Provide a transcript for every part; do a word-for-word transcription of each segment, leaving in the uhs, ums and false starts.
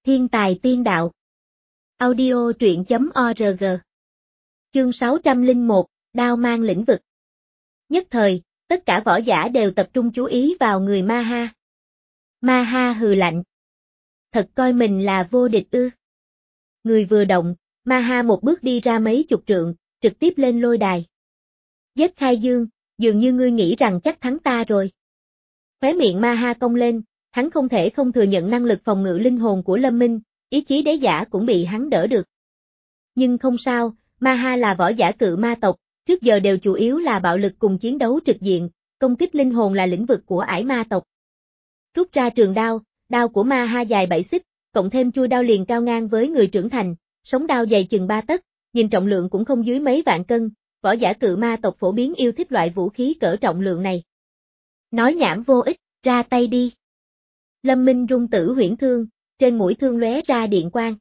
Thiên tài tiên đạo. Audio truyện chấm org. Chương sáu trăm lẻ một, Đao mang lĩnh vực. Nhất thời, tất cả võ giả đều tập trung chú ý vào người Ma Ha. Ma Ha hừ lạnh. Thật coi mình là vô địch ư? Người vừa động, Ma Ha một bước đi ra mấy chục trượng, trực tiếp lên lôi đài. Giết Khai Dương, dường như ngươi nghĩ rằng chắc thắng ta rồi. Khóe miệng Ma Ha cong lên, hắn không thể không thừa nhận năng lực phòng ngự linh hồn của Lâm Minh, ý chí đế giả cũng bị hắn đỡ được. Nhưng không sao, Ma Ha là võ giả cự ma tộc, trước giờ đều chủ yếu là bạo lực cùng chiến đấu trực diện, công kích linh hồn là lĩnh vực của ải ma tộc. Rút ra trường đao, đao của Ma Ha dài bảy xích, cộng thêm chui đao liền cao ngang với người trưởng thành, sống đao dày chừng ba tấc, nhìn trọng lượng cũng không dưới mấy vạn cân, võ giả cự ma tộc phổ biến yêu thích loại vũ khí cỡ trọng lượng này. Nói nhảm vô ích, ra tay đi. Lâm Minh rung tử huyễn thương, trên mũi thương lóe ra điện quang.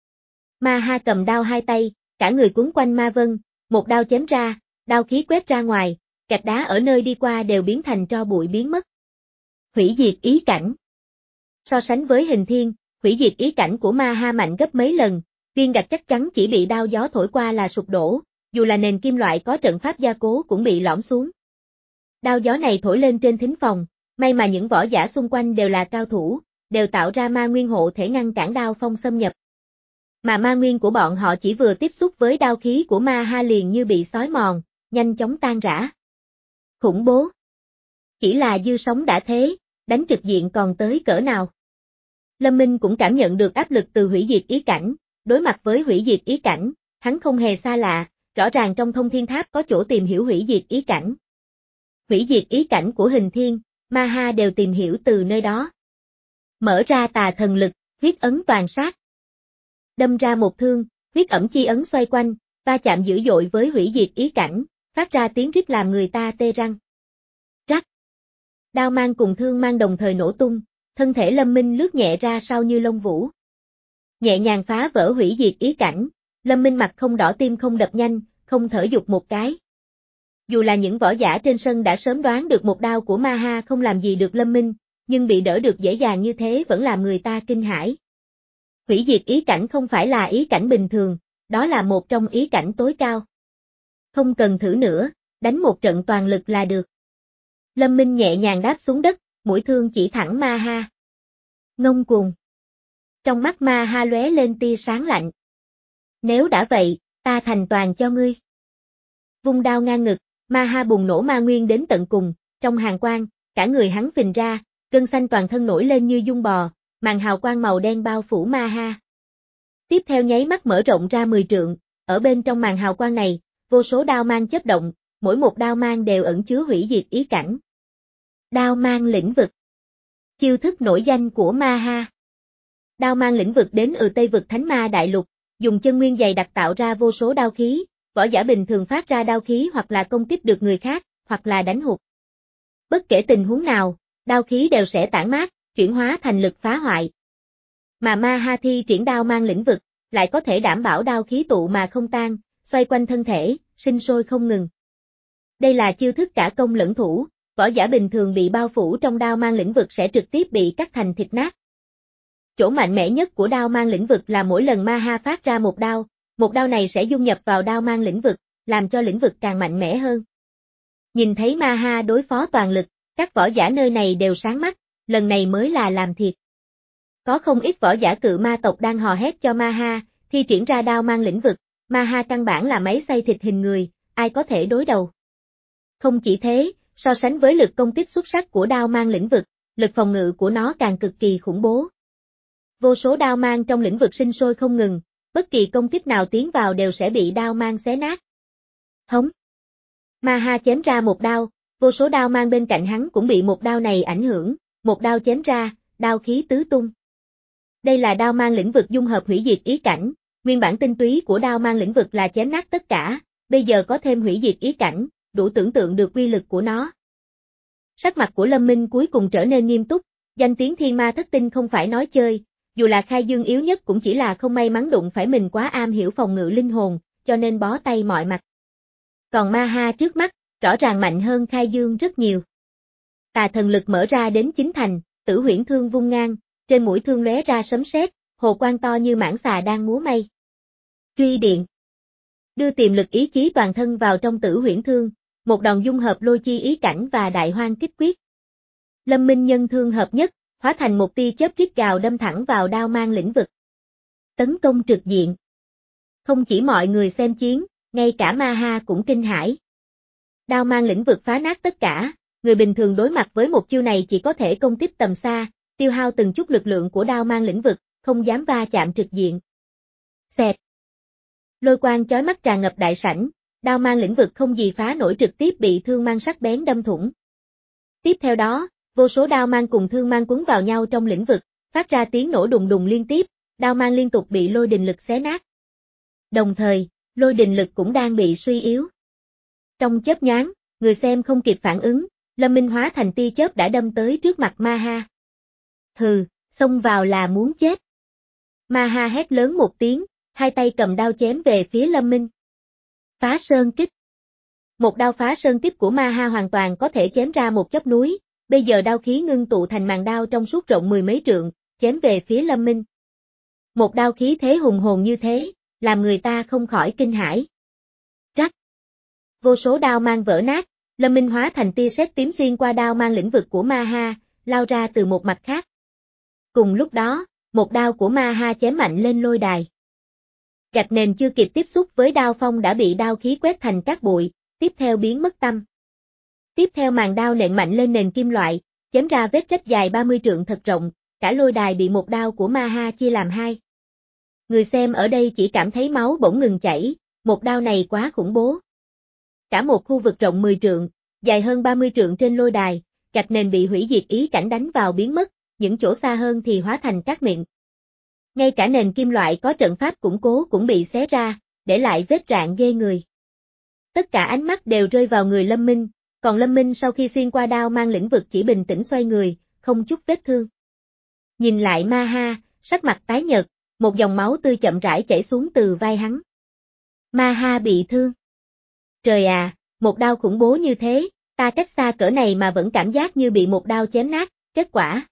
Ma Ha cầm đao hai tay, cả người cuốn quanh Ma Vân, một đao chém ra, đao khí quét ra ngoài, gạch đá ở nơi đi qua đều biến thành tro bụi biến mất. Hủy diệt ý cảnh. So sánh với hình thiên, hủy diệt ý cảnh của Ma Ha mạnh gấp mấy lần, viên gạch chắc chắn chỉ bị đao gió thổi qua là sụp đổ, dù là nền kim loại có trận pháp gia cố cũng bị lõm xuống. Đao gió này thổi lên trên thính phòng, may mà những võ giả xung quanh đều là cao thủ, đều tạo ra ma nguyên hộ thể ngăn cản đao phong xâm nhập. Mà ma nguyên của bọn họ chỉ vừa tiếp xúc với đao khí của Ma Ha liền như bị xói mòn, nhanh chóng tan rã. Khủng bố. Chỉ là dư sóng đã thế, đánh trực diện còn tới cỡ nào. Lâm Minh cũng cảm nhận được áp lực từ hủy diệt ý cảnh, đối mặt với hủy diệt ý cảnh, hắn không hề xa lạ, rõ ràng trong thông thiên tháp có chỗ tìm hiểu hủy diệt ý cảnh. Hủy diệt ý cảnh của hình thiên, Ma Ha đều tìm hiểu từ nơi đó. Mở ra tà thần lực, huyết ấn toàn sát. Đâm ra một thương, huyết ẩm chi ấn xoay quanh, va chạm dữ dội với hủy diệt ý cảnh, phát ra tiếng rít làm người ta tê răng. Rắc. Đao mang cùng thương mang đồng thời nổ tung, thân thể Lâm Minh lướt nhẹ ra sau như lông vũ. Nhẹ nhàng phá vỡ hủy diệt ý cảnh, Lâm Minh mặt không đỏ tim không đập nhanh, không thở dục một cái. Dù là những võ giả trên sân đã sớm đoán được một đao của Ma Ha không làm gì được Lâm Minh, nhưng bị đỡ được dễ dàng như thế vẫn làm người ta kinh hãi. Hủy diệt ý cảnh không phải là ý cảnh bình thường, đó là một trong ý cảnh tối cao. Không cần thử nữa, đánh một trận toàn lực là được. Lâm Minh nhẹ nhàng đáp xuống đất, mũi thương chỉ thẳng Ma Ha. Ngông cuồng. Trong mắt Ma Ha lóe lên tia sáng lạnh. Nếu đã vậy, ta thành toàn cho ngươi. Vung đao ngang ngực, Ma Ha bùng nổ ma nguyên đến tận cùng, trong hàn quang, cả người hắn phình ra, gân xanh toàn thân nổi lên như dung bò, màn hào quang màu đen bao phủ Ma Ha. Tiếp theo nháy mắt mở rộng ra mười trượng, ở bên trong màn hào quang này, vô số đao mang chớp động, mỗi một đao mang đều ẩn chứa hủy diệt ý cảnh. Đao mang lĩnh vực. Chiêu thức nổi danh của Ma Ha. Đao mang lĩnh vực đến từ Tây vực Thánh Ma Đại Lục, dùng chân nguyên dày đặc tạo ra vô số đao khí, võ giả bình thường phát ra đao khí hoặc là công kích được người khác, hoặc là đánh hụt. Bất kể tình huống nào, đao khí đều sẽ tản mát, chuyển hóa thành lực phá hoại. Mà Ma Ha thi triển đao mang lĩnh vực, lại có thể đảm bảo đao khí tụ mà không tan, xoay quanh thân thể, sinh sôi không ngừng. Đây là chiêu thức cả công lẫn thủ, võ giả bình thường bị bao phủ trong đao mang lĩnh vực sẽ trực tiếp bị cắt thành thịt nát. Chỗ mạnh mẽ nhất của đao mang lĩnh vực là mỗi lần Ma Ha phát ra một đao, một đao này sẽ dung nhập vào đao mang lĩnh vực, làm cho lĩnh vực càng mạnh mẽ hơn. Nhìn thấy Ma Ha đối phó toàn lực, các võ giả nơi này đều sáng mắt, lần này mới là làm thiệt. Có không ít võ giả cự ma tộc đang hò hét cho Ma Ha, thi triển ra đao mang lĩnh vực, Ma Ha căn bản là máy xay thịt hình người, ai có thể đối đầu. Không chỉ thế, so sánh với lực công kích xuất sắc của đao mang lĩnh vực, lực phòng ngự của nó càng cực kỳ khủng bố. Vô số đao mang trong lĩnh vực sinh sôi không ngừng, bất kỳ công kích nào tiến vào đều sẽ bị đao mang xé nát. Hống. Ma Ha chém ra một đao, vô số đao mang bên cạnh hắn cũng bị một đao này ảnh hưởng, một đao chém ra, đao khí tứ tung. Đây là đao mang lĩnh vực dung hợp hủy diệt ý cảnh, nguyên bản tinh túy của đao mang lĩnh vực là chém nát tất cả, bây giờ có thêm hủy diệt ý cảnh, đủ tưởng tượng được uy lực của nó. Sắc mặt của Lâm Minh cuối cùng trở nên nghiêm túc, danh tiếng thiên ma thất tinh không phải nói chơi, dù là Khai Dương yếu nhất cũng chỉ là không may mắn đụng phải mình quá am hiểu phòng ngự linh hồn, cho nên bó tay mọi mặt. Còn Ma Ha trước mắt, rõ ràng mạnh hơn Khai Dương rất nhiều. Tà thần lực mở ra đến chín thành, tử huyễn thương vung ngang, trên mũi thương lóe ra sấm sét, hồ quang to như mãng xà đang múa may. Truy điện. Đưa tiềm lực ý chí toàn thân vào trong Tử Huyễn Thương, một đòn dung hợp lôi chi ý cảnh và đại hoang kích quyết. Lâm Minh nhân thương hợp nhất, hóa thành một tia chớp rít gào đâm thẳng vào đao mang lĩnh vực. Tấn công trực diện. Không chỉ mọi người xem chiến, ngay cả Ma Ha cũng kinh hãi. Đao mang lĩnh vực phá nát tất cả, người bình thường đối mặt với một chiêu này chỉ có thể công kích tầm xa, tiêu hao từng chút lực lượng của đao mang lĩnh vực, không dám va chạm trực diện. Xẹt. Lôi quang chói mắt tràn ngập đại sảnh, đao mang lĩnh vực không gì phá nổi trực tiếp bị thương mang sắc bén đâm thủng. Tiếp theo đó, vô số đao mang cùng thương mang quấn vào nhau trong lĩnh vực, phát ra tiếng nổ đùng đùng liên tiếp, đao mang liên tục bị lôi đình lực xé nát. Đồng thời, lôi đình lực cũng đang bị suy yếu. Trong chớp nhoáng, người xem không kịp phản ứng, Lâm Minh hóa thành tia chớp đã đâm tới trước mặt Ma Ha. Hừ, xông vào là muốn chết. Ma Ha hét lớn một tiếng, hai tay cầm đao chém về phía Lâm Minh. Phá sơn kích. Một đao phá sơn kích của Ma Ha hoàn toàn có thể chém ra một chóp núi, bây giờ đao khí ngưng tụ thành màn đao trong suốt rộng mười mấy trượng, chém về phía Lâm Minh. Một đao khí thế hùng hồn như thế, làm người ta không khỏi kinh hãi. Rắc. Vô số đao mang vỡ nát, Lâm Minh hóa thành tia sét tím xuyên qua đao mang lĩnh vực của Ma Ha, lao ra từ một mặt khác. Cùng lúc đó, một đao của Ma Ha chém mạnh lên lôi đài. Gạch nền chưa kịp tiếp xúc với đao phong đã bị đao khí quét thành cát bụi, tiếp theo biến mất tăm. Tiếp theo màn đao nện mạnh lên nền kim loại, chém ra vết rách dài ba mươi trượng thật rộng, cả lôi đài bị một đao của Ma Ha chia làm hai. Người xem ở đây chỉ cảm thấy máu bỗng ngừng chảy, một đao này quá khủng bố. Cả một khu vực rộng mười trượng, dài hơn ba mươi trượng trên lôi đài, gạch nền bị hủy diệt ý cảnh đánh vào biến mất, những chỗ xa hơn thì hóa thành cát mịn. Ngay cả nền kim loại có trận pháp củng cố cũng bị xé ra, để lại vết rạn ghê người. Tất cả ánh mắt đều rơi vào người Lâm Minh, còn Lâm Minh sau khi xuyên qua đao mang lĩnh vực chỉ bình tĩnh xoay người, không chút vết thương. Nhìn lại Ma Ha, sắc mặt tái nhợt, một dòng máu tươi chậm rãi chảy xuống từ vai hắn. Ma Ha bị thương. Trời à, một đao khủng bố như thế, ta cách xa cỡ này mà vẫn cảm giác như bị một đao chém nát, kết quả.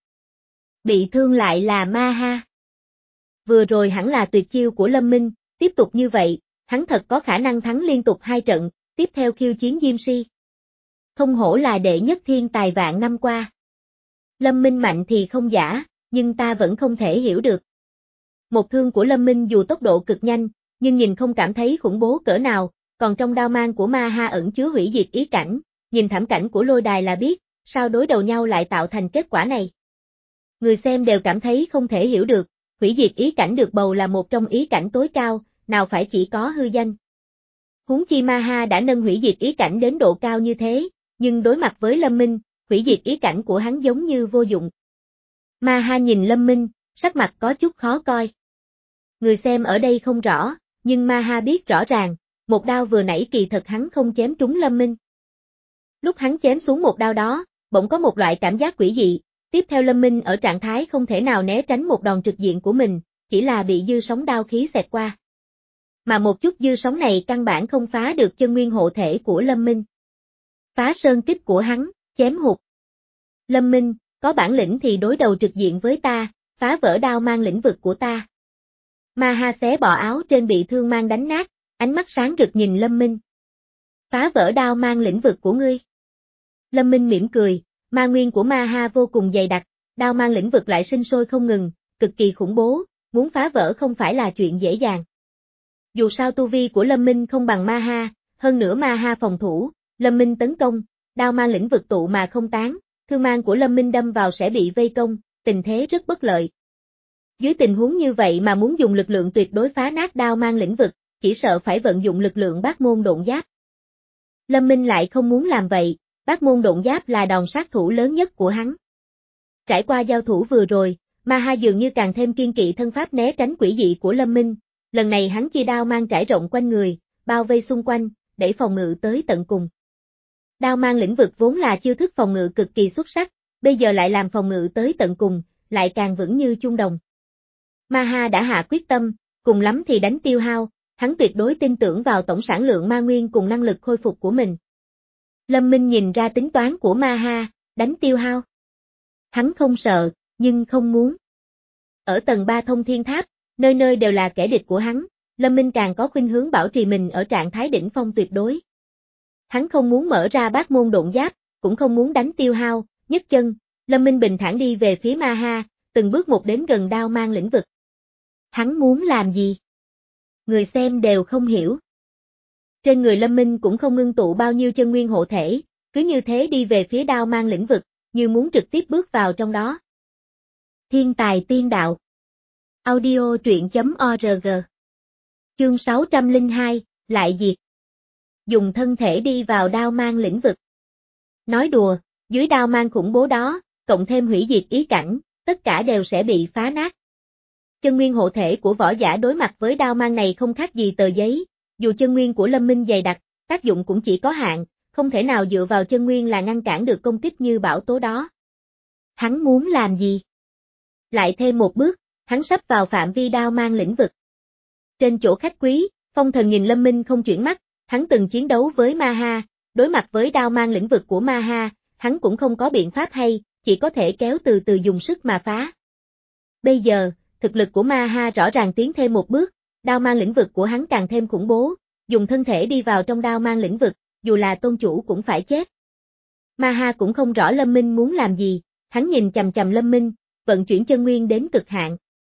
Bị thương lại là Ma Ha. Vừa rồi hẳn là tuyệt chiêu của Lâm Minh, tiếp tục như vậy, hắn thật có khả năng thắng liên tục hai trận, tiếp theo khiêu chiến Diêm Si. Không hổ là đệ nhất thiên tài vạn năm qua. Lâm Minh mạnh thì không giả, nhưng ta vẫn không thể hiểu được. Một thương của Lâm Minh dù tốc độ cực nhanh, nhưng nhìn không cảm thấy khủng bố cỡ nào, còn trong đao mang của Ma Ha ẩn chứa hủy diệt ý cảnh, nhìn thảm cảnh của lôi đài là biết, sao đối đầu nhau lại tạo thành kết quả này. Người xem đều cảm thấy không thể hiểu được, hủy diệt ý cảnh được bầu là một trong ý cảnh tối cao, nào phải chỉ có hư danh. Huống chi Ma Ha đã nâng hủy diệt ý cảnh đến độ cao như thế, nhưng đối mặt với Lâm Minh, hủy diệt ý cảnh của hắn giống như vô dụng. Ma Ha nhìn Lâm Minh, sắc mặt có chút khó coi. Người xem ở đây không rõ, nhưng Ma Ha biết rõ ràng, một đao vừa nãy kỳ thật hắn không chém trúng Lâm Minh. Lúc hắn chém xuống một đao đó, bỗng có một loại cảm giác quỷ dị, tiếp theo Lâm Minh ở trạng thái không thể nào né tránh một đòn trực diện của mình, chỉ là bị dư sóng đao khí xẹt qua. Mà một chút dư sóng này căn bản không phá được chân nguyên hộ thể của Lâm Minh. Phá sơn kích của hắn, chém hụt. Lâm Minh, có bản lĩnh thì đối đầu trực diện với ta, phá vỡ đao mang lĩnh vực của ta. Ma Ha xé bỏ áo trên bị thương mang đánh nát, ánh mắt sáng rực nhìn Lâm Minh. Phá vỡ đao mang lĩnh vực của ngươi. Lâm Minh mỉm cười, ma nguyên của Ma Ha vô cùng dày đặc, đao mang lĩnh vực lại sinh sôi không ngừng, cực kỳ khủng bố, muốn phá vỡ không phải là chuyện dễ dàng. Dù sao tu vi của Lâm Minh không bằng Ma Ha, hơn nữa Ma Ha phòng thủ, Lâm Minh tấn công, đao mang lĩnh vực tụ mà không tán, thương mang của Lâm Minh đâm vào sẽ bị vây công, tình thế rất bất lợi. Dưới tình huống như vậy mà muốn dùng lực lượng tuyệt đối phá nát đao mang lĩnh vực, chỉ sợ phải vận dụng lực lượng bát môn độn giáp. Lâm Minh lại không muốn làm vậy, bát môn độn giáp là đòn sát thủ lớn nhất của hắn. Trải qua giao thủ vừa rồi, Ma Ha dường như càng thêm kiên kỵ thân pháp né tránh quỷ dị của Lâm Minh, lần này hắn chia đao mang trải rộng quanh người, bao vây xung quanh, để phòng ngự tới tận cùng. Đao mang lĩnh vực vốn là chiêu thức phòng ngự cực kỳ xuất sắc, bây giờ lại làm phòng ngự tới tận cùng, lại càng vững như chuông đồng. Ma Ha đã hạ quyết tâm, cùng lắm thì đánh tiêu hao, hắn tuyệt đối tin tưởng vào tổng sản lượng ma nguyên cùng năng lực khôi phục của mình. Lâm Minh nhìn ra tính toán của Ma Ha, đánh tiêu hao. Hắn không sợ, nhưng không muốn. Ở tầng ba thông thiên tháp, nơi nơi đều là kẻ địch của hắn, Lâm Minh càng có khuynh hướng bảo trì mình ở trạng thái đỉnh phong tuyệt đối. Hắn không muốn mở ra bát môn độn giáp, cũng không muốn đánh tiêu hao, nhấc chân, Lâm Minh bình thản đi về phía Ma Ha, từng bước một đến gần đao mang lĩnh vực. Hắn muốn làm gì? Người xem đều không hiểu. Trên người Lâm Minh cũng không ngưng tụ bao nhiêu chân nguyên hộ thể, cứ như thế đi về phía đao mang lĩnh vực, như muốn trực tiếp bước vào trong đó. Thiên tài tiên đạo. Audio truyện.org. Chương sáu trăm lẻ hai, lại diệt. Dùng thân thể đi vào đao mang lĩnh vực. Nói đùa, dưới đao mang khủng bố đó, cộng thêm hủy diệt ý cảnh, tất cả đều sẽ bị phá nát. Chân nguyên hộ thể của võ giả đối mặt với đao mang này không khác gì tờ giấy, dù chân nguyên của Lâm Minh dày đặc, tác dụng cũng chỉ có hạn, không thể nào dựa vào chân nguyên là ngăn cản được công kích như bão tố đó. Hắn muốn làm gì? Lại thêm một bước, hắn sắp vào phạm vi đao mang lĩnh vực. Trên chỗ khách quý, Phong Thần nhìn Lâm Minh không chuyển mắt, hắn từng chiến đấu với Ma Ha, đối mặt với đao mang lĩnh vực của Ma Ha, hắn cũng không có biện pháp hay, chỉ có thể kéo từ từ dùng sức mà phá. Bây giờ, thực lực của Ma Ha rõ ràng tiến thêm một bước, đao mang lĩnh vực của hắn càng thêm khủng bố, dùng thân thể đi vào trong đao mang lĩnh vực, dù là tôn chủ cũng phải chết. Ma Ha cũng không rõ Lâm Minh muốn làm gì, hắn nhìn chằm chằm Lâm Minh, vận chuyển chân nguyên đến cực hạn.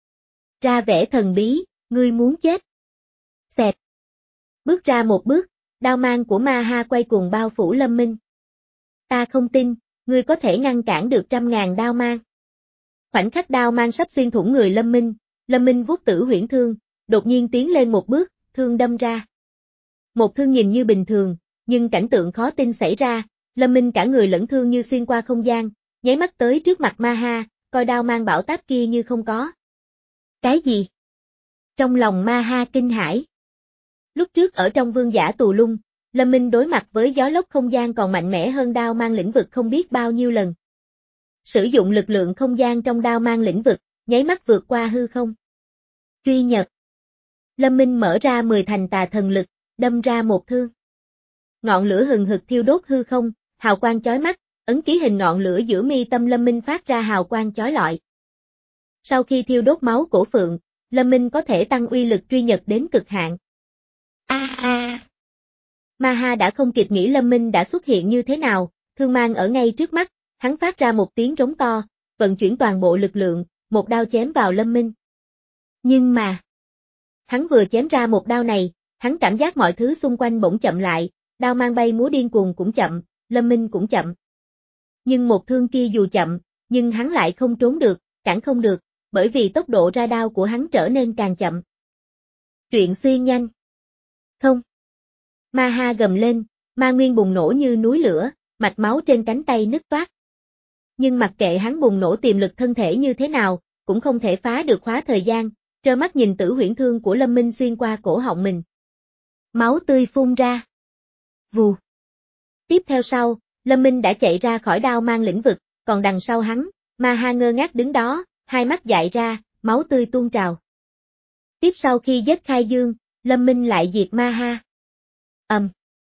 Ra vẻ thần bí, ngươi muốn chết. Xẹt. Bước ra một bước, đao mang của Ma Ha quay cuồng bao phủ Lâm Minh. Ta không tin, ngươi có thể ngăn cản được trăm ngàn đao mang. Khoảnh khắc đao mang sắp xuyên thủng người Lâm Minh, Lâm Minh vuốt tử huyễn thương, đột nhiên tiến lên một bước, thương đâm ra. Một thương nhìn như bình thường, nhưng cảnh tượng khó tin xảy ra, Lâm Minh cả người lẫn thương như xuyên qua không gian, nháy mắt tới trước mặt Ma Ha, coi đao mang bão táp kia như không có. Cái gì? Trong lòng Ma Ha kinh hãi. Lúc trước ở trong vương giả tù lung, Lâm Minh đối mặt với gió lốc không gian còn mạnh mẽ hơn đao mang lĩnh vực không biết bao nhiêu lần. Sử dụng lực lượng không gian trong đao mang lĩnh vực, nháy mắt vượt qua hư không. Truy nhật. Lâm Minh mở ra mười thành tà thần lực, đâm ra một thương. Ngọn lửa hừng hực thiêu đốt hư không, hào quang chói mắt, ấn ký hình ngọn lửa giữa mi tâm Lâm Minh phát ra hào quang chói lọi. Sau khi thiêu đốt máu cổ phượng, Lâm Minh có thể tăng uy lực truy nhật đến cực hạn. A a. Ma Ha đã không kịp nghĩ Lâm Minh đã xuất hiện như thế nào, thương mang ở ngay trước mắt, hắn phát ra một tiếng rống to, vận chuyển toàn bộ lực lượng, một đao chém vào Lâm Minh. Nhưng mà, hắn vừa chém ra một đao này, hắn cảm giác mọi thứ xung quanh bỗng chậm lại, đao mang bay múa điên cuồng cũng chậm, Lâm Minh cũng chậm. Nhưng một thương kia dù chậm, nhưng hắn lại không trốn được, cản không được, bởi vì tốc độ ra đao của hắn trở nên càng chậm. Truyện xuyên nhanh. Không. Ma Ha gầm lên, ma nguyên bùng nổ như núi lửa, mạch máu trên cánh tay nứt toác. Nhưng mặc kệ hắn bùng nổ tiềm lực thân thể như thế nào, cũng không thể phá được khóa thời gian, trơ mắt nhìn tử huyễn thương của Lâm Minh xuyên qua cổ họng mình. Máu tươi phun ra. Vù. Tiếp theo sau, Lâm Minh đã chạy ra khỏi đao mang lĩnh vực, còn đằng sau hắn, Ma Ha ngơ ngác đứng đó, hai mắt dại ra, máu tươi tuôn trào. Tiếp sau khi giết Khai Dương, Lâm Minh lại diệt Ma Ha. Ầm. Um.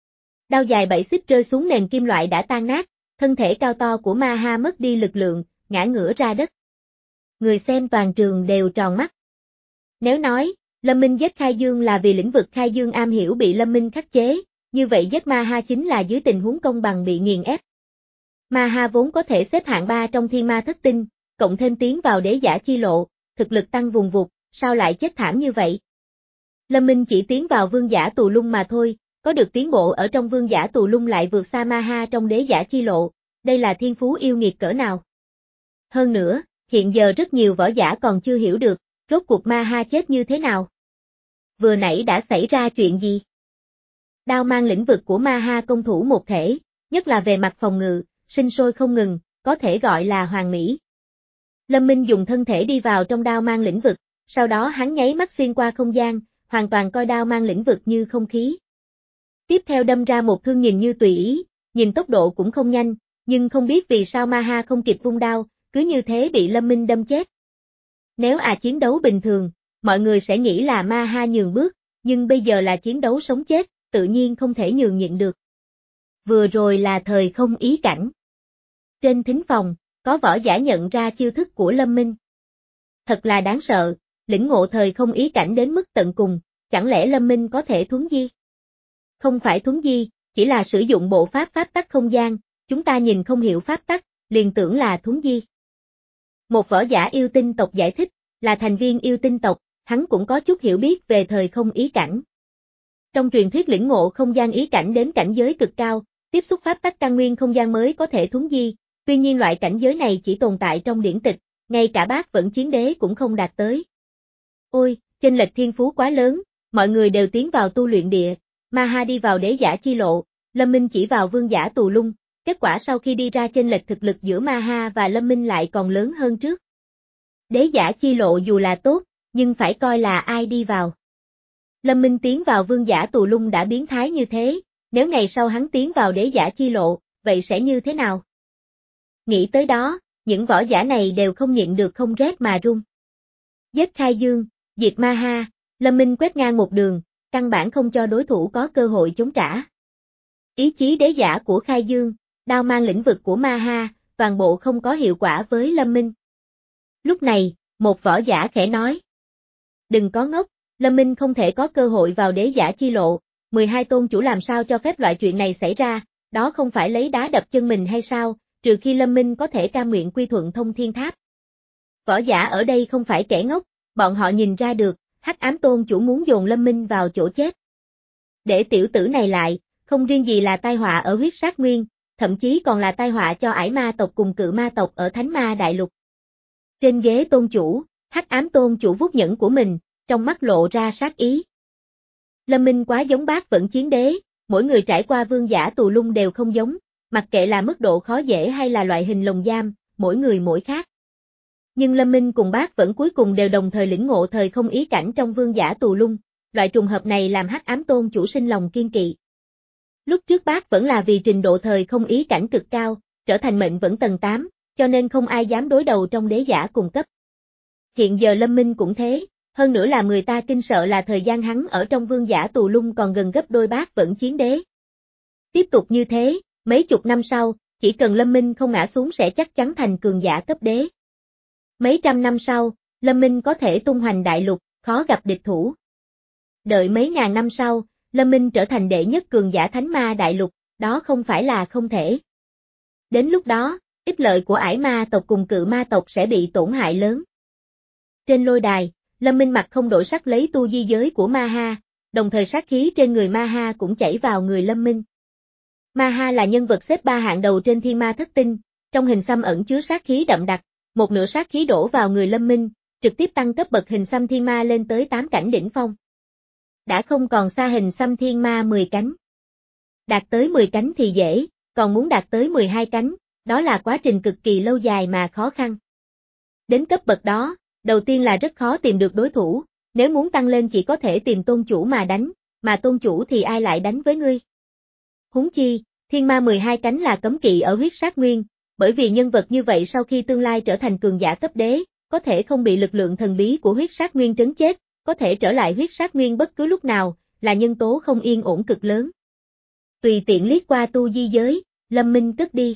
Đao dài bảy xích rơi xuống nền kim loại đã tan nát, thân thể cao to của Ma Ha mất đi lực lượng, ngã ngửa ra đất. Người xem toàn trường đều tròn mắt. Nếu nói, Lâm Minh giết Khai Dương là vì lĩnh vực Khai Dương am hiểu bị Lâm Minh khắc chế, như vậy giết Ma Ha chính là dưới tình huống công bằng bị nghiền ép. Ma Ha vốn có thể xếp hạng ba trong thiên ma thất tinh, cộng thêm tiến vào đế giả chi lộ, thực lực tăng vùng vụt, sao lại chết thảm như vậy? Lâm Minh chỉ tiến vào vương giả tù lung mà thôi, có được tiến bộ ở trong vương giả tù lung lại vượt xa Ma Ha trong đế giả chi lộ, đây là thiên phú yêu nghiệt cỡ nào? Hơn nữa, hiện giờ rất nhiều võ giả còn chưa hiểu được, rốt cuộc Ma Ha chết như thế nào? Vừa nãy đã xảy ra chuyện gì? Đao mang lĩnh vực của Ma Ha công thủ một thể, nhất là về mặt phòng ngự, sinh sôi không ngừng, có thể gọi là hoàn mỹ. Lâm Minh dùng thân thể đi vào trong đao mang lĩnh vực, sau đó hắn nháy mắt xuyên qua không gian, hoàn toàn coi đao mang lĩnh vực như không khí. Tiếp theo đâm ra một thương nhìn như tùy ý, nhìn tốc độ cũng không nhanh, nhưng không biết vì sao Ma Ha không kịp vung đao, cứ như thế bị Lâm Minh đâm chết. Nếu à chiến đấu bình thường, mọi người sẽ nghĩ là Ma Ha nhường bước, nhưng bây giờ là chiến đấu sống chết, tự nhiên không thể nhường nhịn được. Vừa rồi là thời không ý cảnh. Trên thính phòng, có võ giả nhận ra chiêu thức của Lâm Minh. Thật là đáng sợ, lĩnh ngộ thời không ý cảnh đến mức tận cùng, chẳng lẽ Lâm Minh có thể thuấn di? Không phải thuấn di, chỉ là sử dụng bộ pháp pháp tắc không gian, chúng ta nhìn không hiểu pháp tắc, liền tưởng là thuấn di. Một võ giả yêu tinh tộc giải thích, là thành viên yêu tinh tộc, hắn cũng có chút hiểu biết về thời không ý cảnh. Trong truyền thuyết lĩnh ngộ không gian ý cảnh đến cảnh giới cực cao, tiếp xúc pháp tắc căn nguyên không gian mới có thể thuấn di, tuy nhiên loại cảnh giới này chỉ tồn tại trong điển tịch, ngay cả Bác Vẫn Chiến Đế cũng không đạt tới. Ôi, chênh lệch thiên phú quá lớn, mọi người đều tiến vào tu luyện địa, Ma-ha đi vào đế giả chi lộ, Lâm Minh chỉ vào vương giả tù lung, kết quả sau khi đi ra chênh lệch thực lực giữa Ma-ha và Lâm Minh lại còn lớn hơn trước. Đế giả chi lộ dù là tốt, nhưng phải coi là ai đi vào. Lâm Minh tiến vào vương giả tù lung đã biến thái như thế, nếu ngày sau hắn tiến vào đế giả chi lộ, vậy sẽ như thế nào? Nghĩ tới đó, những võ giả này đều không nhịn được không rét mà run. Giết Khai Dương, diệt Ma-ha, Lâm Minh quét ngang một đường, căn bản không cho đối thủ có cơ hội chống trả. Ý chí đế giả của Khai Dương, đao mang lĩnh vực của Ma-ha, toàn bộ không có hiệu quả với Lâm Minh. Lúc này, một võ giả khẽ nói. Đừng có ngốc, Lâm Minh không thể có cơ hội vào đế giả chi lộ, mười hai tôn chủ làm sao cho phép loại chuyện này xảy ra, đó không phải lấy đá đập chân mình hay sao, trừ khi Lâm Minh có thể cam nguyện quy thuận Thông Thiên Tháp. Võ giả ở đây không phải kẻ ngốc, bọn họ nhìn ra được, Hắc Ám Tôn chủ muốn dồn Lâm Minh vào chỗ chết. Để tiểu tử này lại, không riêng gì là tai họa ở huyết sát nguyên, thậm chí còn là tai họa cho ải ma tộc cùng cự ma tộc ở Thánh Ma Đại Lục. Trên ghế tôn chủ, Hắc Ám Tôn chủ vuốt nhẫn của mình, trong mắt lộ ra sát ý. Lâm Minh quá giống Bác Vẫn Chiến Đế, mỗi người trải qua vương giả tù lung đều không giống, mặc kệ là mức độ khó dễ hay là loại hình lồng giam, mỗi người mỗi khác. Nhưng Lâm Minh cùng Bác Vẫn cuối cùng đều đồng thời lĩnh ngộ thời không ý cảnh trong vương giả tù lung, loại trùng hợp này làm Hắc Ám Tôn chủ sinh lòng kiên kỵ. Lúc trước Bác Vẫn là vì trình độ thời không ý cảnh cực cao, trở thành mệnh vẫn tầng tám, cho nên không ai dám đối đầu trong đế giả cùng cấp. Hiện giờ Lâm Minh cũng thế, hơn nữa là người ta kinh sợ là thời gian hắn ở trong vương giả tù lung còn gần gấp đôi Bác Vẫn Chiến Đế. Tiếp tục như thế, mấy chục năm sau, chỉ cần Lâm Minh không ngã xuống sẽ chắc chắn thành cường giả cấp đế. Mấy trăm năm sau, Lâm Minh có thể tung hoành đại lục, khó gặp địch thủ. Đợi mấy ngàn năm sau, Lâm Minh trở thành đệ nhất cường giả Thánh Ma Đại Lục, đó không phải là không thể. Đến lúc đó, ích lợi của ải ma tộc cùng cự ma tộc sẽ bị tổn hại lớn. Trên lôi đài, Lâm Minh mặt không đổi sắc lấy tu di giới của Ma-ha, đồng thời sát khí trên người Ma-ha cũng chảy vào người Lâm Minh. Ma-ha là nhân vật xếp ba hạng đầu trên thiên ma thất tinh, trong hình xăm ẩn chứa sát khí đậm đặc, một nửa sát khí đổ vào người Lâm Minh, trực tiếp tăng cấp bậc hình xăm thiên ma lên tới tám cảnh đỉnh phong. Đã không còn xa hình xăm thiên ma mười cánh. Đạt tới mười cánh thì dễ, còn muốn đạt tới mười hai cánh, đó là quá trình cực kỳ lâu dài mà khó khăn. Đến cấp bậc đó, đầu tiên là rất khó tìm được đối thủ, nếu muốn tăng lên chỉ có thể tìm tôn chủ mà đánh, mà tôn chủ thì ai lại đánh với ngươi. Huống chi, thiên ma mười hai cánh là cấm kỵ ở huyết sát nguyên, bởi vì nhân vật như vậy sau khi tương lai trở thành cường giả cấp đế, có thể không bị lực lượng thần bí của huyết sát nguyên trấn chết, có thể trở lại huyết sát nguyên bất cứ lúc nào, là nhân tố không yên ổn cực lớn. Tùy tiện liếc qua tu di giới, Lâm Minh cất đi.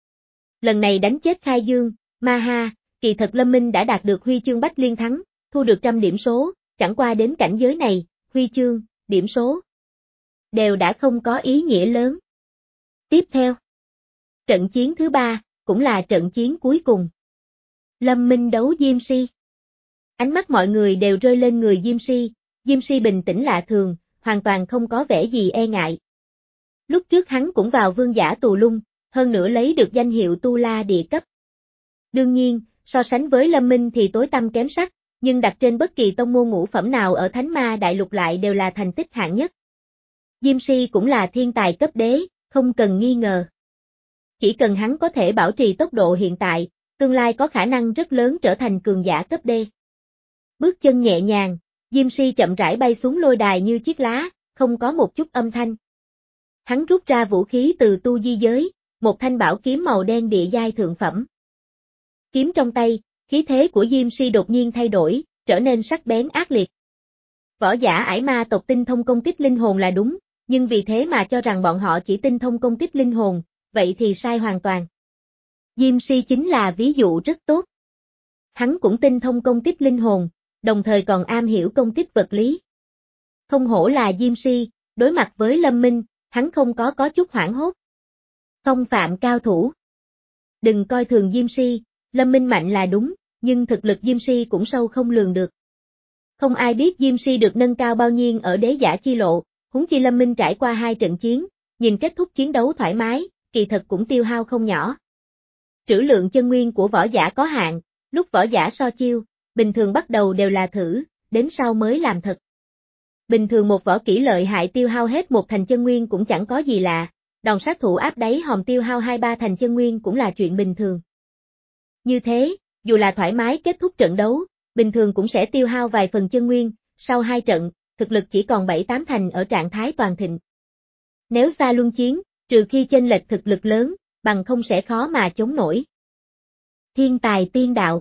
Lần này đánh chết Khai Dương, Ma-ha, kỳ thật Lâm Minh đã đạt được huy chương Bách Liên Thắng, thu được trăm điểm số, chẳng qua đến cảnh giới này, huy chương, điểm số đều đã không có ý nghĩa lớn. Tiếp theo, trận chiến thứ ba, cũng là trận chiến cuối cùng. Lâm Minh đấu Diêm Si. Ánh mắt mọi người đều rơi lên người Diêm Si, Diêm Si bình tĩnh lạ thường, hoàn toàn không có vẻ gì e ngại. Lúc trước hắn cũng vào vương giả tù lung, hơn nữa lấy được danh hiệu Tu La địa cấp. Đương nhiên, so sánh với Lâm Minh thì tối tăm kém sắc, nhưng đặt trên bất kỳ tông môn ngũ phẩm nào ở Thánh Ma Đại Lục lại đều là thành tích hạng nhất. Diêm Si cũng là thiên tài cấp đế, không cần nghi ngờ. Chỉ cần hắn có thể bảo trì tốc độ hiện tại, tương lai có khả năng rất lớn trở thành cường giả cấp đê. Bước chân nhẹ nhàng, Diêm Si chậm rãi bay xuống lôi đài như chiếc lá, không có một chút âm thanh. Hắn rút ra vũ khí từ tu di giới, một thanh bảo kiếm màu đen địa giai thượng phẩm. Kiếm trong tay, khí thế của Diêm Si đột nhiên thay đổi, trở nên sắc bén ác liệt. Võ giả ải ma tộc tinh thông công kích linh hồn là đúng, nhưng vì thế mà cho rằng bọn họ chỉ tinh thông công kích linh hồn, vậy thì sai hoàn toàn. Diêm Si chính là ví dụ rất tốt. Hắn cũng tinh thông công kích linh hồn, đồng thời còn am hiểu công kích vật lý. Không hổ là Diêm Si, đối mặt với Lâm Minh, hắn không có có chút hoảng hốt. Phong phạm cao thủ. Đừng coi thường Diêm Si, Lâm Minh mạnh là đúng, nhưng thực lực Diêm Si cũng sâu không lường được. Không ai biết Diêm Si được nâng cao bao nhiêu ở đế giả chi lộ, huống chi Lâm Minh trải qua hai trận chiến, nhìn kết thúc chiến đấu thoải mái, kỳ thật cũng tiêu hao không nhỏ. Trữ lượng chân nguyên của võ giả có hạn, lúc võ giả so chiêu, bình thường bắt đầu đều là thử, đến sau mới làm thật. Bình thường một võ kỹ lợi hại tiêu hao hết một thành chân nguyên cũng chẳng có gì lạ, đòn sát thủ áp đáy hòm tiêu hao hai ba thành chân nguyên cũng là chuyện bình thường. Như thế, dù là thoải mái kết thúc trận đấu, bình thường cũng sẽ tiêu hao vài phần chân nguyên, sau hai trận, thực lực chỉ còn bảy tám thành ở trạng thái toàn thịnh. Nếu xa luân chiến, trừ khi chênh lệch thực lực lớn, bằng không sẽ khó mà chống nổi. Thiên tài tiên đạo.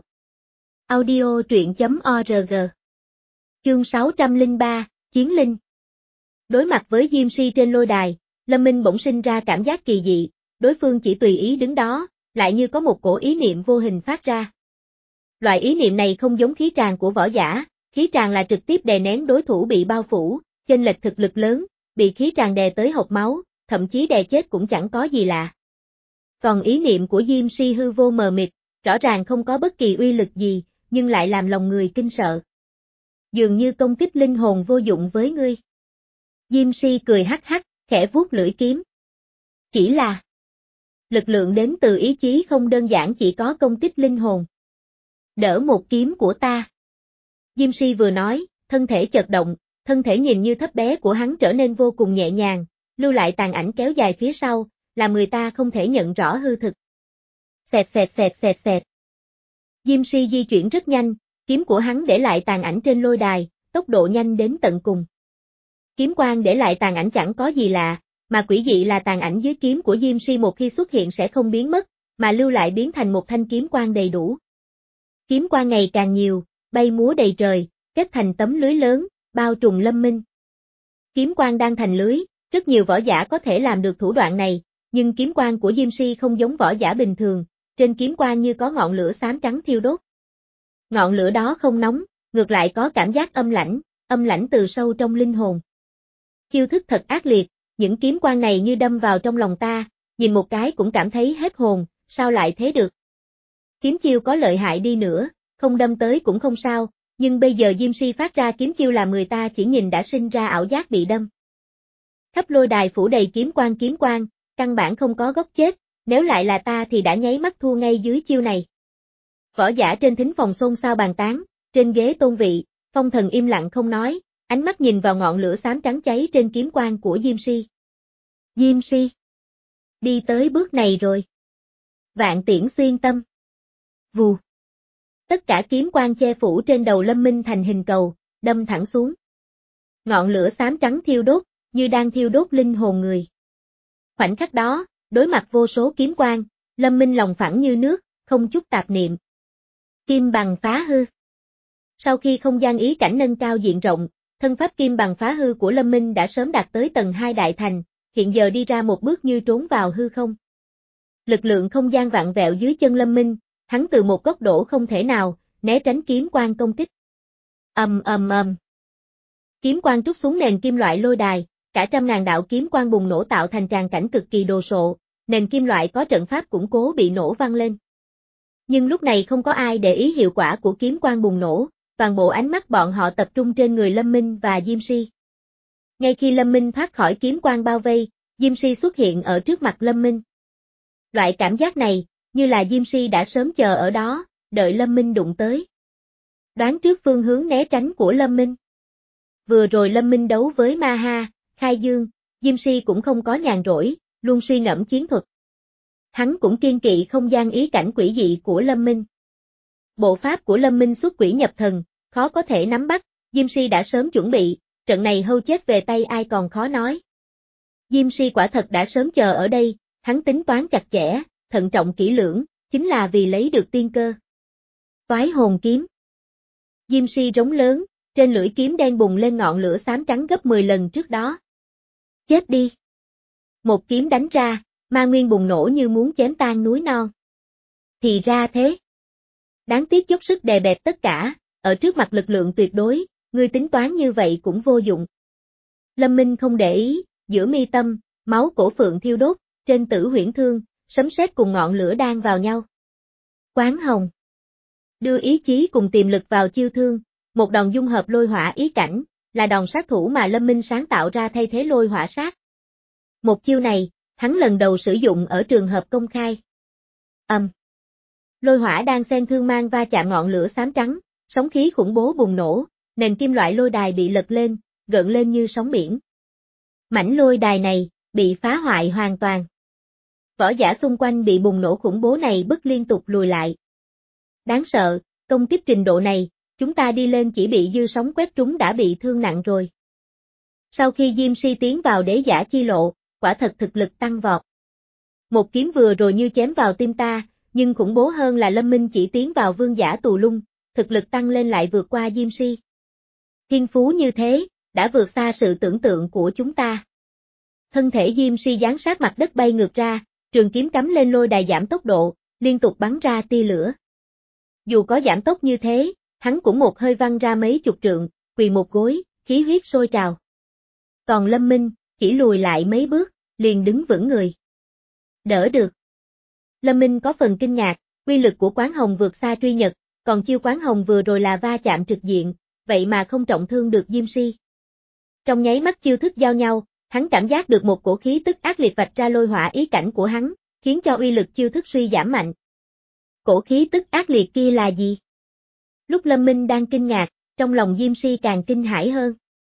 Audio truyện chấm org. Chương sáu trăm lẻ ba, Chiến Linh. Đối mặt với Diêm Si trên lôi đài, Lâm Minh bỗng sinh ra cảm giác kỳ dị, đối phương chỉ tùy ý đứng đó, lại như có một cổ ý niệm vô hình phát ra. Loại ý niệm này không giống khí tràng của võ giả, khí tràng là trực tiếp đè nén đối thủ bị bao phủ, chênh lệch thực lực lớn, bị khí tràng đè tới hộc máu, thậm chí đè chết cũng chẳng có gì lạ. Còn ý niệm của Diêm Si hư vô mờ mịt, rõ ràng không có bất kỳ uy lực gì, nhưng lại làm lòng người kinh sợ. Dường như công kích linh hồn vô dụng với ngươi. Diêm Si cười hắc hắc, khẽ vuốt lưỡi kiếm. Chỉ là lực lượng đến từ ý chí không đơn giản chỉ có công kích linh hồn. Đỡ một kiếm của ta. Diêm Si vừa nói, thân thể chợt động, thân thể nhìn như thấp bé của hắn trở nên vô cùng nhẹ nhàng, lưu lại tàn ảnh kéo dài phía sau, làm người ta không thể nhận rõ hư thực. Xẹt xẹt xẹt xẹt xẹt. Diêm Si di chuyển rất nhanh, kiếm của hắn để lại tàn ảnh trên lôi đài, tốc độ nhanh đến tận cùng. Kiếm quang để lại tàn ảnh chẳng có gì lạ, mà quỷ dị là tàn ảnh dưới kiếm của Diêm Si một khi xuất hiện sẽ không biến mất, mà lưu lại biến thành một thanh kiếm quang đầy đủ. Kiếm quang ngày càng nhiều, bay múa đầy trời, kết thành tấm lưới lớn, bao trùm Lâm Minh. Kiếm quang đang thành lưới, rất nhiều võ giả có thể làm được thủ đoạn này, nhưng kiếm quang của Diêm Si không giống võ giả bình thường, trên kiếm quang như có ngọn lửa xám trắng thiêu đốt. Ngọn lửa đó không nóng, ngược lại có cảm giác âm lãnh, âm lãnh từ sâu trong linh hồn. Chiêu thức thật ác liệt, những kiếm quang này như đâm vào trong lòng ta, nhìn một cái cũng cảm thấy hết hồn, sao lại thế được? Kiếm chiêu có lợi hại đi nữa, không đâm tới cũng không sao, nhưng bây giờ Diêm Si phát ra kiếm chiêu làm người ta chỉ nhìn đã sinh ra ảo giác bị đâm. Khắp lôi đài phủ đầy kiếm quang kiếm quang, căn bản không có góc chết, nếu lại là ta thì đã nháy mắt thua ngay dưới chiêu này. Võ giả trên thính phòng xôn xao bàn tán, trên ghế tôn vị, Phong Thần im lặng không nói, ánh mắt nhìn vào ngọn lửa xám trắng cháy trên kiếm quang của Diêm Si. Diêm Si. Đi tới bước này rồi. Vạn tiễn xuyên tâm. Vù. Tất cả kiếm quang che phủ trên đầu Lâm Minh thành hình cầu, đâm thẳng xuống. Ngọn lửa xám trắng thiêu đốt, như đang thiêu đốt linh hồn người. Khoảnh khắc đó, đối mặt vô số kiếm quang, Lâm Minh lòng phẳng như nước, không chút tạp niệm. Kim bằng phá hư. Sau khi không gian ý cảnh nâng cao diện rộng, thân pháp kim bằng phá hư của Lâm Minh đã sớm đạt tới tầng hai đại thành, hiện giờ đi ra một bước như trốn vào hư không. Lực lượng không gian vặn vẹo dưới chân Lâm Minh, hắn từ một góc độ không thể nào, né tránh kiếm quang công kích. Ầm ầm ầm. Kiếm quang trút xuống nền kim loại lôi đài, cả trăm ngàn đạo kiếm quang bùng nổ tạo thành tràng cảnh cực kỳ đồ sộ, nền kim loại có trận pháp củng cố bị nổ văng lên. Nhưng lúc này không có ai để ý hiệu quả của kiếm quang bùng nổ, toàn bộ ánh mắt bọn họ tập trung trên người Lâm Minh và Diêm Si. Ngay khi Lâm Minh thoát khỏi kiếm quang bao vây, Diêm Si xuất hiện ở trước mặt Lâm Minh. Loại cảm giác này, như là Diêm Si đã sớm chờ ở đó, đợi Lâm Minh đụng tới. Đoán trước phương hướng né tránh của Lâm Minh. Vừa rồi Lâm Minh đấu với Ma Ha, Khai Dương, Diêm Si cũng không có nhàn rỗi, luôn suy ngẫm chiến thuật. Hắn cũng kiên kỵ không gian ý cảnh quỷ dị của Lâm Minh. Bộ pháp của Lâm Minh xuất quỷ nhập thần, khó có thể nắm bắt, Diêm Si đã sớm chuẩn bị, trận này hâu chết về tay ai còn khó nói. Diêm Si quả thật đã sớm chờ ở đây, hắn tính toán chặt chẽ, thận trọng kỹ lưỡng, chính là vì lấy được tiên cơ. Toái hồn kiếm. Diêm Si rống lớn, trên lưỡi kiếm đen bùng lên ngọn lửa xám trắng gấp mười lần trước đó. Chết đi. Một kiếm đánh ra, ma nguyên bùng nổ như muốn chém tan núi non. Thì ra thế. Đáng tiếc dốc sức đè bẹp tất cả, ở trước mặt lực lượng tuyệt đối, ngươi tính toán như vậy cũng vô dụng. Lâm Minh không để ý, giữa mi tâm, máu cổ phượng thiêu đốt, trên tử huyễn thương, sấm sét cùng ngọn lửa đang vào nhau. Quán hồng. Đưa ý chí cùng tiềm lực vào chiêu thương, một đòn dung hợp lôi hỏa ý cảnh, là đòn sát thủ mà Lâm Minh sáng tạo ra thay thế lôi hỏa sát. Một chiêu này, hắn lần đầu sử dụng ở trường hợp công khai. Âm. Um. Lôi hỏa đang xen thương mang va chạm ngọn lửa xám trắng, sóng khí khủng bố bùng nổ, nền kim loại lôi đài bị lật lên, gợn lên như sóng biển. Mảnh lôi đài này, bị phá hoại hoàn toàn. Võ giả xung quanh bị bùng nổ khủng bố này bức liên tục lùi lại. Đáng sợ, công kích trình độ này, chúng ta đi lên chỉ bị dư sóng quét trúng đã bị thương nặng rồi. Sau khi Diêm Si tiến vào đế giả chi lộ, quả thật thực lực tăng vọt. Một kiếm vừa rồi như chém vào tim ta, nhưng khủng bố hơn là Lâm Minh chỉ tiến vào vương giả tù lung, thực lực tăng lên lại vượt qua Diêm Si. Thiên phú như thế, đã vượt xa sự tưởng tượng của chúng ta. Thân thể Diêm Si giáng sát mặt đất bay ngược ra, trường kiếm cắm lên lôi đài giảm tốc độ, liên tục bắn ra tia lửa. Dù có giảm tốc như thế, hắn cũng một hơi văng ra mấy chục trượng, quỳ một gối, khí huyết sôi trào. Còn Lâm Minh, chỉ lùi lại mấy bước, liền đứng vững người. Đỡ được. Lâm Minh có phần kinh ngạc, uy lực của Quán Hồng vượt xa Truy Nhật, còn chiêu Quán Hồng vừa rồi là va chạm trực diện, vậy mà không trọng thương được Diêm Si. Trong nháy mắt chiêu thức giao nhau, hắn cảm giác được một cổ khí tức ác liệt vạch ra lôi hỏa ý cảnh của hắn, khiến cho uy lực chiêu thức suy giảm mạnh. Cổ khí tức ác liệt kia là gì? Lúc Lâm Minh đang kinh ngạc, trong lòng Diêm Si càng kinh hãi hơn.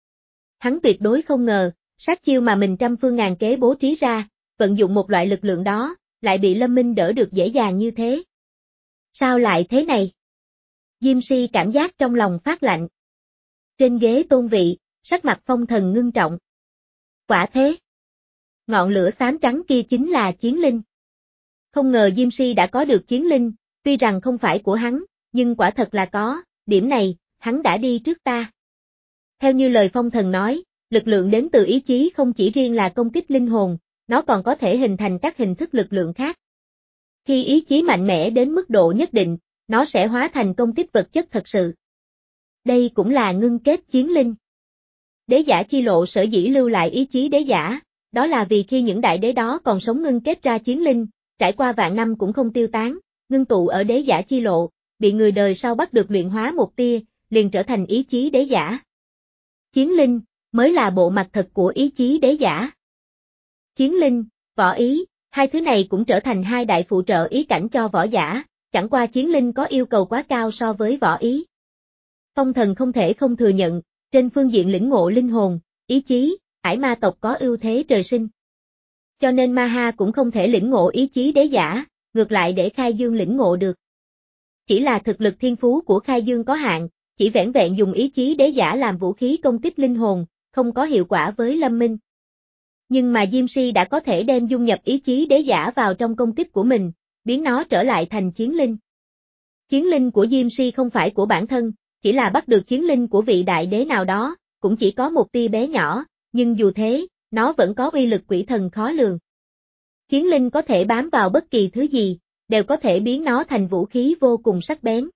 Hắn tuyệt đối không ngờ, sát chiêu mà mình trăm phương ngàn kế bố trí ra, vận dụng một loại lực lượng đó, lại bị Lâm Minh đỡ được dễ dàng như thế. Sao lại thế này? Diêm Si cảm giác trong lòng phát lạnh. Trên ghế tôn vị, sắc mặt Phong Thần ngưng trọng. Quả thế. Ngọn lửa xám trắng kia chính là chiến linh. Không ngờ Diêm Si đã có được chiến linh, tuy rằng không phải của hắn, nhưng quả thật là có, điểm này, hắn đã đi trước ta. Theo như lời Phong Thần nói, lực lượng đến từ ý chí không chỉ riêng là công kích linh hồn, nó còn có thể hình thành các hình thức lực lượng khác. Khi ý chí mạnh mẽ đến mức độ nhất định, nó sẽ hóa thành công kích vật chất thật sự. Đây cũng là ngưng kết chiến linh. Đế giả chi lộ sở dĩ lưu lại ý chí đế giả, đó là vì khi những đại đế đó còn sống ngưng kết ra chiến linh, trải qua vạn năm cũng không tiêu tán, ngưng tụ ở đế giả chi lộ, bị người đời sau bắt được luyện hóa một tia, liền trở thành ý chí đế giả. Chiến linh, mới là bộ mặt thật của ý chí đế giả. Chiến linh, võ ý, hai thứ này cũng trở thành hai đại phụ trợ ý cảnh cho võ giả, chẳng qua chiến linh có yêu cầu quá cao so với võ ý. Phong Thần không thể không thừa nhận, trên phương diện lĩnh ngộ linh hồn, ý chí, ải ma tộc có ưu thế trời sinh. Cho nên Ma Ha cũng không thể lĩnh ngộ ý chí đế giả, ngược lại để Khai Dương lĩnh ngộ được. Chỉ là thực lực thiên phú của Khai Dương có hạn, chỉ vẻn vẹn dùng ý chí đế giả làm vũ khí công kích linh hồn, không có hiệu quả với Lâm Minh. Nhưng mà Diêm Si đã có thể đem dung nhập ý chí đế giả vào trong công kích của mình, biến nó trở lại thành chiến linh. Chiến linh của Diêm Si không phải của bản thân, chỉ là bắt được chiến linh của vị đại đế nào đó, cũng chỉ có một tia bé nhỏ, nhưng dù thế, nó vẫn có uy lực quỷ thần khó lường. Chiến linh có thể bám vào bất kỳ thứ gì, đều có thể biến nó thành vũ khí vô cùng sắc bén.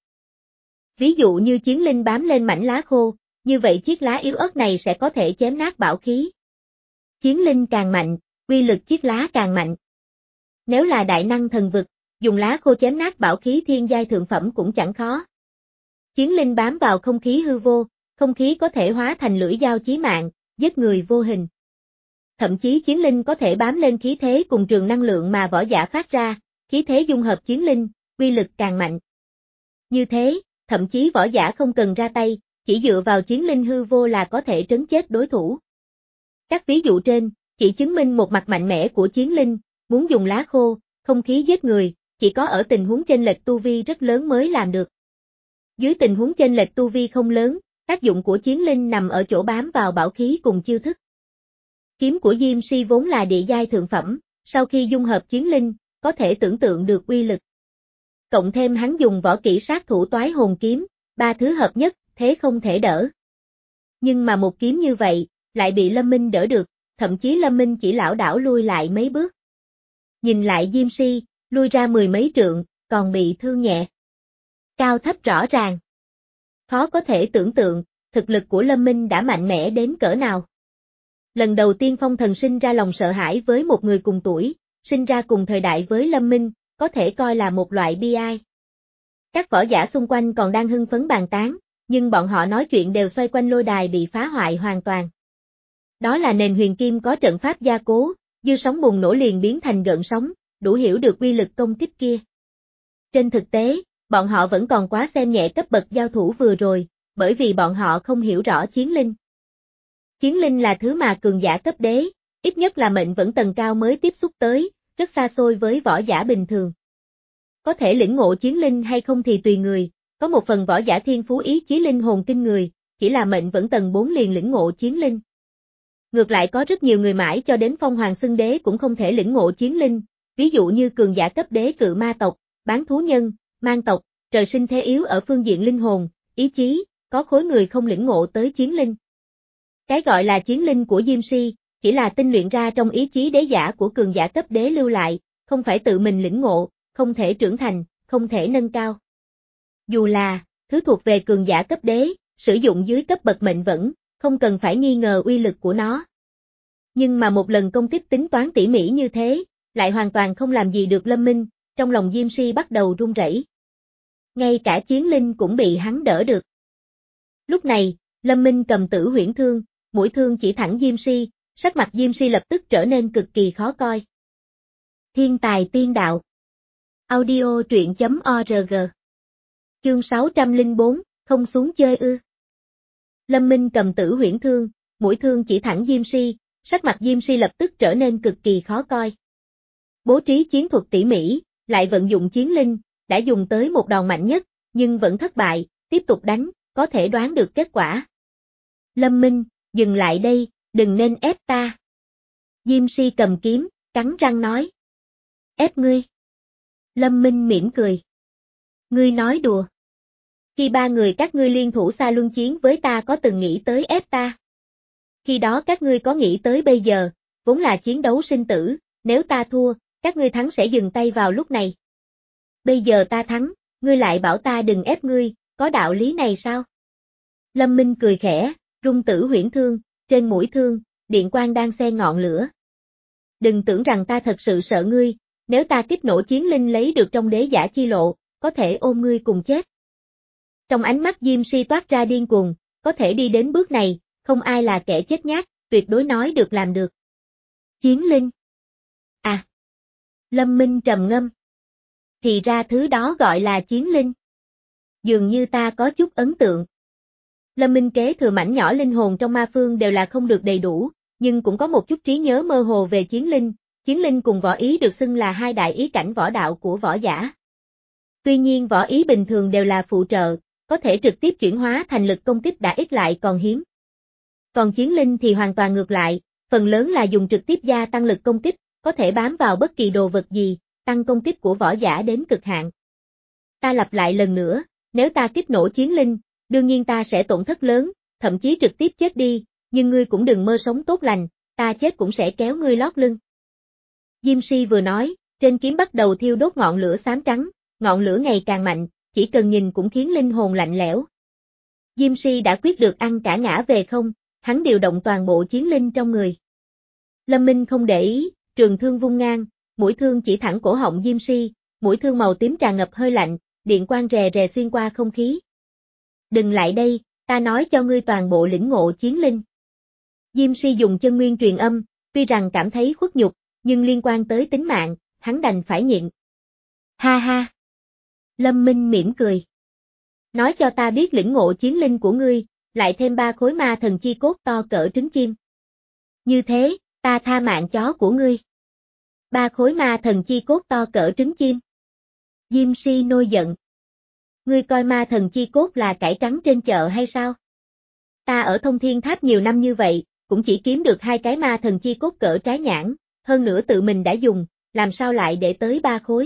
Ví dụ như chiến linh bám lên mảnh lá khô, như vậy chiếc lá yếu ớt này sẽ có thể chém nát bảo khí. Chiến linh càng mạnh, uy lực chiếc lá càng mạnh. Nếu là đại năng thần vực, dùng lá khô chém nát bảo khí thiên giai thượng phẩm cũng chẳng khó. Chiến linh bám vào không khí hư vô, không khí có thể hóa thành lưỡi dao chí mạng, giết người vô hình. Thậm chí chiến linh có thể bám lên khí thế cùng trường năng lượng mà võ giả phát ra, khí thế dung hợp chiến linh, uy lực càng mạnh. Như thế, thậm chí võ giả không cần ra tay, chỉ dựa vào chiến linh hư vô là có thể trấn chết đối thủ. Các ví dụ trên, chỉ chứng minh một mặt mạnh mẽ của chiến linh, muốn dùng lá khô, không khí giết người, chỉ có ở tình huống chênh lệch tu vi rất lớn mới làm được. Dưới tình huống chênh lệch tu vi không lớn, tác dụng của chiến linh nằm ở chỗ bám vào bảo khí cùng chiêu thức. Kiếm của Diêm Si vốn là địa giai thượng phẩm, sau khi dung hợp chiến linh, có thể tưởng tượng được uy lực. Cộng thêm hắn dùng võ kỹ sát thủ toái hồn kiếm, ba thứ hợp nhất, thế không thể đỡ. Nhưng mà một kiếm như vậy, lại bị Lâm Minh đỡ được, thậm chí Lâm Minh chỉ lảo đảo lui lại mấy bước. Nhìn lại Diêm Si, lui ra mười mấy trượng, còn bị thương nhẹ. Cao thấp rõ ràng. Khó có thể tưởng tượng, thực lực của Lâm Minh đã mạnh mẽ đến cỡ nào. Lần đầu tiên Phong Thần sinh ra lòng sợ hãi với một người cùng tuổi, sinh ra cùng thời đại với Lâm Minh, có thể coi là một loại bi ai. Các võ giả xung quanh còn đang hưng phấn bàn tán, nhưng bọn họ nói chuyện đều xoay quanh lôi đài bị phá hoại hoàn toàn. Đó là nền huyền kim có trận pháp gia cố, dư sóng bùng nổ liền biến thành gợn sóng, đủ hiểu được uy lực công kích kia. Trên thực tế, bọn họ vẫn còn quá xem nhẹ cấp bậc giao thủ vừa rồi, bởi vì bọn họ không hiểu rõ chiến linh. Chiến linh là thứ mà cường giả cấp đế, ít nhất là mệnh vẫn tầng cao mới tiếp xúc tới, rất xa xôi với võ giả bình thường. Có thể lĩnh ngộ chiến linh hay không thì tùy người, có một phần võ giả thiên phú ý chí linh hồn kinh người, chỉ là mệnh vẫn tầng bốn liền lĩnh ngộ chiến linh. Ngược lại có rất nhiều người mãi cho đến phong hoàng xưng đế cũng không thể lĩnh ngộ chiến linh, ví dụ như cường giả cấp đế cự ma tộc, bán thú nhân, mang tộc, trời sinh thế yếu ở phương diện linh hồn, ý chí, có khối người không lĩnh ngộ tới chiến linh. Cái gọi là chiến linh của Diêm Si, chỉ là tinh luyện ra trong ý chí đế giả của cường giả cấp đế lưu lại, không phải tự mình lĩnh ngộ, không thể trưởng thành, không thể nâng cao. Dù là, thứ thuộc về cường giả cấp đế, sử dụng dưới cấp bậc mệnh vẫn, không cần phải nghi ngờ uy lực của nó. Nhưng mà một lần công kích tính toán tỉ mỉ như thế, lại hoàn toàn không làm gì được Lâm Minh, trong lòng Diêm Si bắt đầu run rẩy. Ngay cả chiến linh cũng bị hắn đỡ được. Lúc này, Lâm Minh cầm tử huyễn thương, mũi thương chỉ thẳng Diêm Si, sắc mặt Diêm Si lập tức trở nên cực kỳ khó coi. Thiên tài tiên đạo. Audio truyện chấm org. Chương sáu trăm lẻ bốn, không xuống chơi ư. Lâm Minh cầm tử huyễn thương, mũi thương chỉ thẳng Diêm Si, sắc mặt Diêm Si lập tức trở nên cực kỳ khó coi. Bố trí chiến thuật tỉ mỉ, lại vận dụng chiến linh, đã dùng tới một đòn mạnh nhất, nhưng vẫn thất bại, tiếp tục đánh, có thể đoán được kết quả. Lâm Minh, dừng lại đây, đừng nên ép ta. Diêm Si cầm kiếm, cắn răng nói. Ép ngươi. Lâm Minh mỉm cười. Ngươi nói đùa. Khi ba người các ngươi liên thủ xa luân chiến với ta có từng nghĩ tới ép ta. Khi đó các ngươi có nghĩ tới bây giờ, vốn là chiến đấu sinh tử, nếu ta thua, các ngươi thắng sẽ dừng tay vào lúc này. Bây giờ ta thắng, ngươi lại bảo ta đừng ép ngươi, có đạo lý này sao? Lâm Minh cười khẽ, rung tử huyễn thương, trên mũi thương, điện quang đang xen ngọn lửa. Đừng tưởng rằng ta thật sự sợ ngươi, nếu ta kích nổ chiến linh lấy được trong đế giả chi lộ, có thể ôm ngươi cùng chết. Trong ánh mắt Diêm Si toát ra điên cuồng, có thể đi đến bước này, không ai là kẻ chết nhát, tuyệt đối nói được làm được. Chiến linh. À. Lâm Minh trầm ngâm. Thì ra thứ đó gọi là chiến linh. Dường như ta có chút ấn tượng. Lâm Minh kế thừa mảnh nhỏ linh hồn trong ma phương đều là không được đầy đủ, nhưng cũng có một chút trí nhớ mơ hồ về chiến linh, chiến linh cùng võ ý được xưng là hai đại ý cảnh võ đạo của võ giả. Tuy nhiên võ ý bình thường đều là phụ trợ, có thể trực tiếp chuyển hóa thành lực công kích đã ít lại còn hiếm. Còn chiến linh thì hoàn toàn ngược lại, phần lớn là dùng trực tiếp gia tăng lực công kích, có thể bám vào bất kỳ đồ vật gì, tăng công kích của võ giả đến cực hạn. Ta lặp lại lần nữa, nếu ta kích nổ chiến linh, đương nhiên ta sẽ tổn thất lớn, thậm chí trực tiếp chết đi, nhưng ngươi cũng đừng mơ sống tốt lành, ta chết cũng sẽ kéo ngươi lót lưng. Diêm Si vừa nói, trên kiếm bắt đầu thiêu đốt ngọn lửa xám trắng, ngọn lửa ngày càng mạnh, chỉ cần nhìn cũng khiến linh hồn lạnh lẽo. Diêm Si đã quyết được ăn cả ngã về không, hắn điều động toàn bộ chiến linh trong người. Lâm Minh không để ý, trường thương vung ngang, mũi thương chỉ thẳng cổ họng Diêm Si, mũi thương màu tím tràn ngập hơi lạnh, điện quang rè rè xuyên qua không khí. Đừng lại đây, ta nói cho ngươi toàn bộ lĩnh ngộ chiến linh. Diêm Si dùng chân nguyên truyền âm, tuy rằng cảm thấy khuất nhục, nhưng liên quan tới tính mạng, hắn đành phải nhịn. Ha ha. Lâm Minh mỉm cười. Nói cho ta biết lĩnh ngộ chiến linh của ngươi, lại thêm ba khối ma thần chi cốt to cỡ trứng chim. Như thế, ta tha mạng chó của ngươi. Ba khối ma thần chi cốt to cỡ trứng chim. Diêm Si nổi giận. Ngươi coi ma thần chi cốt là cải trắng trên chợ hay sao? Ta ở Thông Thiên Tháp nhiều năm như vậy, cũng chỉ kiếm được hai cái ma thần chi cốt cỡ trái nhãn, hơn nữa tự mình đã dùng, làm sao lại để tới ba khối?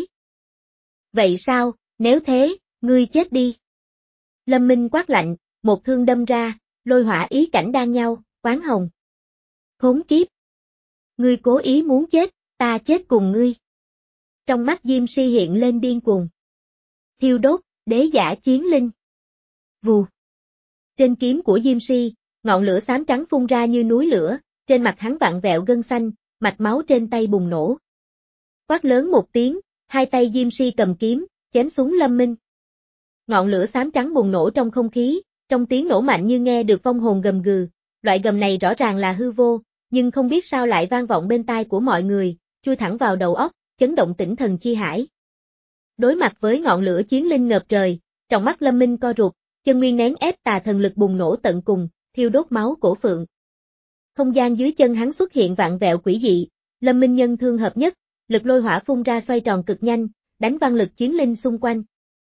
Vậy sao, nếu thế, ngươi chết đi. Lâm Minh quát lạnh, một thương đâm ra, lôi hỏa ý cảnh đan nhau, quán hồng. Khốn kiếp. Ngươi cố ý muốn chết, ta chết cùng ngươi. Trong mắt Diêm Si hiện lên điên cuồng. Thiêu đốt, Đế giả chiến linh. Vù. Trên kiếm của Diêm Si, ngọn lửa xám trắng phun ra như núi lửa, trên mặt hắn vặn vẹo gân xanh, mạch máu trên tay bùng nổ. Quát lớn một tiếng, hai tay Diêm Si cầm kiếm, chém xuống Lâm Minh. Ngọn lửa xám trắng bùng nổ trong không khí, trong tiếng nổ mạnh như nghe được vong hồn gầm gừ, loại gầm này rõ ràng là hư vô, nhưng không biết sao lại vang vọng bên tai của mọi người, chui thẳng vào đầu óc, chấn động tỉnh thần chi hải. Đối mặt với ngọn lửa chiến linh ngập trời, trong mắt Lâm Minh co rụt, chân nguyên nén ép tà thần lực bùng nổ tận cùng, thiêu đốt máu cổ phượng. Không gian dưới chân hắn xuất hiện vạn vẹo quỷ dị, Lâm Minh nhân thương hợp nhất, lực lôi hỏa phun ra xoay tròn cực nhanh, đánh văng lực chiến linh xung quanh.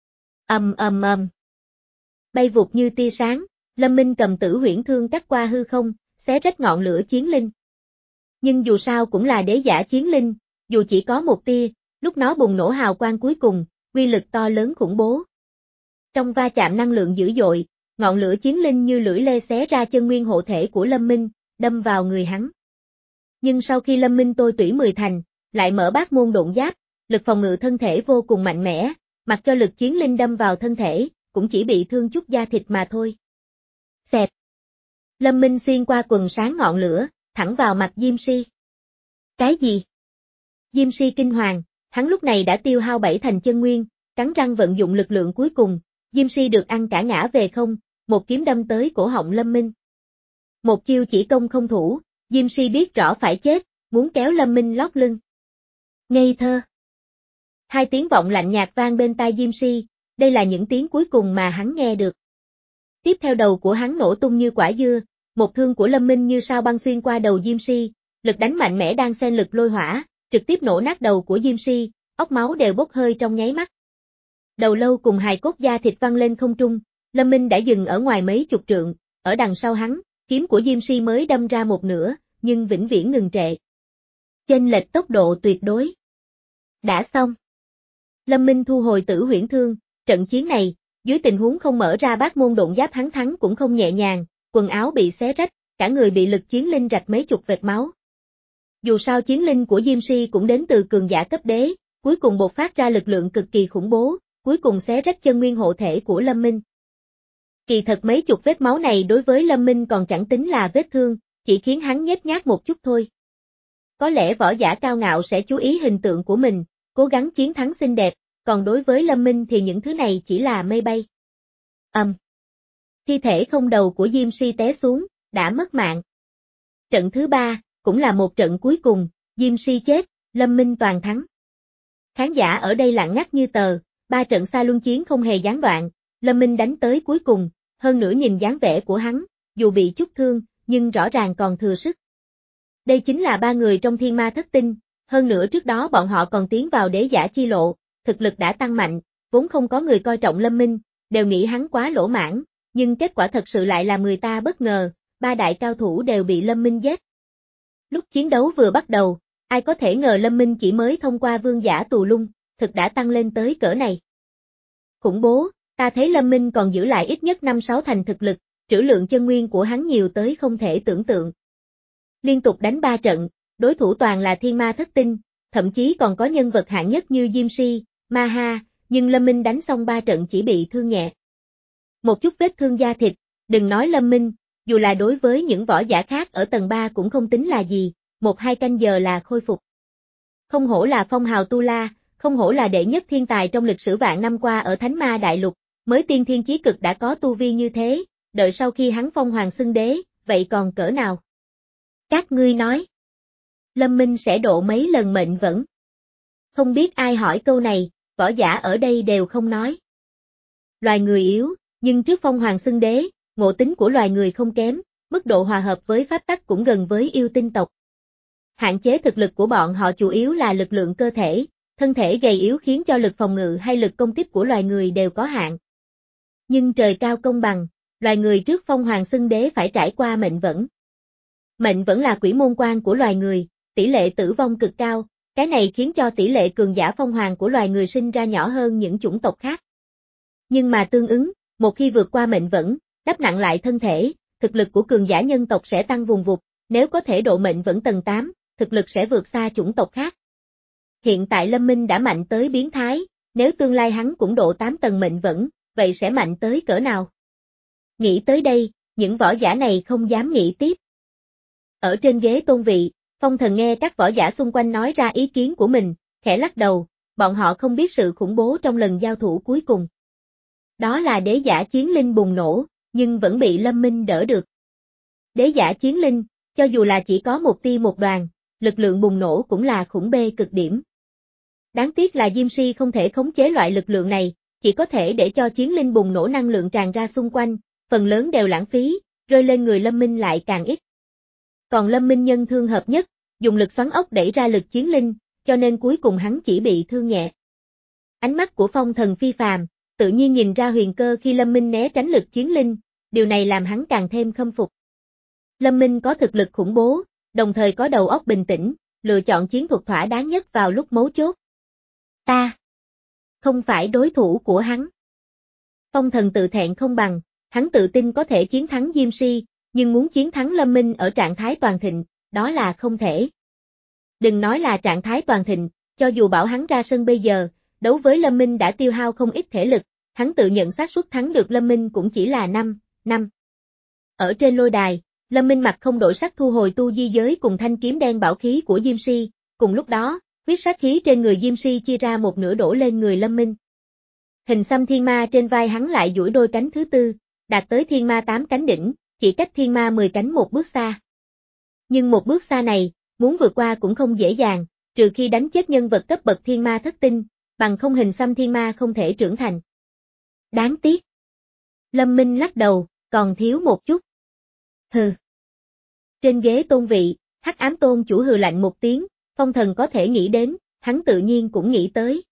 Ầm ầm ầm. Bay vụt như tia sáng, Lâm Minh cầm tử huyễn thương cắt qua hư không, xé rách ngọn lửa chiến linh. Nhưng dù sao cũng là đế giả chiến linh, dù chỉ có một tia, lúc nó bùng nổ hào quang cuối cùng, uy lực to lớn khủng bố. Trong va chạm năng lượng dữ dội, ngọn lửa chiến linh như lưỡi lê xé ra chân nguyên hộ thể của Lâm Minh, đâm vào người hắn. Nhưng sau khi Lâm Minh tôi tủy mười thành, lại mở bát môn độn giáp, lực phòng ngự thân thể vô cùng mạnh mẽ, mặc cho lực chiến linh đâm vào thân thể, cũng chỉ bị thương chút da thịt mà thôi. Xẹt. Lâm Minh xuyên qua quần sáng ngọn lửa, thẳng vào mặt Diêm Si. Cái gì? Diêm Si kinh hoàng, hắn lúc này đã tiêu hao bảy thành chân nguyên, cắn răng vận dụng lực lượng cuối cùng, Diêm Si được ăn cả ngã về không, một kiếm đâm tới cổ họng Lâm Minh. Một chiêu chỉ công không thủ, Diêm Si biết rõ phải chết, muốn kéo Lâm Minh lót lưng. Ngây thơ. Hai tiếng vọng lạnh nhạt vang bên tai Diêm Si, đây là những tiếng cuối cùng mà hắn nghe được. Tiếp theo đầu của hắn nổ tung như quả dưa, một thương của Lâm Minh như sao băng xuyên qua đầu Diêm Si, lực đánh mạnh mẽ đang xen lực lôi hỏa, trực tiếp nổ nát đầu của Diêm Si, óc máu đều bốc hơi trong nháy mắt. Đầu lâu cùng hài cốt da thịt văng lên không trung, Lâm Minh đã dừng ở ngoài mấy chục trượng, ở đằng sau hắn, kiếm của Diêm Si mới đâm ra một nửa, nhưng vĩnh viễn ngừng trệ. Chênh lệch tốc độ tuyệt đối. Đã xong. Lâm Minh thu hồi tử huyễn thương, trận chiến này, dưới tình huống không mở ra bát môn độn giáp hắn thắng cũng không nhẹ nhàng, quần áo bị xé rách, cả người bị lực chiến linh rạch mấy chục vệt máu. Dù sao chiến linh của Diêm Si cũng đến từ cường giả cấp đế, cuối cùng bộc phát ra lực lượng cực kỳ khủng bố, cuối cùng xé rách chân nguyên hộ thể của Lâm Minh. Kỳ thật mấy chục vết máu này đối với Lâm Minh còn chẳng tính là vết thương, chỉ khiến hắn nhếch nhác một chút thôi. Có lẽ võ giả cao ngạo sẽ chú ý hình tượng của mình, cố gắng chiến thắng xinh đẹp, còn đối với Lâm Minh thì những thứ này chỉ là mây bay. Ầm. Um. Thi thể không đầu của Diêm Si té xuống, đã mất mạng. Trận thứ ba, cũng là một trận cuối cùng, Diêm Si chết, Lâm Minh toàn thắng. Khán giả ở đây lặng ngắt như tờ, ba trận xa luân chiến không hề gián đoạn, Lâm Minh đánh tới cuối cùng, hơn nữa nhìn dáng vẻ của hắn, dù bị chút thương, nhưng rõ ràng còn thừa sức. Đây chính là ba người trong thiên ma thất tinh, hơn nữa trước đó bọn họ còn tiến vào đế giả chi lộ, thực lực đã tăng mạnh, vốn không có người coi trọng Lâm Minh, đều nghĩ hắn quá lỗ mãn, nhưng kết quả thật sự lại làm người ta bất ngờ, ba đại cao thủ đều bị Lâm Minh giết. Lúc chiến đấu vừa bắt đầu, ai có thể ngờ Lâm Minh chỉ mới thông qua vương giả tù lung, thực đã tăng lên tới cỡ này. Khủng bố, ta thấy Lâm Minh còn giữ lại ít nhất năm sáu thành thực lực, trữ lượng chân nguyên của hắn nhiều tới không thể tưởng tượng. Liên tục đánh ba trận, đối thủ toàn là thiên ma thất tinh, thậm chí còn có nhân vật hạng nhất như Diêm Si, Ma Ha, nhưng Lâm Minh đánh xong ba trận chỉ bị thương nhẹ. Một chút vết thương da thịt, đừng nói Lâm Minh, dù là đối với những võ giả khác ở tầng ba cũng không tính là gì, một hai canh giờ là khôi phục. Không hổ là phong hào tu la, không hổ là đệ nhất thiên tài trong lịch sử vạn năm qua ở Thánh Ma Đại Lục, mới tiên thiên chí cực đã có tu vi như thế, đợi sau khi hắn phong hoàng xưng đế, vậy còn cỡ nào? Các ngươi nói, Lâm Minh sẽ độ mấy lần mệnh vẫn? Không biết ai hỏi câu này, võ giả ở đây đều không nói. Loài người yếu, nhưng trước phong hoàng xưng đế, ngộ tính của loài người không kém, mức độ hòa hợp với pháp tắc cũng gần với yêu tinh tộc. Hạn chế thực lực của bọn họ chủ yếu là lực lượng cơ thể, thân thể gầy yếu khiến cho lực phòng ngự hay lực công kích của loài người đều có hạn. Nhưng trời cao công bằng, loài người trước phong hoàng xưng đế phải trải qua mệnh vẫn. Mệnh vẫn là quỷ môn quan của loài người, tỷ lệ tử vong cực cao, cái này khiến cho tỷ lệ cường giả phong hoàng của loài người sinh ra nhỏ hơn những chủng tộc khác. Nhưng mà tương ứng, một khi vượt qua mệnh vẫn, đắp nặng lại thân thể, thực lực của cường giả nhân tộc sẽ tăng vùng vụt, nếu có thể độ mệnh vẫn tầng tám, thực lực sẽ vượt xa chủng tộc khác. Hiện tại Lâm Minh đã mạnh tới biến thái, nếu tương lai hắn cũng độ tám tầng mệnh vẫn, vậy sẽ mạnh tới cỡ nào? Nghĩ tới đây, những võ giả này không dám nghĩ tiếp. Ở trên ghế tôn vị, Phong Thần nghe các võ giả xung quanh nói ra ý kiến của mình, khẽ lắc đầu, bọn họ không biết sự khủng bố trong lần giao thủ cuối cùng. Đó là đế giả chiến linh bùng nổ, nhưng vẫn bị Lâm Minh đỡ được. Đế giả chiến linh, cho dù là chỉ có một tia một đoàn, lực lượng bùng nổ cũng là khủng bê cực điểm. Đáng tiếc là Diêm Si không thể khống chế loại lực lượng này, chỉ có thể để cho chiến linh bùng nổ năng lượng tràn ra xung quanh, phần lớn đều lãng phí, rơi lên người Lâm Minh lại càng ít. Còn Lâm Minh nhân thương hợp nhất, dùng lực xoắn ốc đẩy ra lực chiến linh, cho nên cuối cùng hắn chỉ bị thương nhẹ. Ánh mắt của Phong Thần phi phàm, tự nhiên nhìn ra huyền cơ khi Lâm Minh né tránh lực chiến linh, điều này làm hắn càng thêm khâm phục. Lâm Minh có thực lực khủng bố, đồng thời có đầu óc bình tĩnh, lựa chọn chiến thuật thỏa đáng nhất vào lúc mấu chốt. Ta không phải đối thủ của hắn. Phong Thần tự thẹn không bằng, hắn tự tin có thể chiến thắng Diêm Si, nhưng muốn chiến thắng Lâm Minh ở trạng thái toàn thịnh, đó là không thể. Đừng nói là trạng thái toàn thịnh, cho dù bảo hắn ra sân bây giờ, đấu với Lâm Minh đã tiêu hao không ít thể lực, hắn tự nhận xác suất thắng được Lâm Minh cũng chỉ là năm, năm. Ở trên lôi đài, Lâm Minh mặt không đổi sắc thu hồi tu di giới cùng thanh kiếm đen bảo khí của Diêm Si, cùng lúc đó, huyết sát khí trên người Diêm Si chia ra một nửa đổ lên người Lâm Minh. Hình xăm thiên ma trên vai hắn lại duỗi đôi cánh thứ tư, đạt tới thiên ma tám cánh đỉnh, chỉ cách thiên ma mười cánh một bước xa. Nhưng một bước xa này, muốn vượt qua cũng không dễ dàng, trừ khi đánh chết nhân vật cấp bậc thiên ma thất tinh, bằng không hình xăm thiên ma không thể trưởng thành. Đáng tiếc. Lâm Minh lắc đầu, còn thiếu một chút. Hừ. Trên ghế tôn vị, Hắc Ám Tôn chủ hừ lạnh một tiếng, Phong Thần có thể nghĩ đến, hắn tự nhiên cũng nghĩ tới.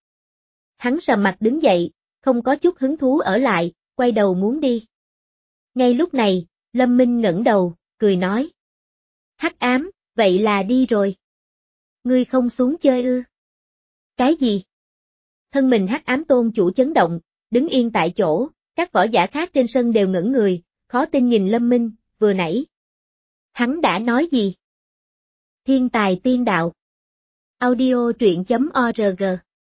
Hắn sầm mặt đứng dậy, không có chút hứng thú ở lại, quay đầu muốn đi. Ngay lúc này, Lâm Minh ngẩng đầu, cười nói. Hắc Ám, vậy là đi rồi. Ngươi không xuống chơi ư? Cái gì? Thân mình Hắc Ám Tôn chủ chấn động, đứng yên tại chỗ, các võ giả khác trên sân đều ngẩn người, khó tin nhìn Lâm Minh, vừa nãy. Hắn đã nói gì? Thiên tài tiên đạo. Audio truyện chấm org.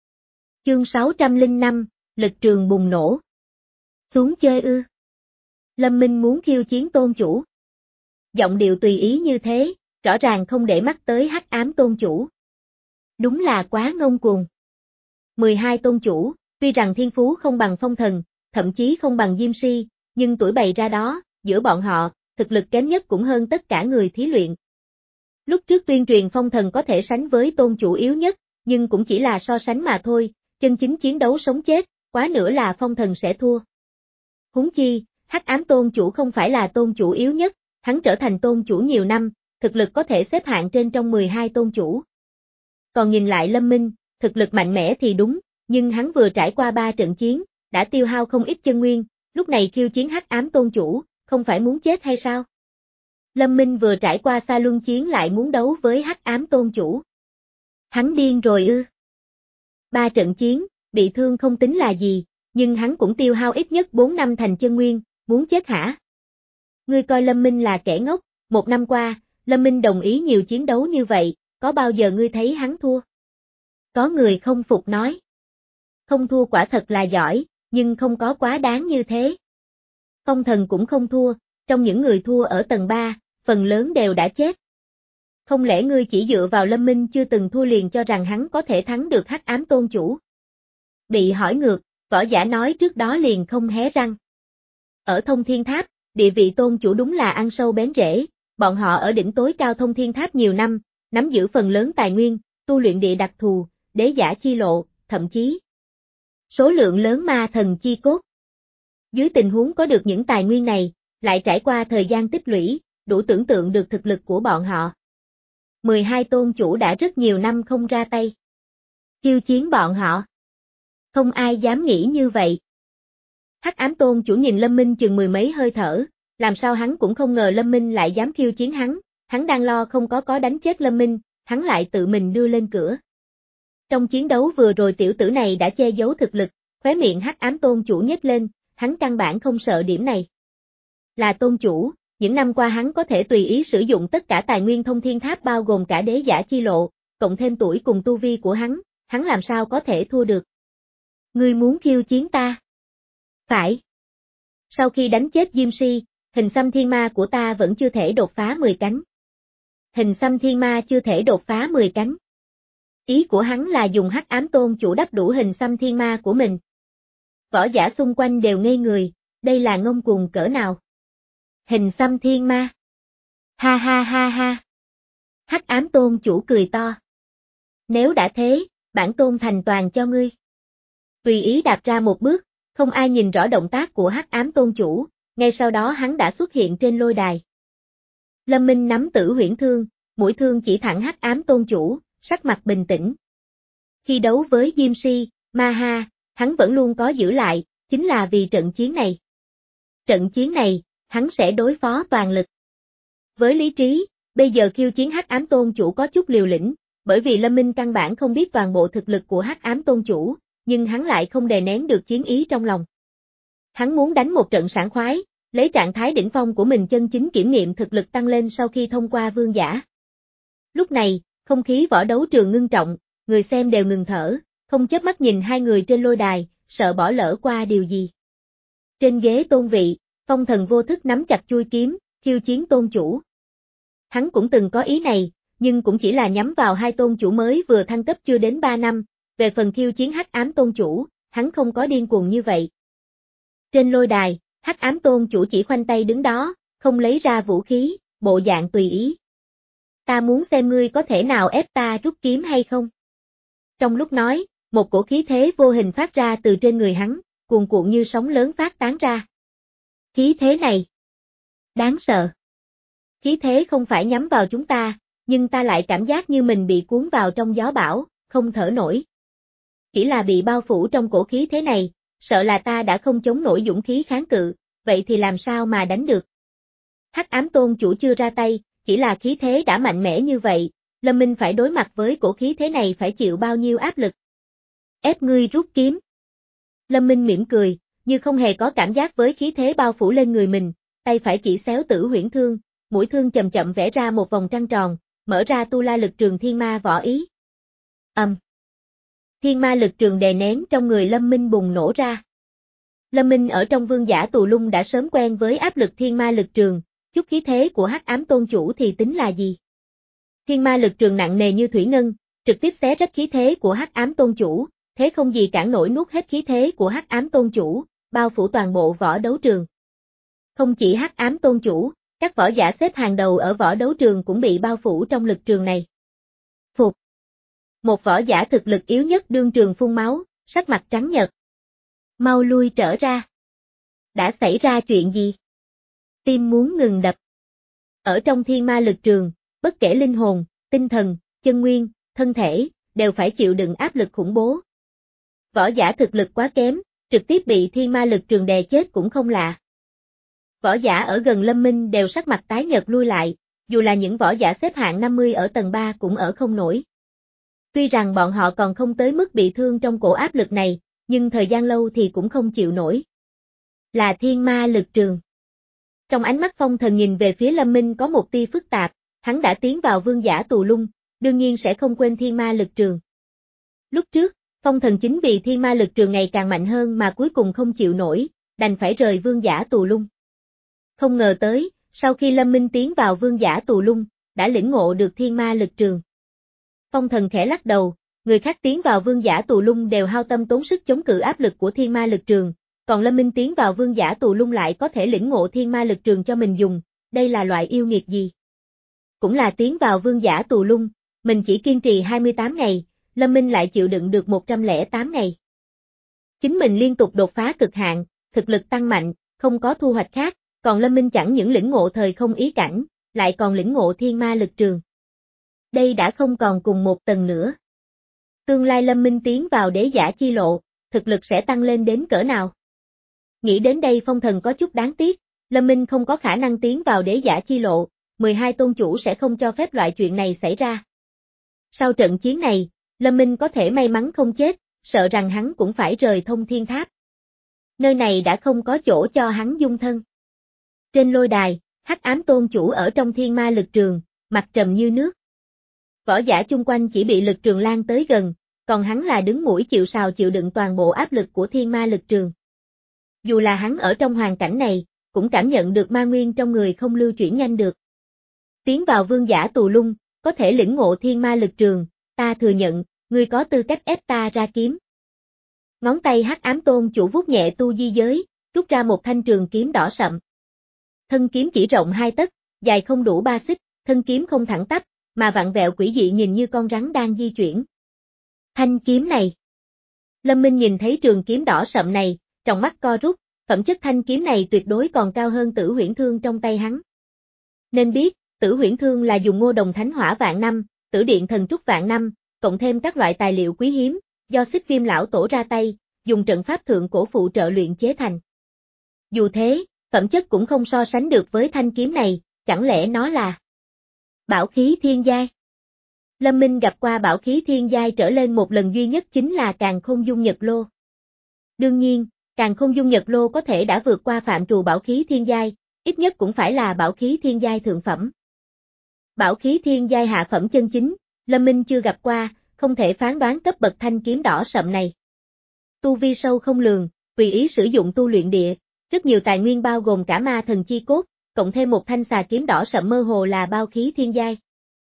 Chương sáu trăm lẻ năm, lực trường bùng nổ. Xuống chơi ư? Lâm Minh muốn khiêu chiến tôn chủ. Giọng điệu tùy ý như thế, rõ ràng không để mắt tới Hắc Ám Tôn chủ. Đúng là quá ngông cuồng. mười hai tôn chủ, tuy rằng thiên phú không bằng Phong Thần, thậm chí không bằng Diêm Si, nhưng tuổi bày ra đó, giữa bọn họ, thực lực kém nhất cũng hơn tất cả người thí luyện. Lúc trước tuyên truyền Phong Thần có thể sánh với tôn chủ yếu nhất, nhưng cũng chỉ là so sánh mà thôi, chân chính chiến đấu sống chết, quá nữa là Phong Thần sẽ thua. Huống chi, Hắc Ám Tôn chủ không phải là tôn chủ yếu nhất, hắn trở thành tôn chủ nhiều năm, thực lực có thể xếp hạng trên trong mười hai tôn chủ. Còn nhìn lại Lâm Minh, thực lực mạnh mẽ thì đúng, nhưng hắn vừa trải qua ba trận chiến, đã tiêu hao không ít chân nguyên, lúc này khiêu chiến Hắc Ám Tôn chủ, không phải muốn chết hay sao? Lâm Minh vừa trải qua xa luân chiến lại muốn đấu với Hắc Ám Tôn chủ. Hắn điên rồi ư? Ba trận chiến, bị thương không tính là gì, nhưng hắn cũng tiêu hao ít nhất bốn năm thành chân nguyên, muốn chết hả? Ngươi coi Lâm Minh là kẻ ngốc, một năm qua, Lâm Minh đồng ý nhiều chiến đấu như vậy, có bao giờ ngươi thấy hắn thua? Có người không phục nói. Không thua quả thật là giỏi, nhưng không có quá đáng như thế. Phong Thần cũng không thua, trong những người thua ở tầng ba, phần lớn đều đã chết. Không lẽ ngươi chỉ dựa vào Lâm Minh chưa từng thua liền cho rằng hắn có thể thắng được Hắc Ám Tôn chủ? Bị hỏi ngược, võ giả nói trước đó liền không hé răng. Ở Thông Thiên Tháp, địa vị tôn chủ đúng là ăn sâu bén rễ, bọn họ ở đỉnh tối cao Thông Thiên Tháp nhiều năm, nắm giữ phần lớn tài nguyên, tu luyện địa đặc thù, đế giả chi lộ, thậm chí số lượng lớn ma thần chi cốt. Dưới tình huống có được những tài nguyên này, lại trải qua thời gian tích lũy, đủ tưởng tượng được thực lực của bọn họ. mười hai tôn chủ đã rất nhiều năm không ra tay. Khiêu chiến bọn họ. Không ai dám nghĩ như vậy. Hắc Ám Tôn chủ nhìn Lâm Minh chừng mười mấy hơi thở, làm sao hắn cũng không ngờ Lâm Minh lại dám khiêu chiến hắn, hắn đang lo không có có đánh chết Lâm Minh, hắn lại tự mình đưa lên cửa. Trong chiến đấu vừa rồi tiểu tử này đã che giấu thực lực, khóe miệng Hắc Ám Tôn chủ nhếch lên, hắn căn bản không sợ điểm này. Là tôn chủ, những năm qua hắn có thể tùy ý sử dụng tất cả tài nguyên Thông Thiên Tháp bao gồm cả đế giả chi lộ, cộng thêm tuổi cùng tu vi của hắn, hắn làm sao có thể thua được. Ngươi muốn khiêu chiến ta? Phải. Sau khi đánh chết Diêm Si, hình xăm thiên ma của ta vẫn chưa thể đột phá mười cánh. Hình xăm thiên ma chưa thể đột phá mười cánh. Ý của hắn là dùng Hắc Ám Tôn Chủ đắp đủ hình xăm thiên ma của mình. Võ giả xung quanh đều ngây người, đây là ngông cuồng cỡ nào? Hình xăm thiên ma. Ha ha ha ha. Hắc Ám Tôn Chủ cười to. Nếu đã thế, bản tôn thành toàn cho ngươi. Tùy ý đạp ra một bước, không ai nhìn rõ động tác của Hắc Ám Tôn Chủ, ngay sau đó hắn đã xuất hiện trên lôi đài. Lâm Minh nắm Tử Huyễn Thương, mũi thương chỉ thẳng Hắc Ám Tôn Chủ, sắc mặt bình tĩnh. Khi đấu với Diêm Si, Ma Ha, hắn vẫn luôn có giữ lại, chính là vì trận chiến này. Trận chiến này, hắn sẽ đối phó toàn lực. Với lý trí, bây giờ khiêu chiến Hắc Ám Tôn Chủ có chút liều lĩnh, bởi vì Lâm Minh căn bản không biết toàn bộ thực lực của Hắc Ám Tôn Chủ, nhưng hắn lại không đè nén được chiến ý trong lòng. Hắn muốn đánh một trận sảng khoái, lấy trạng thái đỉnh phong của mình chân chính kiểm nghiệm thực lực tăng lên sau khi thông qua vương giả. Lúc này, không khí võ đấu trường ngưng trọng, người xem đều ngừng thở, không chớp mắt nhìn hai người trên lôi đài, sợ bỏ lỡ qua điều gì. Trên ghế tôn vị, Phong Thần vô thức nắm chặt chuôi kiếm, khiêu chiến tôn chủ. Hắn cũng từng có ý này, nhưng cũng chỉ là nhắm vào hai tôn chủ mới vừa thăng cấp chưa đến ba năm, về phần khiêu chiến Hắc Ám Tôn Chủ, hắn không có điên cuồng như vậy. Trên lôi đài, Hắc Ám Tôn Chủ chỉ khoanh tay đứng đó, không lấy ra vũ khí, bộ dạng tùy ý. Ta muốn xem ngươi có thể nào ép ta rút kiếm hay không. Trong lúc nói, một cổ khí thế vô hình phát ra từ trên người hắn, cuồn cuộn như sóng lớn phát tán ra. Khí thế này đáng sợ. Khí thế không phải nhắm vào chúng ta, nhưng ta lại cảm giác như mình bị cuốn vào trong gió bão, không thở nổi. Chỉ là bị bao phủ trong cổ khí thế này, sợ là ta đã không chống nổi dũng khí kháng cự, vậy thì làm sao mà đánh được. Hắc Ám Tôn Chủ chưa ra tay, chỉ là khí thế đã mạnh mẽ như vậy, Lâm Minh phải đối mặt với cổ khí thế này phải chịu bao nhiêu áp lực. Ép ngươi rút kiếm. Lâm Minh mỉm cười, như không hề có cảm giác với khí thế bao phủ lên người mình, tay phải chỉ xéo Tử Huyễn Thương, mũi thương chậm chậm vẽ ra một vòng trăng tròn, mở ra tu la lực trường thiên ma võ ý. Ầm. Um. Thiên ma lực trường đè nén trong người Lâm Minh bùng nổ ra. Lâm Minh ở trong vương giả tù lung đã sớm quen với áp lực thiên ma lực trường, chút khí thế của Hắc Ám Tôn Chủ thì tính là gì? Thiên ma lực trường nặng nề như thủy ngân, trực tiếp xé rách khí thế của Hắc Ám Tôn Chủ, thế không gì cản nổi nuốt hết khí thế của Hắc Ám Tôn Chủ, bao phủ toàn bộ võ đấu trường. Không chỉ Hắc Ám Tôn Chủ, các võ giả xếp hàng đầu ở võ đấu trường cũng bị bao phủ trong lực trường này. Phục. Một võ giả thực lực yếu nhất đương trường phun máu, sắc mặt trắng nhợt. Mau lui trở ra. Đã xảy ra chuyện gì? Tim muốn ngừng đập. Ở trong thiên ma lực trường, bất kể linh hồn, tinh thần, chân nguyên, thân thể, đều phải chịu đựng áp lực khủng bố. Võ giả thực lực quá kém, trực tiếp bị thiên ma lực trường đè chết cũng không lạ. Võ giả ở gần Lâm Minh đều sắc mặt tái nhợt lui lại, dù là những võ giả xếp hạng năm mươi ở tầng ba cũng ở không nổi. Tuy rằng bọn họ còn không tới mức bị thương trong cổ áp lực này, nhưng thời gian lâu thì cũng không chịu nổi. Là thiên ma lực trường. Trong ánh mắt Phong Thần nhìn về phía Lâm Minh có một tia phức tạp, hắn đã tiến vào vương giả tù lung, đương nhiên sẽ không quên thiên ma lực trường. Lúc trước, Phong Thần chính vì thiên ma lực trường ngày càng mạnh hơn mà cuối cùng không chịu nổi, đành phải rời vương giả tù lung. Không ngờ tới, sau khi Lâm Minh tiến vào vương giả tù lung, đã lĩnh ngộ được thiên ma lực trường. Phong Thần khẽ lắc đầu, người khác tiến vào vương giả tù lung đều hao tâm tốn sức chống cự áp lực của thiên ma lực trường, còn Lâm Minh tiến vào vương giả tù lung lại có thể lĩnh ngộ thiên ma lực trường cho mình dùng, đây là loại yêu nghiệt gì? Cũng là tiến vào vương giả tù lung, mình chỉ kiên trì hai mươi tám ngày, Lâm Minh lại chịu đựng được một trăm lẻ tám ngày. Chính mình liên tục đột phá cực hạn, thực lực tăng mạnh, không có thu hoạch khác, còn Lâm Minh chẳng những lĩnh ngộ thời không ý cảnh, lại còn lĩnh ngộ thiên ma lực trường. Đây đã không còn cùng một tầng nữa. Tương lai Lâm Minh tiến vào đế giả chi lộ, thực lực sẽ tăng lên đến cỡ nào? Nghĩ đến đây Phong Thần có chút đáng tiếc, Lâm Minh không có khả năng tiến vào đế giả chi lộ, mười hai tôn chủ sẽ không cho phép loại chuyện này xảy ra. Sau trận chiến này, Lâm Minh có thể may mắn không chết, sợ rằng hắn cũng phải rời Thông Thiên Tháp. Nơi này đã không có chỗ cho hắn dung thân. Trên lôi đài, Hắc Ám Tôn Chủ ở trong thiên ma lực trường, mặt trầm như nước. Võ giả chung quanh chỉ bị lực trường lan tới gần, còn hắn là đứng mũi chịu sào chịu đựng toàn bộ áp lực của thiên ma lực trường. Dù là hắn ở trong hoàn cảnh này, cũng cảm nhận được ma nguyên trong người không lưu chuyển nhanh được. Tiến vào vương giả tù lung, có thể lĩnh ngộ thiên ma lực trường, ta thừa nhận, ngươi có tư cách ép ta ra kiếm. Ngón tay hắc ám tôn chủ vuốt nhẹ tu di giới, rút ra một thanh trường kiếm đỏ sậm. Thân kiếm chỉ rộng hai tấc, dài không đủ ba xích, thân kiếm không thẳng tắp, mà vặn vẹo quỷ dị nhìn như con rắn đang di chuyển. Thanh kiếm này. Lâm Minh nhìn thấy trường kiếm đỏ sậm này, trong mắt co rút, phẩm chất thanh kiếm này tuyệt đối còn cao hơn Tử Huyễn Thương trong tay hắn. Nên biết, Tử Huyễn Thương là dùng Ngô Đồng Thánh Hỏa vạn năm, Tử Điện Thần Trúc vạn năm, cộng thêm các loại tài liệu quý hiếm, do Xích Viêm lão tổ ra tay, dùng trận pháp thượng cổ phụ trợ luyện chế thành. Dù thế, phẩm chất cũng không so sánh được với thanh kiếm này, chẳng lẽ nó là bảo khí thiên giai? Lâm Minh gặp qua bảo khí thiên giai trở lên một lần duy nhất chính là Càn Khôn Dung Nhật Lô. Đương nhiên, Càn Khôn Dung Nhật Lô có thể đã vượt qua phạm trù bảo khí thiên giai, ít nhất cũng phải là bảo khí thiên giai thượng phẩm. Bảo khí thiên giai hạ phẩm chân chính, Lâm Minh chưa gặp qua, không thể phán đoán cấp bậc thanh kiếm đỏ sậm này. Tu vi sâu không lường, tùy ý sử dụng tu luyện địa, rất nhiều tài nguyên bao gồm cả ma thần chi cốt, cộng thêm một thanh xà kiếm đỏ sậm mơ hồ là bao khí thiên giai.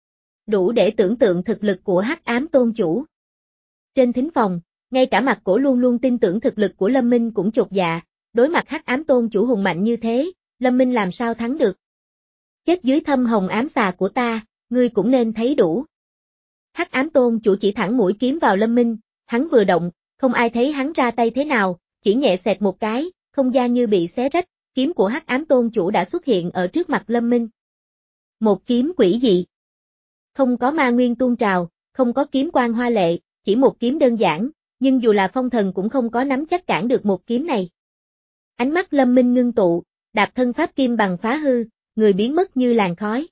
Đủ để tưởng tượng thực lực của hắc ám tôn chủ. Trên thính phòng, ngay cả Mạc Cổ luôn luôn tin tưởng thực lực của Lâm Minh cũng chột dạ, đối mặt hắc ám tôn chủ hùng mạnh như thế, Lâm Minh làm sao thắng được. Chết dưới thâm hồng ám xà của ta, ngươi cũng nên thấy đủ. Hắc ám tôn chủ chỉ thẳng mũi kiếm vào Lâm Minh, hắn vừa động, không ai thấy hắn ra tay thế nào, chỉ nhẹ xẹt một cái, không gian như bị xé rách, kiếm của hắc ám tôn chủ đã xuất hiện ở trước mặt Lâm Minh. Một kiếm quỷ dị. Không có ma nguyên tuôn trào, không có kiếm quang hoa lệ, chỉ một kiếm đơn giản, nhưng dù là phong thần cũng không có nắm chắc cản được một kiếm này. Ánh mắt Lâm Minh ngưng tụ, đạp thân pháp kim bằng phá hư, người biến mất như làn khói.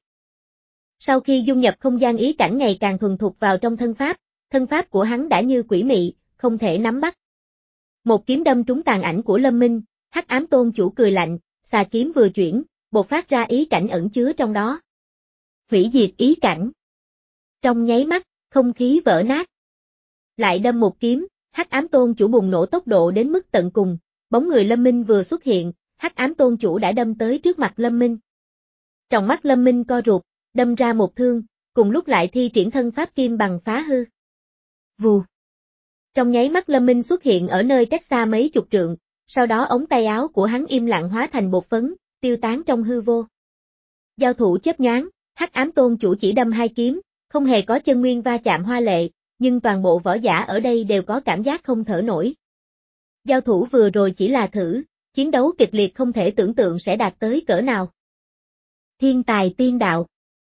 Sau khi dung nhập không gian ý cảnh ngày càng thuần thục vào trong thân pháp, thân pháp của hắn đã như quỷ mị, không thể nắm bắt. Một kiếm đâm trúng tàn ảnh của Lâm Minh, hắc ám tôn chủ cười lạnh, xà kiếm vừa chuyển, bộc phát ra ý cảnh ẩn chứa trong đó. Hủy diệt ý cảnh. Trong nháy mắt, không khí vỡ nát. Lại đâm một kiếm, hắc ám tôn chủ bùng nổ tốc độ đến mức tận cùng, bóng người Lâm Minh vừa xuất hiện, hắc ám tôn chủ đã đâm tới trước mặt Lâm Minh. Trong mắt Lâm Minh co rụt, đâm ra một thương, cùng lúc lại thi triển thân pháp kim bằng phá hư. Vù. Trong nháy mắt Lâm Minh xuất hiện ở nơi cách xa mấy chục trượng, sau đó ống tay áo của hắn im lặng hóa thành bột phấn, tiêu tán trong hư vô. Giao thủ chớp nhoáng, hắc ám tôn chủ chỉ đâm hai kiếm, không hề có chân nguyên va chạm hoa lệ, nhưng toàn bộ võ giả ở đây đều có cảm giác không thở nổi. Giao thủ vừa rồi chỉ là thử, chiến đấu kịch liệt không thể tưởng tượng sẽ đạt tới cỡ nào. Thiên tài tiên đạo.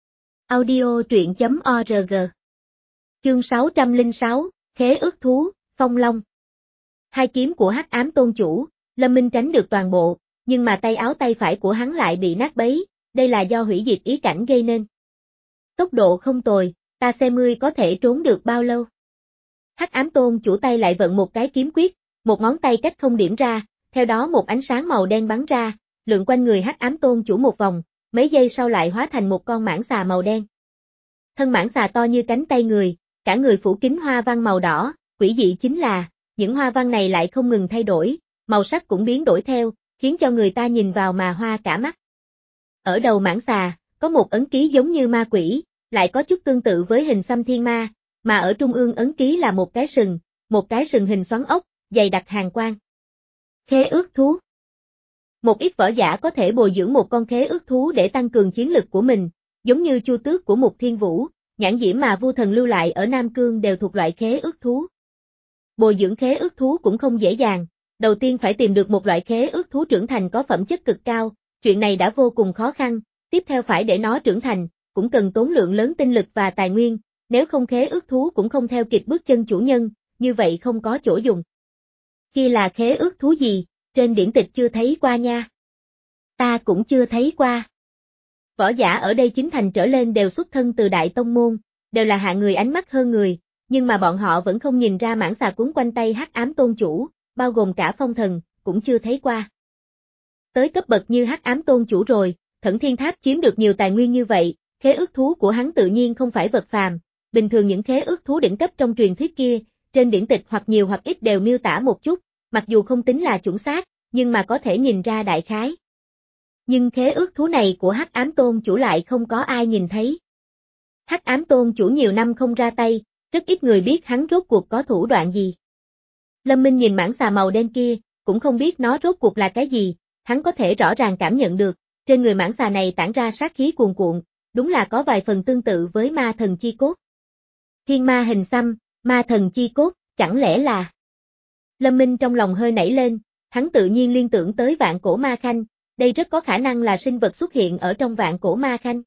Audio truyện chấm org. Chương sáu trăm lẻ sáu, Khế ước thú, Phong Long. Hai kiếm của hắc ám tôn chủ, Lâm Minh tránh được toàn bộ, nhưng mà tay áo tay phải của hắn lại bị nát bấy, đây là do hủy diệt ý cảnh gây nên. Tốc độ không tồi, ta xem ngươi có thể trốn được bao lâu. Hắc ám tôn chủ tay lại vận một cái kiếm quyết, một ngón tay cách không điểm ra, theo đó một ánh sáng màu đen bắn ra, lượn quanh người hắc ám tôn chủ một vòng, mấy giây sau lại hóa thành một con mãng xà màu đen. Thân mãng xà to như cánh tay người, cả người phủ kín hoa văn màu đỏ, quỷ dị chính là, những hoa văn này lại không ngừng thay đổi, màu sắc cũng biến đổi theo, khiến cho người ta nhìn vào mà hoa cả mắt. Ở đầu mãng xà, có một ấn ký giống như ma quỷ, lại có chút tương tự với hình xăm thiên ma, mà ở trung ương ấn ký là một cái sừng, một cái sừng hình xoắn ốc, dày đặc hàn quang. Khế ước thú. Một ít võ giả có thể bồi dưỡng một con khế ước thú để tăng cường chiến lực của mình, giống như Chu Tước của Mục Thiên Vũ, nhãn diễm mà Vu Thần lưu lại ở Nam Cương đều thuộc loại khế ước thú. Bồi dưỡng khế ước thú cũng không dễ dàng, đầu tiên phải tìm được một loại khế ước thú trưởng thành có phẩm chất cực cao, chuyện này đã vô cùng khó khăn, tiếp theo phải để nó trưởng thành, cũng cần tốn lượng lớn tinh lực và tài nguyên, nếu không khế ước thú cũng không theo kịp bước chân chủ nhân, như vậy không có chỗ dùng. Kia là khế ước thú gì, trên điển tịch chưa thấy qua nha. Ta cũng chưa thấy qua. Võ giả ở đây chính thành trở lên đều xuất thân từ đại tông môn, đều là hạng người ánh mắt hơn người, nhưng mà bọn họ vẫn không nhìn ra mãng xà cuốn quanh tay hắc ám tôn chủ, bao gồm cả phong thần, cũng chưa thấy qua. Tới cấp bậc như hắc ám tôn chủ rồi, Thẩn Thiên Tháp chiếm được nhiều tài nguyên như vậy, khế ước thú của hắn tự nhiên không phải vật phàm, bình thường những khế ước thú đỉnh cấp trong truyền thuyết kia, trên điển tịch hoặc nhiều hoặc ít đều miêu tả một chút, mặc dù không tính là chuẩn xác, nhưng mà có thể nhìn ra đại khái. Nhưng khế ước thú này của Hắc Ám Tôn chủ lại không có ai nhìn thấy. Hắc Ám Tôn chủ nhiều năm không ra tay, rất ít người biết hắn rốt cuộc có thủ đoạn gì. Lâm Minh nhìn mãng xà màu đen kia, cũng không biết nó rốt cuộc là cái gì, hắn có thể rõ ràng cảm nhận được, trên người mãng xà này tản ra sát khí cuồn cuộn, đúng là có vài phần tương tự với ma thần chi cốt. Thiên ma hình xăm, ma thần chi cốt, chẳng lẽ là... Lâm Minh trong lòng hơi nảy lên, hắn tự nhiên liên tưởng tới vạn cổ ma khanh, đây rất có khả năng là sinh vật xuất hiện ở trong vạn cổ ma khanh.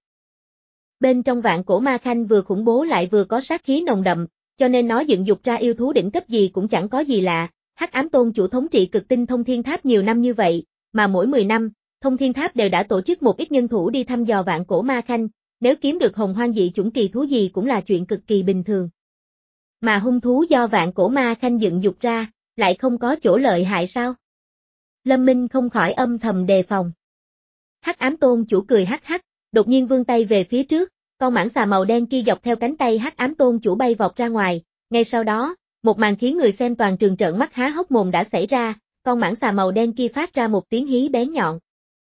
Bên trong vạn cổ ma khanh vừa khủng bố lại vừa có sát khí nồng đậm, cho nên nó dựng dục ra yêu thú đỉnh cấp gì cũng chẳng có gì lạ. Hắc Ám Tôn chủ thống trị cực tinh Thông Thiên Tháp nhiều năm như vậy, mà mỗi mười năm, Thông Thiên Tháp đều đã tổ chức một ít nhân thủ đi thăm dò vạn cổ ma khanh, nếu kiếm được hồng hoang dị chủng kỳ thú gì cũng là chuyện cực kỳ bình thường. Mà hung thú do vạn cổ ma khanh dựng dục ra, lại không có chỗ lợi hại sao? Lâm Minh không khỏi âm thầm đề phòng. Hắc Ám Tôn chủ cười hắc hắc, đột nhiên vươn tay về phía trước, con mãng xà màu đen kia dọc theo cánh tay Hắc Ám Tôn chủ bay vọt ra ngoài, ngay sau đó, một màn khiến người xem toàn trường trợn mắt há hốc mồm đã xảy ra, con mãng xà màu đen kia phát ra một tiếng hí bén nhọn.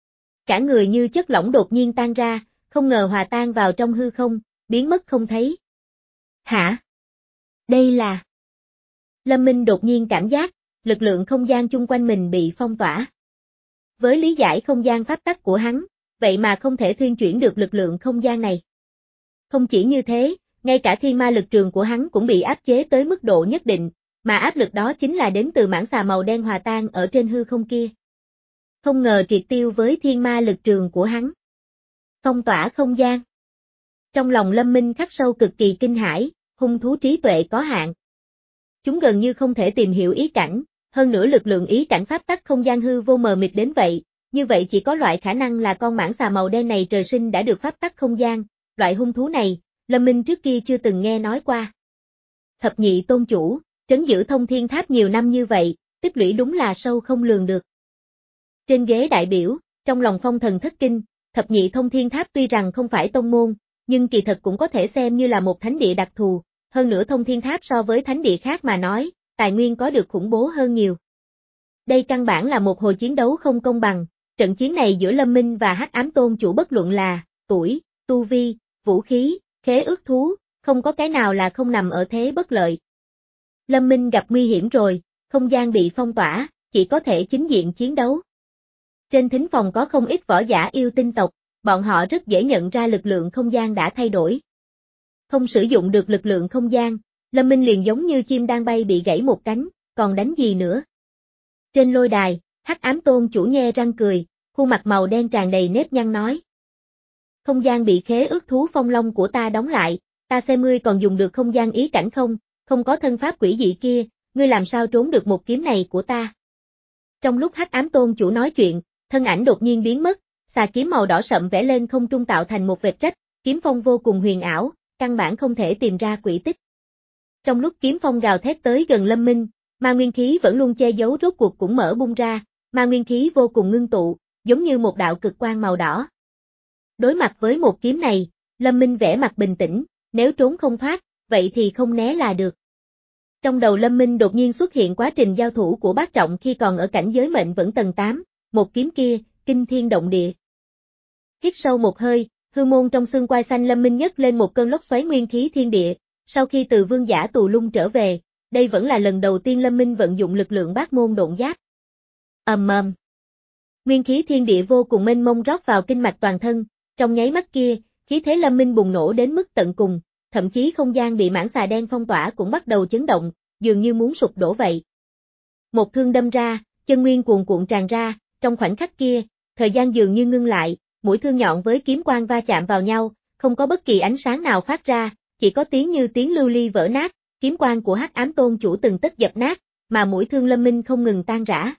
Cả người như chất lỏng đột nhiên tan ra, không ngờ hòa tan vào trong hư không, biến mất không thấy. Hả? Đây là... Lâm Minh đột nhiên cảm giác, lực lượng không gian chung quanh mình bị phong tỏa. Với lý giải không gian pháp tắc của hắn, vậy mà không thể thuyên chuyển được lực lượng không gian này. Không chỉ như thế, ngay cả thiên ma lực trường của hắn cũng bị áp chế tới mức độ nhất định, mà áp lực đó chính là đến từ mãng xà màu đen hòa tan ở trên hư không kia. Không ngờ triệt tiêu với thiên ma lực trường của hắn. Phong tỏa không gian. Trong lòng Lâm Minh khắc sâu cực kỳ kinh hãi, hung thú trí tuệ có hạn. Chúng gần như không thể tìm hiểu ý cảnh, hơn nữa lực lượng ý cảnh pháp tắc không gian hư vô mờ mịt đến vậy, như vậy chỉ có loại khả năng là con mãng xà màu đen này trời sinh đã được pháp tắc không gian, loại hung thú này, Lâm Minh trước kia chưa từng nghe nói qua. Thập nhị tôn chủ, trấn giữ Thông Thiên Tháp nhiều năm như vậy, tích lũy đúng là sâu không lường được. Trên ghế đại biểu, trong lòng phong thần thất kinh, thập nhị Thông Thiên Tháp tuy rằng không phải tông môn, nhưng kỳ thật cũng có thể xem như là một thánh địa đặc thù, hơn nữa Thông Thiên Tháp so với thánh địa khác mà nói, tài nguyên có được khủng bố hơn nhiều. Đây căn bản là một hồi chiến đấu không công bằng, trận chiến này giữa Lâm Minh và Hắc Ám Tôn chủ bất luận là tuổi, tu vi, vũ khí, khế ước thú, không có cái nào là không nằm ở thế bất lợi. Lâm Minh gặp nguy hiểm rồi, không gian bị phong tỏa, chỉ có thể chính diện chiến đấu. Trên thính phòng có không ít võ giả yêu tinh tộc, bọn họ rất dễ nhận ra lực lượng không gian đã thay đổi. Không sử dụng được lực lượng không gian, Lâm Minh liền giống như chim đang bay bị gãy một cánh, còn đánh gì nữa. Trên lôi đài, Hắc Ám Tôn chủ nhe răng cười, khuôn mặt màu đen tràn đầy nếp nhăn nói. Không gian bị khế ước thú phong long của ta đóng lại, ta xem ngươi còn dùng được không gian ý cảnh không, không có thân pháp quỷ dị kia, ngươi làm sao trốn được một kiếm này của ta. Trong lúc Hắc Ám Tôn chủ nói chuyện, thân ảnh đột nhiên biến mất, xà kiếm màu đỏ sậm vẽ lên không trung tạo thành một vệt rách, kiếm phong vô cùng huyền ảo, căn bản không thể tìm ra quỹ tích. Trong lúc kiếm phong gào thét tới gần Lâm Minh, ma nguyên khí vẫn luôn che giấu rốt cuộc cũng mở bung ra, ma nguyên khí vô cùng ngưng tụ, giống như một đạo cực quang màu đỏ. Đối mặt với một kiếm này, Lâm Minh vẻ mặt bình tĩnh, nếu trốn không thoát, vậy thì không né là được. Trong đầu Lâm Minh đột nhiên xuất hiện quá trình giao thủ của Bát Trọng khi còn ở cảnh giới mệnh vẫn tầng tám, một kiếm kia, kinh thiên động địa. Hít sâu một hơi, hư môn trong xương quai xanh Lâm Minh nhấc lên một cơn lốc xoáy nguyên khí thiên địa, sau khi từ vương giả tù lung trở về, đây vẫn là lần đầu tiên Lâm Minh vận dụng lực lượng bát môn độn giáp. Ầm ầm. Nguyên khí thiên địa vô cùng mênh mông rót vào kinh mạch toàn thân, trong nháy mắt kia, khí thế Lâm Minh bùng nổ đến mức tận cùng, thậm chí không gian bị mãng xà đen phong tỏa cũng bắt đầu chấn động, dường như muốn sụp đổ vậy. Một thương đâm ra, chân nguyên cuồn cuộn tràn ra, trong khoảnh khắc kia, thời gian dường như ngưng lại, mũi thương nhọn với kiếm quang va chạm vào nhau, không có bất kỳ ánh sáng nào phát ra, chỉ có tiếng như tiếng lưu ly vỡ nát, kiếm quang của Hắc Ám Tôn chủ từng tất dập nát, mà mũi thương Lâm Minh không ngừng tan rã.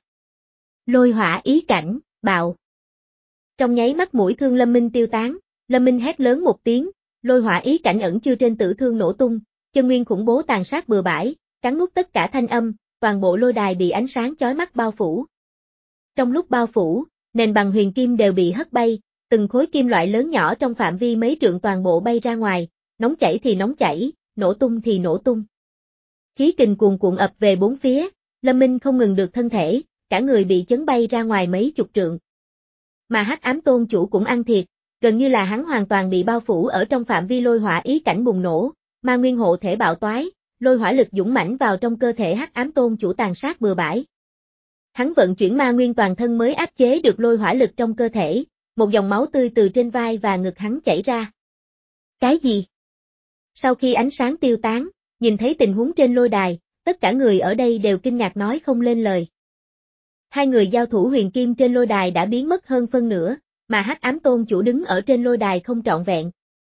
Lôi hỏa ý cảnh, bạo. Trong nháy mắt mũi thương Lâm Minh tiêu tán, Lâm Minh hét lớn một tiếng, lôi hỏa ý cảnh ẩn chứa trên tử thương nổ tung, chân nguyên khủng bố tàn sát bừa bãi, cắn nuốt tất cả thanh âm, toàn bộ lôi đài bị ánh sáng chói mắt bao phủ. Trong lúc bao phủ, nền bằng huyền kim đều bị hất bay, từng khối kim loại lớn nhỏ trong phạm vi mấy trượng toàn bộ bay ra ngoài, nóng chảy thì nóng chảy, nổ tung thì nổ tung. Khí kình cuồn cuộn ập về bốn phía, Lâm Minh không ngừng được thân thể, cả người bị chấn bay ra ngoài mấy chục trượng. Mà Hắc Ám Tôn chủ cũng ăn thiệt, gần như là hắn hoàn toàn bị bao phủ ở trong phạm vi lôi hỏa ý cảnh bùng nổ, ma nguyên hộ thể bạo toái, lôi hỏa lực dũng mãnh vào trong cơ thể Hắc Ám Tôn chủ tàn sát bừa bãi. Hắn vận chuyển ma nguyên toàn thân mới áp chế được lôi hỏa lực trong cơ thể, một dòng máu tươi từ trên vai và ngực hắn chảy ra. Cái gì? Sau khi ánh sáng tiêu tán, nhìn thấy tình huống trên lôi đài, tất cả người ở đây đều kinh ngạc nói không lên lời. Hai người giao thủ huyền kim trên lôi đài đã biến mất hơn phân nửa, mà Hắc Ám Tôn chủ đứng ở trên lôi đài không trọn vẹn.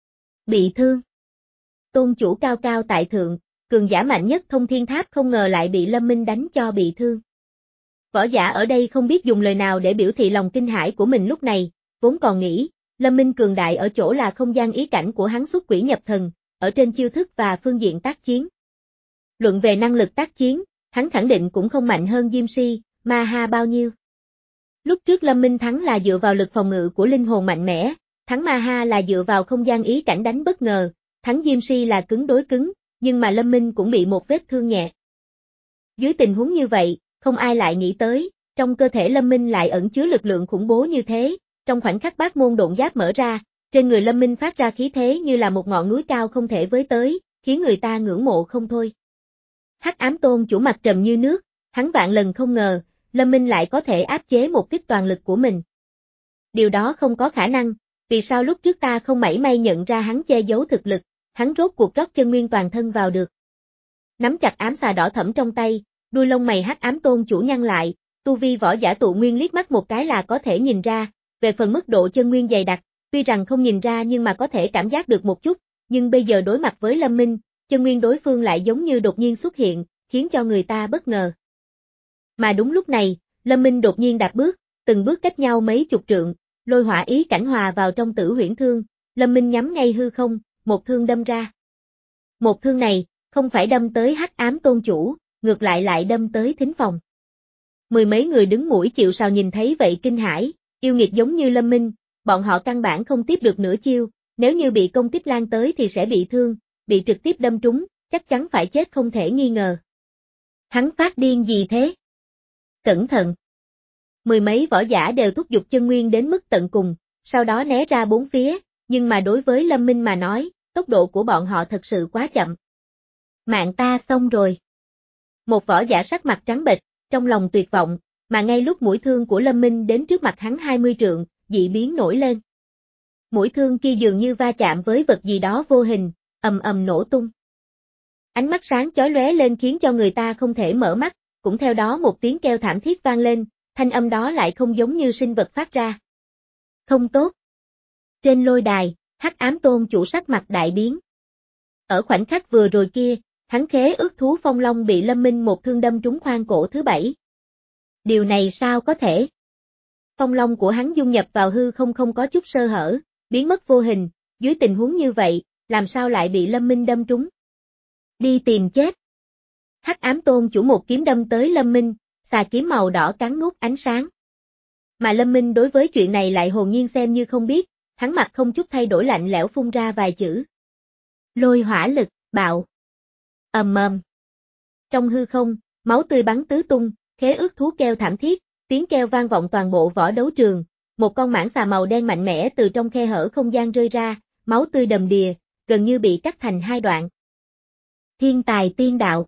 Bị thương. Tôn chủ cao cao tại thượng, cường giả mạnh nhất thông thiên tháp không ngờ lại bị Lâm Minh đánh cho bị thương. Võ giả ở đây không biết dùng lời nào để biểu thị lòng kinh hãi của mình lúc này, vốn còn nghĩ, Lâm Minh cường đại ở chỗ là không gian ý cảnh của hắn xuất quỷ nhập thần, ở trên chiêu thức và phương diện tác chiến. Luận về năng lực tác chiến, hắn khẳng định cũng không mạnh hơn Diêm Si, Ma Ha bao nhiêu. Lúc trước Lâm Minh thắng là dựa vào lực phòng ngự của linh hồn mạnh mẽ, thắng Ma Ha là dựa vào không gian ý cảnh đánh bất ngờ, thắng Diêm Si là cứng đối cứng, nhưng mà Lâm Minh cũng bị một vết thương nhẹ. Dưới tình huống như vậy, không ai lại nghĩ tới, trong cơ thể Lâm Minh lại ẩn chứa lực lượng khủng bố như thế, trong khoảnh khắc bát môn độn giáp mở ra, trên người Lâm Minh phát ra khí thế như là một ngọn núi cao không thể với tới, khiến người ta ngưỡng mộ không thôi. Hắc Ám Tôn chủ mặt trầm như nước, hắn vạn lần không ngờ, Lâm Minh lại có thể áp chế một kích toàn lực của mình. Điều đó không có khả năng, vì sao lúc trước ta không mảy may nhận ra hắn che giấu thực lực, hắn rốt cuộc rót chân nguyên toàn thân vào được. Nắm chặt ám xà đỏ thẫm trong tay, đuôi lông mày Hắc Ám Tôn chủ nhăn lại, tu vi võ giả tụ nguyên liếc mắt một cái là có thể nhìn ra, về phần mức độ chân nguyên dày đặc, tuy rằng không nhìn ra nhưng mà có thể cảm giác được một chút, nhưng bây giờ đối mặt với Lâm Minh, chân nguyên đối phương lại giống như đột nhiên xuất hiện, khiến cho người ta bất ngờ. Mà đúng lúc này, Lâm Minh đột nhiên đạp bước, từng bước cách nhau mấy chục trượng, lôi hỏa ý cảnh hòa vào trong tử huyễn thương, Lâm Minh nhắm ngay hư không, một thương đâm ra. Một thương này, không phải đâm tới Hắc Ám Tôn chủ, ngược lại lại đâm tới thính phòng. Mười mấy người đứng mũi chịu sào nhìn thấy vậy kinh hãi, yêu nghiệt giống như Lâm Minh, bọn họ căn bản không tiếp được nửa chiêu, nếu như bị công kích lan tới thì sẽ bị thương, bị trực tiếp đâm trúng, chắc chắn phải chết không thể nghi ngờ. Hắn phát điên gì thế? Cẩn thận! Mười mấy võ giả đều thúc giục chân nguyên đến mức tận cùng, sau đó né ra bốn phía, nhưng mà đối với Lâm Minh mà nói, tốc độ của bọn họ thật sự quá chậm. Mạng ta xong rồi. Một võ giả sắc mặt trắng bệch, trong lòng tuyệt vọng, mà ngay lúc mũi thương của Lâm Minh đến trước mặt hắn hai mươi trượng, dị biến nổi lên. Mũi thương kia dường như va chạm với vật gì đó vô hình, ầm ầm nổ tung. Ánh mắt sáng chói lóe lên khiến cho người ta không thể mở mắt, cũng theo đó một tiếng kêu thảm thiết vang lên, thanh âm đó lại không giống như sinh vật phát ra. Không tốt. Trên lôi đài, Hắc Ám Tôn chủ sắc mặt đại biến. Ở khoảnh khắc vừa rồi kia, hắn khế ước thú phong long bị Lâm Minh một thương đâm trúng khoang cổ thứ bảy. Điều này sao có thể? Phong long của hắn dung nhập vào hư không không có chút sơ hở, biến mất vô hình, dưới tình huống như vậy, làm sao lại bị Lâm Minh đâm trúng? Đi tìm chết. Hắc Ám Tôn chủ một kiếm đâm tới Lâm Minh, xà kiếm màu đỏ cắn nuốt ánh sáng. Mà Lâm Minh đối với chuyện này lại hồn nhiên xem như không biết, hắn mặt không chút thay đổi lạnh lẽo phun ra vài chữ. Lôi hỏa lực, bạo. Ầm ầm. Trong hư không, máu tươi bắn tứ tung, khế ước thú kêu thảm thiết, tiếng kêu vang vọng toàn bộ võ đấu trường, một con mãng xà màu đen mạnh mẽ từ trong khe hở không gian rơi ra, máu tươi đầm đìa, gần như bị cắt thành hai đoạn. Thiên tài tiên đạo.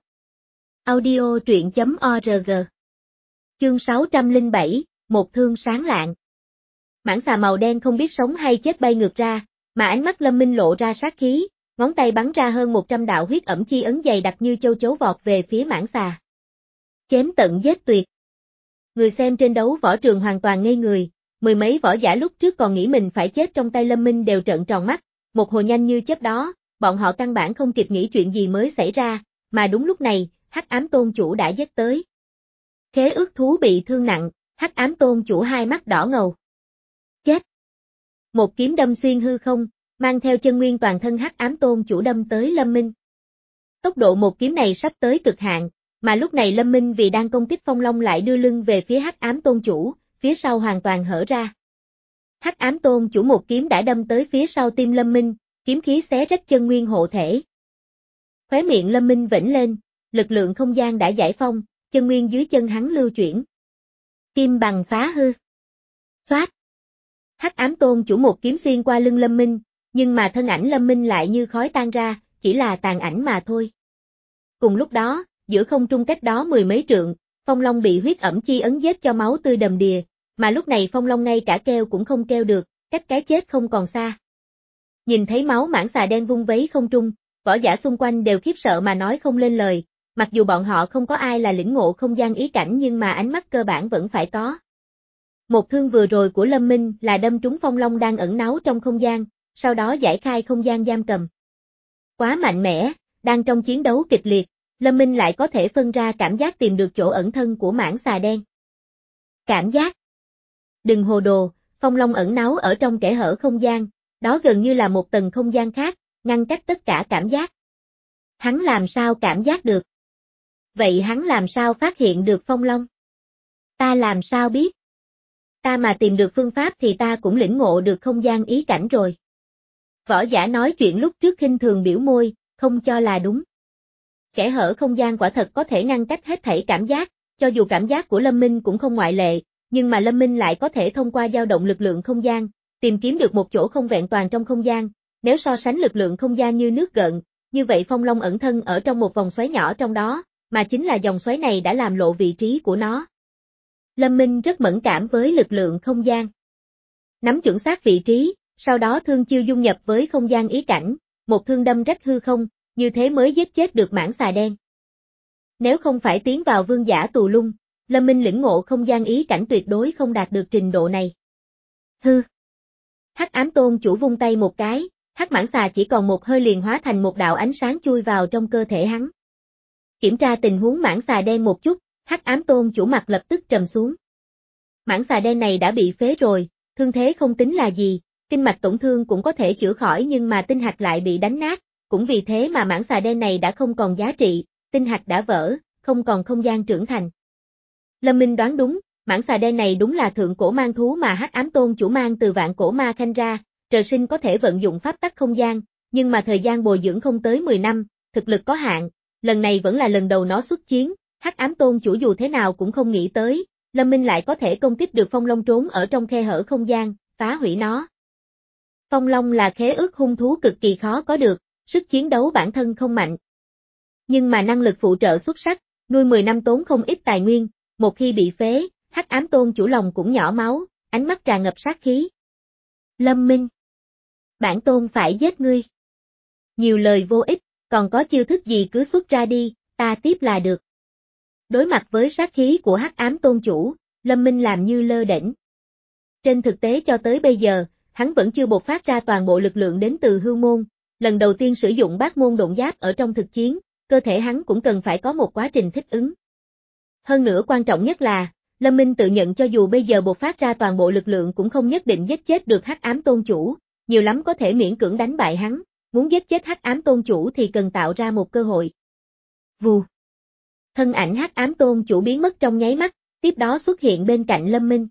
Audio truyện chấm org. Chương sáu trăm lẻ bảy, một thương sáng lạng. Mãng xà màu đen không biết sống hay chết bay ngược ra, mà ánh mắt Lâm Minh lộ ra sát khí, ngón tay bắn ra hơn một trăm đạo huyết ẩm chi ấn dày đặc như châu chấu vọt về phía mãng xà. Chém tận giết tuyệt. Người xem trên đấu võ trường hoàn toàn ngây người, mười mấy võ giả lúc trước còn nghĩ mình phải chết trong tay Lâm Minh đều trợn tròn mắt, một hồi nhanh như chớp đó, bọn họ căn bản không kịp nghĩ chuyện gì mới xảy ra, mà đúng lúc này, Hắc Ám Tôn chủ đã giết tới. Khế ước thú bị thương nặng, Hắc Ám Tôn chủ hai mắt đỏ ngầu. Chết! Một kiếm đâm xuyên hư không, mang theo chân nguyên toàn thân Hắc Ám Tôn chủ đâm tới Lâm Minh. Tốc độ một kiếm này sắp tới cực hạn, mà lúc này Lâm Minh vì đang công kích Phong Long lại đưa lưng về phía Hắc Ám Tôn chủ, phía sau hoàn toàn hở ra. Hắc Ám Tôn chủ một kiếm đã đâm tới phía sau tim Lâm Minh, kiếm khí xé rách chân nguyên hộ thể. Khóe miệng Lâm Minh vểnh lên, lực lượng không gian đã giải phong, chân nguyên dưới chân hắn lưu chuyển. Kim bằng phá hư. Xoát. Hắc ám tôn chủ một kiếm xuyên qua lưng Lâm Minh, nhưng mà thân ảnh Lâm Minh lại như khói tan ra, chỉ là tàn ảnh mà thôi. Cùng lúc đó, giữa không trung cách đó mười mấy trượng, Phong Long bị huyết ẩm chi ấn giết cho máu tươi đầm đìa, mà lúc này Phong Long ngay cả kêu cũng không kêu được, cách cái chết không còn xa. Nhìn thấy máu mãng xà đen vung vấy không trung, võ giả xung quanh đều khiếp sợ mà nói không lên lời, mặc dù bọn họ không có ai là lĩnh ngộ không gian ý cảnh nhưng mà ánh mắt cơ bản vẫn phải có. Một thương vừa rồi của Lâm Minh là đâm trúng Phong Long đang ẩn náu trong không gian, sau đó giải khai không gian giam cầm. Quá mạnh mẽ, đang trong chiến đấu kịch liệt, Lâm Minh lại có thể phân ra cảm giác tìm được chỗ ẩn thân của mãng xà đen. Cảm giác. Đừng hồ đồ, Phong Long ẩn náu ở trong kẽ hở không gian, đó gần như là một tầng không gian khác, ngăn cách tất cả cảm giác. Hắn làm sao cảm giác được? Vậy hắn làm sao phát hiện được Phong Long? Ta làm sao biết? Ta mà tìm được phương pháp thì ta cũng lĩnh ngộ được không gian ý cảnh rồi. Võ giả nói chuyện lúc trước khinh thường biểu môi, không cho là đúng. Kẽ hở không gian quả thật có thể ngăn cách hết thảy cảm giác, cho dù cảm giác của Lâm Minh cũng không ngoại lệ, nhưng mà Lâm Minh lại có thể thông qua dao động lực lượng không gian, tìm kiếm được một chỗ không vẹn toàn trong không gian. Nếu so sánh lực lượng không gian như nước gợn, như vậy Phong Long ẩn thân ở trong một vòng xoáy nhỏ trong đó, mà chính là dòng xoáy này đã làm lộ vị trí của nó. Lâm Minh rất mẫn cảm với lực lượng không gian. Nắm chuẩn xác vị trí, sau đó thương chiêu dung nhập với không gian ý cảnh, một thương đâm rách hư không, như thế mới giết chết được mãng xà đen. Nếu không phải tiến vào vương giả tù lung, Lâm Minh lĩnh ngộ không gian ý cảnh tuyệt đối không đạt được trình độ này. Hư. Hắc ám tôn chủ vung tay một cái, hắc mãng xà chỉ còn một hơi liền hóa thành một đạo ánh sáng chui vào trong cơ thể hắn. Kiểm tra tình huống mãng xà đen một chút, hắc ám tôn chủ mặt lập tức trầm xuống. Mãng xà đen này đã bị phế rồi, thương thế không tính là gì, kinh mạch tổn thương cũng có thể chữa khỏi nhưng mà tinh hạch lại bị đánh nát, cũng vì thế mà mãng xà đen này đã không còn giá trị, tinh hạch đã vỡ, không còn không gian trưởng thành. Lâm Minh đoán đúng, mãng xà đen này đúng là thượng cổ mang thú mà hắc ám tôn chủ mang từ vạn cổ ma khanh ra, trời sinh có thể vận dụng pháp tắc không gian, nhưng mà thời gian bồi dưỡng không tới mười năm, thực lực có hạn, lần này vẫn là lần đầu nó xuất chiến, hắc ám tôn chủ dù thế nào cũng không nghĩ tới, Lâm Minh lại có thể công kích được Phong Long trốn ở trong khe hở không gian, phá hủy nó. Phong Long là khế ước hung thú cực kỳ khó có được, sức chiến đấu bản thân không mạnh. Nhưng mà năng lực phụ trợ xuất sắc, nuôi mười năm tốn không ít tài nguyên, một khi bị phế, hắc ám tôn chủ lòng cũng nhỏ máu, ánh mắt tràn ngập sát khí. Lâm Minh. Bản tôn phải giết ngươi. Nhiều lời vô ích, còn có chiêu thức gì cứ xuất ra đi, ta tiếp là được. Đối mặt với sát khí của hắc ám tôn chủ, Lâm Minh làm như lơ đễnh. Trên thực tế cho tới bây giờ, hắn vẫn chưa bộc phát ra toàn bộ lực lượng đến từ hưu môn, lần đầu tiên sử dụng bát môn độn giáp ở trong thực chiến, cơ thể hắn cũng cần phải có một quá trình thích ứng. Hơn nữa quan trọng nhất là, Lâm Minh tự nhận cho dù bây giờ bộc phát ra toàn bộ lực lượng cũng không nhất định giết chết được hắc ám tôn chủ, nhiều lắm có thể miễn cưỡng đánh bại hắn, muốn giết chết hắc ám tôn chủ thì cần tạo ra một cơ hội. Vù. Thân ảnh hắc ám tôn chủ biến mất trong nháy mắt, tiếp đó xuất hiện bên cạnh Lâm Minh.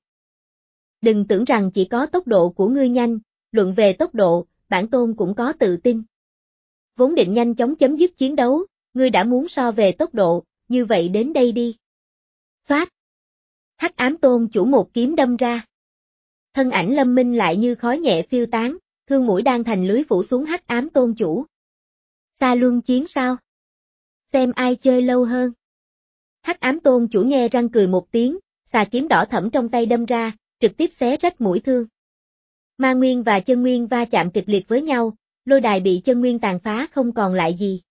Đừng tưởng rằng chỉ có tốc độ của ngươi nhanh, luận về tốc độ, bản tôn cũng có tự tin. Vốn định nhanh chóng chấm dứt chiến đấu, ngươi đã muốn so về tốc độ, như vậy đến đây đi. Xoát. Hắc ám tôn chủ một kiếm đâm ra. Thân ảnh Lâm Minh lại như khói nhẹ phiêu tán, thương mũi đang thành lưới phủ xuống hắc ám tôn chủ. Xa luân chiến sao? Xem ai chơi lâu hơn. Hắc ám tôn chủ nghe răng cười một tiếng, xà kiếm đỏ thẫm trong tay đâm ra, trực tiếp xé rách mũi thương. Ma nguyên và chân nguyên va chạm kịch liệt với nhau, lôi đài bị chân nguyên tàn phá không còn lại gì.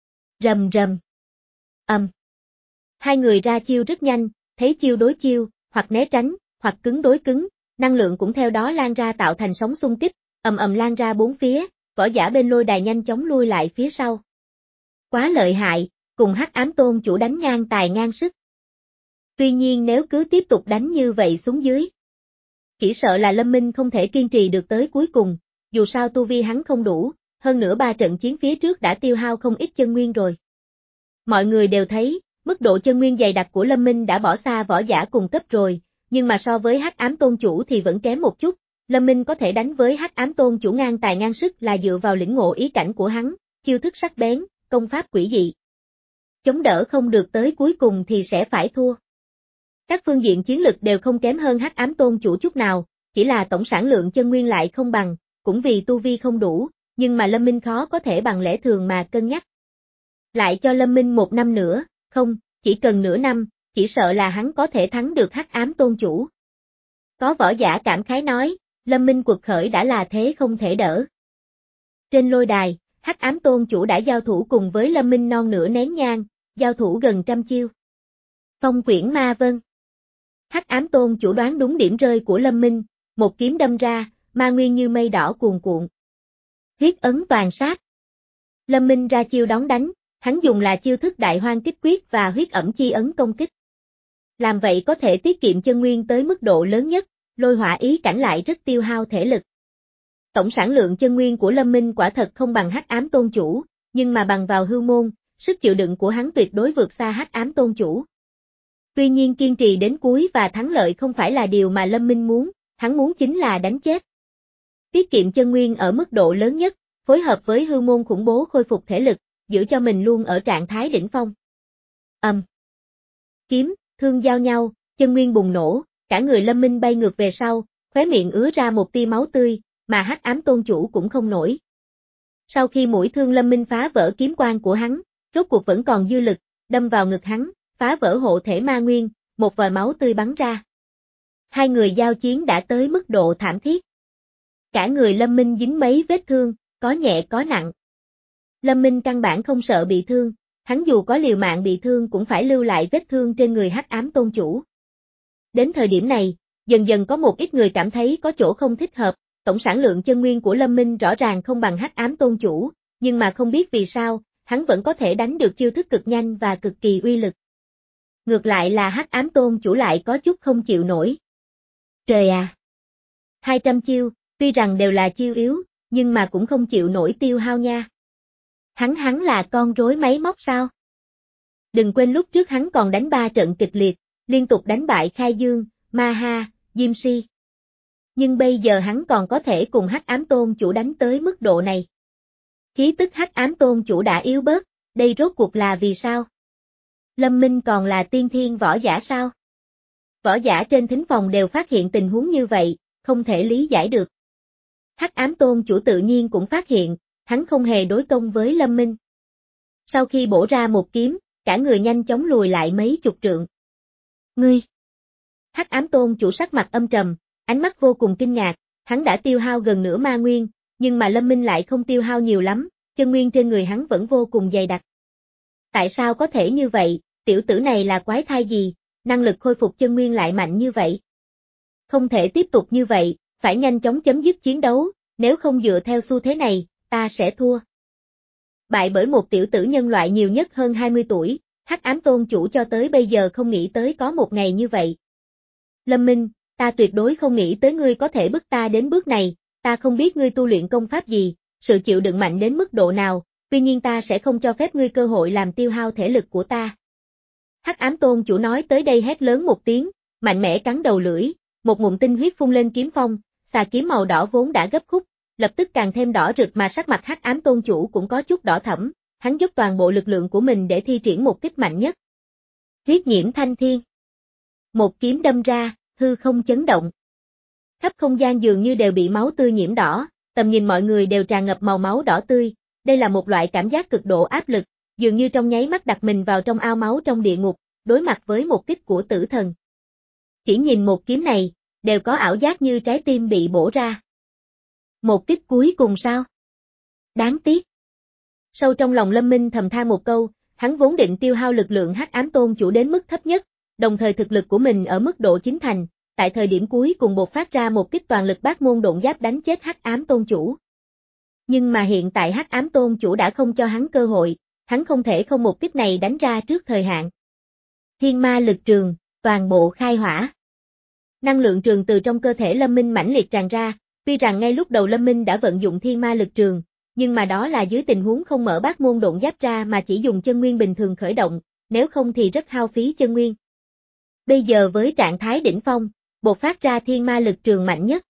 Rầm rầm. Ầm. Um. Hai người ra chiêu rất nhanh, thấy chiêu đối chiêu, hoặc né tránh, hoặc cứng đối cứng, năng lượng cũng theo đó lan ra tạo thành sóng xung kích, ầm ầm lan ra bốn phía, võ giả bên lôi đài nhanh chóng lui lại phía sau. Quá lợi hại, cùng hắc ám tôn chủ đánh ngang tài ngang sức. Tuy nhiên nếu cứ tiếp tục đánh như vậy xuống dưới, chỉ sợ là Lâm Minh không thể kiên trì được tới cuối cùng, dù sao tu vi hắn không đủ, hơn nữa ba trận chiến phía trước đã tiêu hao không ít chân nguyên rồi. Mọi người đều thấy, mức độ chân nguyên dày đặc của Lâm Minh đã bỏ xa võ giả cùng cấp rồi, nhưng mà so với hắc ám tôn chủ thì vẫn kém một chút, Lâm Minh có thể đánh với hắc ám tôn chủ ngang tài ngang sức là dựa vào lĩnh ngộ ý cảnh của hắn, chiêu thức sắc bén, công pháp quỷ dị. Chống đỡ không được tới cuối cùng thì sẽ phải thua. Các phương diện chiến lực đều không kém hơn Hắc Ám Tôn Chủ chút nào, chỉ là tổng sản lượng chân nguyên lại không bằng, cũng vì tu vi không đủ, nhưng mà Lâm Minh khó có thể bằng lẽ thường mà cân nhắc. Lại cho Lâm Minh một năm nữa, không, chỉ cần nửa năm, chỉ sợ là hắn có thể thắng được Hắc Ám Tôn Chủ. Có võ giả cảm khái nói, Lâm Minh quật khởi đã là thế không thể đỡ. Trên lôi đài, Hắc Ám Tôn Chủ đã giao thủ cùng với Lâm Minh non nửa nén nhang, giao thủ gần trăm chiêu. Phong Quyển Ma Vân. Hắc Ám Tôn Chủ đoán đúng điểm rơi của Lâm Minh, một kiếm đâm ra, ma nguyên như mây đỏ cuồn cuộn. Huyết ấn toàn sát. Lâm Minh ra chiêu đón đánh, hắn dùng là chiêu thức đại hoang kích quyết và huyết ẩm chi ấn công kích. Làm vậy có thể tiết kiệm chân nguyên tới mức độ lớn nhất, lôi hỏa ý cảnh lại rất tiêu hao thể lực. Tổng sản lượng chân nguyên của Lâm Minh quả thật không bằng Hắc Ám Tôn Chủ, nhưng mà bằng vào hư môn, sức chịu đựng của hắn tuyệt đối vượt xa Hắc Ám Tôn Chủ. Tuy nhiên kiên trì đến cuối và thắng lợi không phải là điều mà Lâm Minh muốn, hắn muốn chính là đánh chết. Tiết kiệm chân nguyên ở mức độ lớn nhất, phối hợp với hư môn khủng bố khôi phục thể lực, giữ cho mình luôn ở trạng thái đỉnh phong. Ầm. Um. Kiếm, thương giao nhau, chân nguyên bùng nổ, cả người Lâm Minh bay ngược về sau, khóe miệng ứa ra một tia máu tươi, mà Hắc Ám Tôn Chủ cũng không nổi. Sau khi mũi thương Lâm Minh phá vỡ kiếm quang của hắn, rốt cuộc vẫn còn dư lực, đâm vào ngực hắn, phá vỡ hộ thể ma nguyên, một vòi máu tươi bắn ra. Hai người giao chiến đã tới mức độ thảm thiết. Cả người Lâm Minh dính mấy vết thương, có nhẹ có nặng. Lâm Minh căn bản không sợ bị thương, hắn dù có liều mạng bị thương cũng phải lưu lại vết thương trên người Hắc Ám Tôn Chủ. Đến thời điểm này, dần dần có một ít người cảm thấy có chỗ không thích hợp, tổng sản lượng chân nguyên của Lâm Minh rõ ràng không bằng Hắc Ám Tôn Chủ, nhưng mà không biết vì sao, hắn vẫn có thể đánh được chiêu thức cực nhanh và cực kỳ uy lực. Ngược lại là Hắc Ám Tôn Chủ lại có chút không chịu nổi. Trời à! hai trăm chiêu, tuy rằng đều là chiêu yếu, nhưng mà cũng không chịu nổi tiêu hao nha. Hắn hắn là con rối máy móc sao? Đừng quên lúc trước hắn còn đánh ba trận kịch liệt, liên tục đánh bại Khai Dương, Ma Ha, Diêm Si. Nhưng bây giờ hắn còn có thể cùng Hắc Ám Tôn Chủ đánh tới mức độ này. Khí tức Hắc Ám Tôn Chủ đã yếu bớt, đây rốt cuộc là vì sao? Lâm Minh còn là tiên thiên võ giả sao? Võ giả trên thính phòng đều phát hiện tình huống như vậy, không thể lý giải được. Hắc Ám Tôn Chủ tự nhiên cũng phát hiện, hắn không hề đối công với Lâm Minh. Sau khi bổ ra một kiếm, cả người nhanh chóng lùi lại mấy chục trượng. Ngươi! Hắc Ám Tôn Chủ sắc mặt âm trầm, ánh mắt vô cùng kinh ngạc, hắn đã tiêu hao gần nửa ma nguyên, nhưng mà Lâm Minh lại không tiêu hao nhiều lắm, chân nguyên trên người hắn vẫn vô cùng dày đặc. Tại sao có thể như vậy, tiểu tử này là quái thai gì, năng lực khôi phục chân nguyên lại mạnh như vậy? Không thể tiếp tục như vậy, phải nhanh chóng chấm dứt chiến đấu, nếu không dựa theo xu thế này, ta sẽ thua. Bại bởi một tiểu tử nhân loại nhiều nhất hơn hai mươi tuổi, Hắc Ám Tôn Chủ cho tới bây giờ không nghĩ tới có một ngày như vậy. Lâm Minh, ta tuyệt đối không nghĩ tới ngươi có thể bức ta đến bước này, ta không biết ngươi tu luyện công pháp gì, sự chịu đựng mạnh đến mức độ nào, tuy nhiên ta sẽ không cho phép ngươi cơ hội làm tiêu hao thể lực của ta. Hắc Ám Tôn Chủ nói tới đây hét lớn một tiếng, mạnh mẽ cắn đầu lưỡi, một ngụm tinh huyết phun lên kiếm phong, xà kiếm màu đỏ vốn đã gấp khúc, lập tức càng thêm đỏ rực mà sắc mặt Hắc Ám Tôn Chủ cũng có chút đỏ thẫm, hắn dốc toàn bộ lực lượng của mình để thi triển một kích mạnh nhất. Huyết nhiễm thanh thiên. Một kiếm đâm ra, hư không chấn động. Khắp không gian dường như đều bị máu tươi nhiễm đỏ, tầm nhìn mọi người đều tràn ngập màu máu đỏ tươi, đây là một loại cảm giác cực độ áp lực, dường như trong nháy mắt đặt mình vào trong ao máu trong địa ngục, đối mặt với một kích của tử thần. Chỉ nhìn một kiếm này, đều có ảo giác như trái tim bị bổ ra. Một kích cuối cùng sao? Đáng tiếc. Sâu trong lòng Lâm Minh thầm than một câu, hắn vốn định tiêu hao lực lượng Hắc Ám Tôn Chủ đến mức thấp nhất, đồng thời thực lực của mình ở mức độ chín thành, tại thời điểm cuối cùng bộc phát ra một kích toàn lực bát môn độn giáp đánh chết Hắc Ám Tôn Chủ. Nhưng mà hiện tại Hắc Ám Tôn Chủ đã không cho hắn cơ hội, hắn không thể không một kích này đánh ra trước thời hạn. Thiên ma lực trường, toàn bộ khai hỏa. Năng lượng trường từ trong cơ thể Lâm Minh mãnh liệt tràn ra, tuy rằng ngay lúc đầu Lâm Minh đã vận dụng thiên ma lực trường, nhưng mà đó là dưới tình huống không mở bát môn độn giáp ra mà chỉ dùng chân nguyên bình thường khởi động, nếu không thì rất hao phí chân nguyên. Bây giờ với trạng thái đỉnh phong, bộc phát ra thiên ma lực trường mạnh nhất.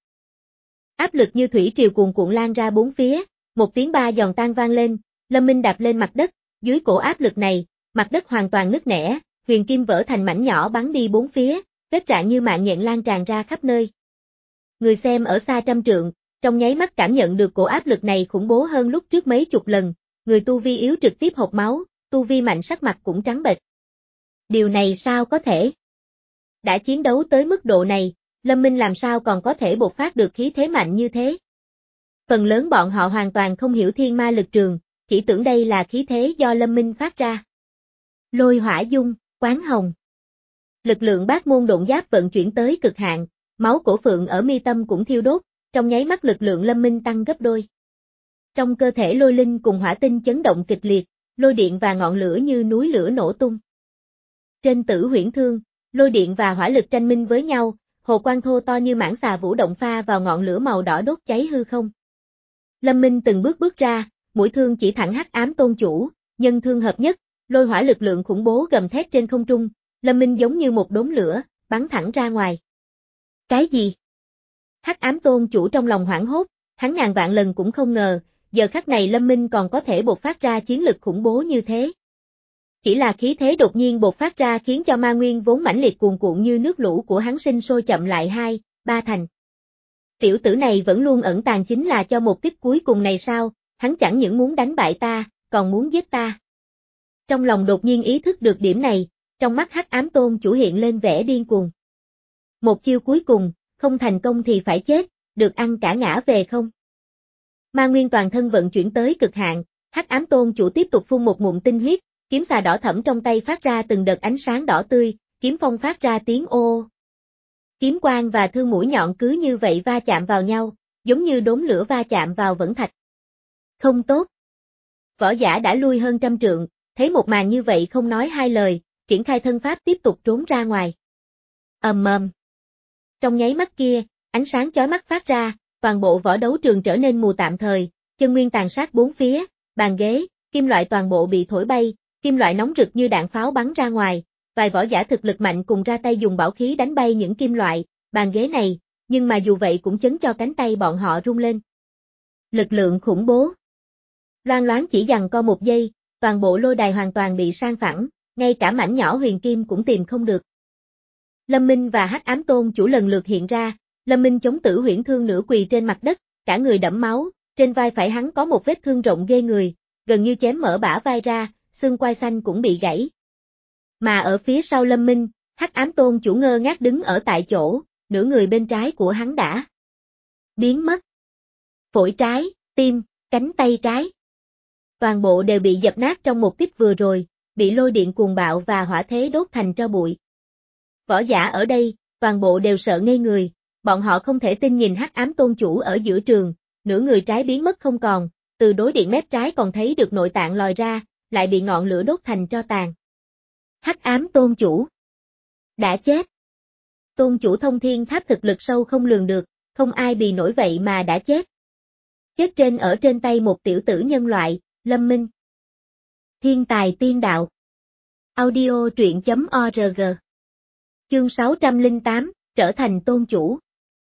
Áp lực như thủy triều cuồn cuộn lan ra bốn phía, một tiếng ba giòn tan vang lên, Lâm Minh đạp lên mặt đất, dưới cổ áp lực này, Mặt đất hoàn toàn nứt nẻ, huyền kim vỡ thành mảnh nhỏ bắn đi bốn phía, vết rạn như mạng nhện lan tràn ra khắp nơi. Người xem ở xa trăm trượng, trong nháy mắt cảm nhận được cổ áp lực này khủng bố hơn lúc trước mấy chục lần, người tu vi yếu trực tiếp hộc máu, tu vi mạnh sắc mặt cũng trắng bệch. Điều này sao có thể? Đã chiến đấu tới mức độ này, Lâm Minh làm sao còn có thể bộc phát được khí thế mạnh như thế? Phần lớn bọn họ hoàn toàn không hiểu thiên ma lực trường, chỉ tưởng đây là khí thế do Lâm Minh phát ra. Lôi hỏa dung, quán hồng. Lực lượng bát môn độn giáp vận chuyển tới cực hạn, máu cổ phượng ở mi tâm cũng thiêu đốt, trong nháy mắt lực lượng Lâm Minh tăng gấp đôi. Trong cơ thể lôi linh cùng hỏa tinh chấn động kịch liệt, lôi điện và ngọn lửa như núi lửa nổ tung. Trên Tử Huyễn Thương, lôi điện và hỏa lực tranh minh với nhau, hồ quang thô to như mãng xà vũ động pha vào ngọn lửa màu đỏ đốt cháy hư không. Lâm Minh từng bước bước ra, mũi thương chỉ thẳng hắc ám tôn chủ, nhân thương hợp nhất, lôi hỏa lực lượng khủng bố gầm thét trên không trung, Lâm Minh giống như một đốm lửa, bắn thẳng ra ngoài. Cái gì? Hắc ám tôn chủ trong lòng hoảng hốt, hắn ngàn vạn lần cũng không ngờ, giờ khắc này Lâm Minh còn có thể bộc phát ra chiến lực khủng bố như thế. Chỉ là khí thế đột nhiên bộc phát ra khiến cho ma nguyên vốn mãnh liệt cuồn cuộn như nước lũ của hắn sinh sôi chậm lại hai, ba thành. Tiểu tử này vẫn luôn ẩn tàng chính là cho một kích cuối cùng này sao, hắn chẳng những muốn đánh bại ta, còn muốn giết ta. Trong lòng đột nhiên ý thức được điểm này, trong mắt hắc ám tôn chủ hiện lên vẻ điên cuồng. Một chiêu cuối cùng, không thành công thì phải chết, được ăn cả ngã về không? Ma nguyên toàn thân vận chuyển tới cực hạn, hắc ám tôn chủ tiếp tục phun một ngụm tinh huyết, kiếm xà đỏ thẫm trong tay phát ra từng đợt ánh sáng đỏ tươi, kiếm phong phát ra tiếng ô. Kiếm quang và thương mũi nhọn cứ như vậy va chạm vào nhau, giống như đốm lửa va chạm vào vẫn thạch. Không tốt. Võ giả đã lui hơn trăm trượng, thấy một màn như vậy không nói hai lời, triển khai thân pháp tiếp tục trốn ra ngoài. Ầm ầm. Trong nháy mắt kia, ánh sáng chói mắt phát ra, toàn bộ võ đấu trường trở nên mù tạm thời, chân nguyên tàn sát bốn phía, bàn ghế, kim loại toàn bộ bị thổi bay, kim loại nóng rực như đạn pháo bắn ra ngoài, vài võ giả thực lực mạnh cùng ra tay dùng bảo khí đánh bay những kim loại, bàn ghế này, nhưng mà dù vậy cũng chấn cho cánh tay bọn họ rung lên. Lực lượng khủng bố. Loan loáng chỉ giằng co một giây, toàn bộ lôi đài hoàn toàn bị san phẳng, ngay cả mảnh nhỏ huyền kim cũng tìm không được. Lâm Minh và hắc ám tôn chủ lần lượt hiện ra, Lâm Minh chống Tử Huyễn Thương nửa quỳ trên mặt đất, cả người đẫm máu, trên vai phải hắn có một vết thương rộng ghê người, gần như chém mở bả vai ra, xương quai xanh cũng bị gãy. Mà ở phía sau Lâm Minh, hắc ám tôn chủ ngơ ngác đứng ở tại chỗ, nửa người bên trái của hắn đã biến mất. Phổi trái, tim, cánh tay trái. Toàn bộ đều bị dập nát trong một tích vừa rồi, bị lôi điện cuồng bạo và hỏa thế đốt thành tro bụi. Võ giả ở đây, toàn bộ đều sợ ngây người, bọn họ không thể tin nhìn hắc ám tôn chủ ở giữa trường, nửa người trái biến mất không còn, từ đối điện mép trái còn thấy được nội tạng lòi ra, lại bị ngọn lửa đốt thành tro tàn. Hắc ám tôn chủ đã chết. Tôn chủ thông thiên tháp thực lực sâu không lường được, không ai bì nổi vậy mà đã chết. Chết trên ở trên tay một tiểu tử nhân loại, Lâm Minh. Thiên tài tiên đạo. Audio truyện chấm org. Chương sáu trăm lẻ tám, trở thành tôn chủ.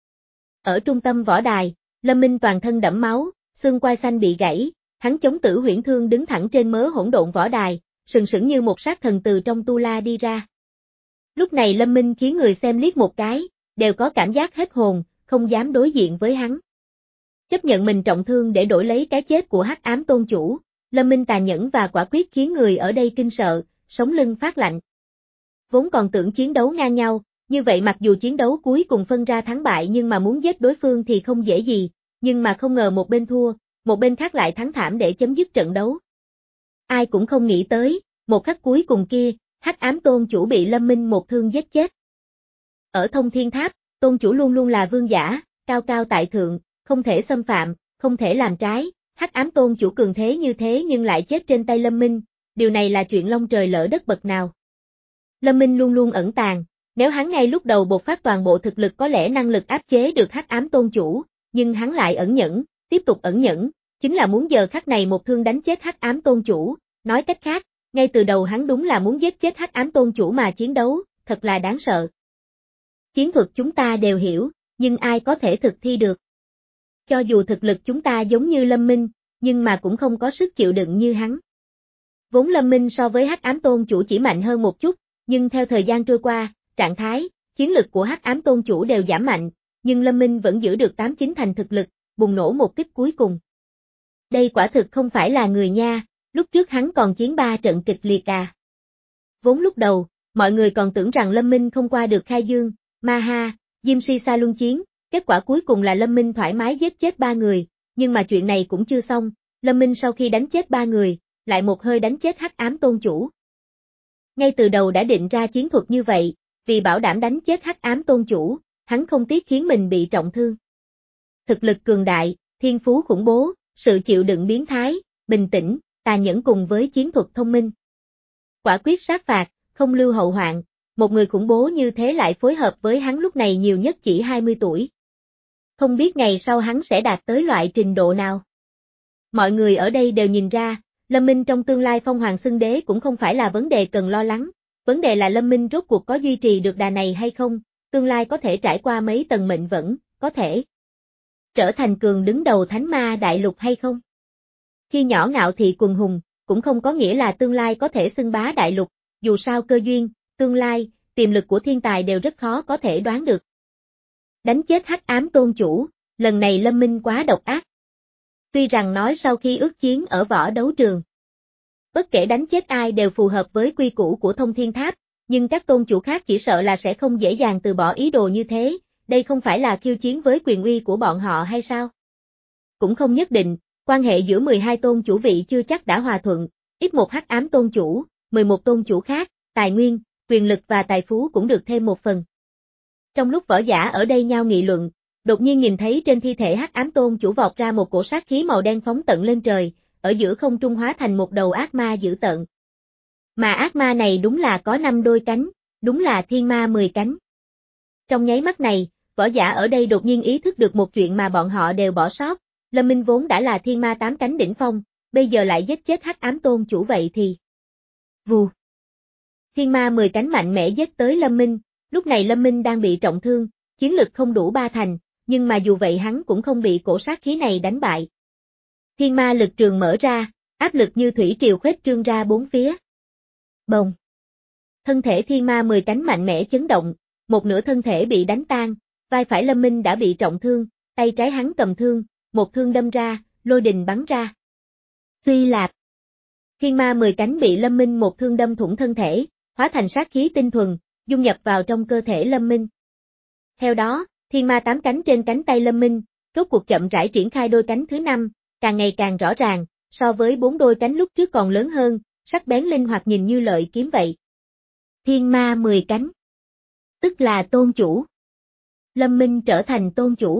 Ở trung tâm võ đài, Lâm Minh toàn thân đẫm máu, xương quai xanh bị gãy, hắn chống Tử Huyễn Thương đứng thẳng trên mớ hỗn độn võ đài, sừng sững như một sát thần từ trong tu la đi ra. Lúc này Lâm Minh khiến người xem liếc một cái, đều có cảm giác hết hồn, không dám đối diện với hắn. Chấp nhận mình trọng thương để đổi lấy cái chết của hắc ám tôn chủ, Lâm Minh tàn nhẫn và quả quyết khiến người ở đây kinh sợ, sống lưng phát lạnh. Vốn còn tưởng chiến đấu ngang nhau, như vậy mặc dù chiến đấu cuối cùng phân ra thắng bại nhưng mà muốn giết đối phương thì không dễ gì, nhưng mà không ngờ một bên thua, một bên khác lại thắng thảm để chấm dứt trận đấu. Ai cũng không nghĩ tới, một khắc cuối cùng kia, hắc ám tôn chủ bị Lâm Minh một thương giết chết. Ở Thông Thiên Tháp, tôn chủ luôn luôn là vương giả, cao cao tại thượng, không thể xâm phạm, không thể làm trái, hắc ám tôn chủ cường thế như thế nhưng lại chết trên tay Lâm Minh, điều này là chuyện long trời lỡ đất bậc nào. Lâm Minh luôn luôn ẩn tàng, nếu hắn ngay lúc đầu bộc phát toàn bộ thực lực có lẽ năng lực áp chế được hắc ám tôn chủ, nhưng hắn lại ẩn nhẫn, tiếp tục ẩn nhẫn, chính là muốn giờ khắc này một thương đánh chết hắc ám tôn chủ, nói cách khác, ngay từ đầu hắn đúng là muốn giết chết hắc ám tôn chủ mà chiến đấu, thật là đáng sợ. Chiến thuật chúng ta đều hiểu, nhưng ai có thể thực thi được. Cho dù thực lực chúng ta giống như Lâm Minh, nhưng mà cũng không có sức chịu đựng như hắn. Vốn Lâm Minh so với Hắc Ám Tôn Chủ chỉ mạnh hơn một chút, nhưng theo thời gian trôi qua, trạng thái, chiến lực của Hắc Ám Tôn Chủ đều giảm mạnh, nhưng Lâm Minh vẫn giữ được tám chín thành thực lực, bùng nổ một kích cuối cùng. Đây quả thực không phải là người nha, lúc trước hắn còn chiến ba trận kịch liệt à. Vốn lúc đầu, mọi người còn tưởng rằng Lâm Minh không qua được Khai Dương, Ma Ha, Diêm Si Sa Luân chiến, kết quả cuối cùng là Lâm Minh thoải mái giết chết ba người, nhưng mà chuyện này cũng chưa xong, Lâm Minh sau khi đánh chết ba người, lại một hơi đánh chết Hắc Ám Tôn Chủ. Ngay từ đầu đã định ra chiến thuật như vậy, vì bảo đảm đánh chết Hắc Ám Tôn Chủ, hắn không tiếc khiến mình bị trọng thương. Thực lực cường đại, thiên phú khủng bố, sự chịu đựng biến thái, bình tĩnh, tàn nhẫn cùng với chiến thuật thông minh. Quả quyết sát phạt, không lưu hậu hoạn, một người khủng bố như thế lại phối hợp với hắn lúc này nhiều nhất chỉ hai mươi tuổi. Không biết ngày sau hắn sẽ đạt tới loại trình độ nào. Mọi người ở đây đều nhìn ra, Lâm Minh trong tương lai phong hoàng xưng đế cũng không phải là vấn đề cần lo lắng, vấn đề là Lâm Minh rốt cuộc có duy trì được đà này hay không, tương lai có thể trải qua mấy tầng mệnh vẫn, có thể trở thành cường đứng đầu thánh ma đại lục hay không. Khi nhỏ ngạo thị quần hùng, cũng không có nghĩa là tương lai có thể xưng bá đại lục, dù sao cơ duyên, tương lai, tiềm lực của thiên tài đều rất khó có thể đoán được. Đánh chết Hắc Ám Tôn Chủ, lần này Lâm Minh quá độc ác. Tuy rằng nói sau khi ước chiến ở võ đấu trường, bất kể đánh chết ai đều phù hợp với quy củ của Thông Thiên Tháp, nhưng các tôn chủ khác chỉ sợ là sẽ không dễ dàng từ bỏ ý đồ như thế, đây không phải là khiêu chiến với quyền uy của bọn họ hay sao? Cũng không nhất định, quan hệ giữa mười hai tôn chủ vị chưa chắc đã hòa thuận, ít một Hắc Ám Tôn Chủ, mười một tôn chủ khác, tài nguyên, quyền lực và tài phú cũng được thêm một phần. Trong lúc võ giả ở đây nhau nghị luận, đột nhiên nhìn thấy trên thi thể Hắc Ám Tôn Chủ vọt ra một cổ sát khí màu đen phóng tận lên trời, ở giữa không trung hóa thành một đầu ác ma dữ tợn. Mà ác ma này đúng là có năm đôi cánh, đúng là thiên ma mười cánh. Trong nháy mắt này, võ giả ở đây đột nhiên ý thức được một chuyện mà bọn họ đều bỏ sót, Lâm Minh vốn đã là thiên ma tám cánh đỉnh phong, bây giờ lại giết chết Hắc Ám Tôn Chủ vậy thì. Vù. Thiên ma mười cánh mạnh mẽ giết tới Lâm Minh, lúc này Lâm Minh đang bị trọng thương, chiến lực không đủ ba thành, nhưng mà dù vậy hắn cũng không bị cổ sát khí này đánh bại. Thiên ma lực trường mở ra, áp lực như thủy triều khuếch trương ra bốn phía. Bồng. Thân thể thiên ma mười cánh mạnh mẽ chấn động, một nửa thân thể bị đánh tan, vai phải Lâm Minh đã bị trọng thương, tay trái hắn cầm thương, một thương đâm ra, lôi đình bắn ra. Suy lạp. Thiên ma mười cánh bị Lâm Minh một thương đâm thủng thân thể, hóa thành sát khí tinh thuần, dung nhập vào trong cơ thể Lâm Minh. Theo đó, thiên ma tám cánh trên cánh tay Lâm Minh, rốt cuộc chậm rãi triển khai đôi cánh thứ năm, càng ngày càng rõ ràng, so với bốn đôi cánh lúc trước còn lớn hơn, sắc bén linh hoạt nhìn như lợi kiếm vậy. Thiên ma mười cánh, tức là tôn chủ. Lâm Minh trở thành tôn chủ.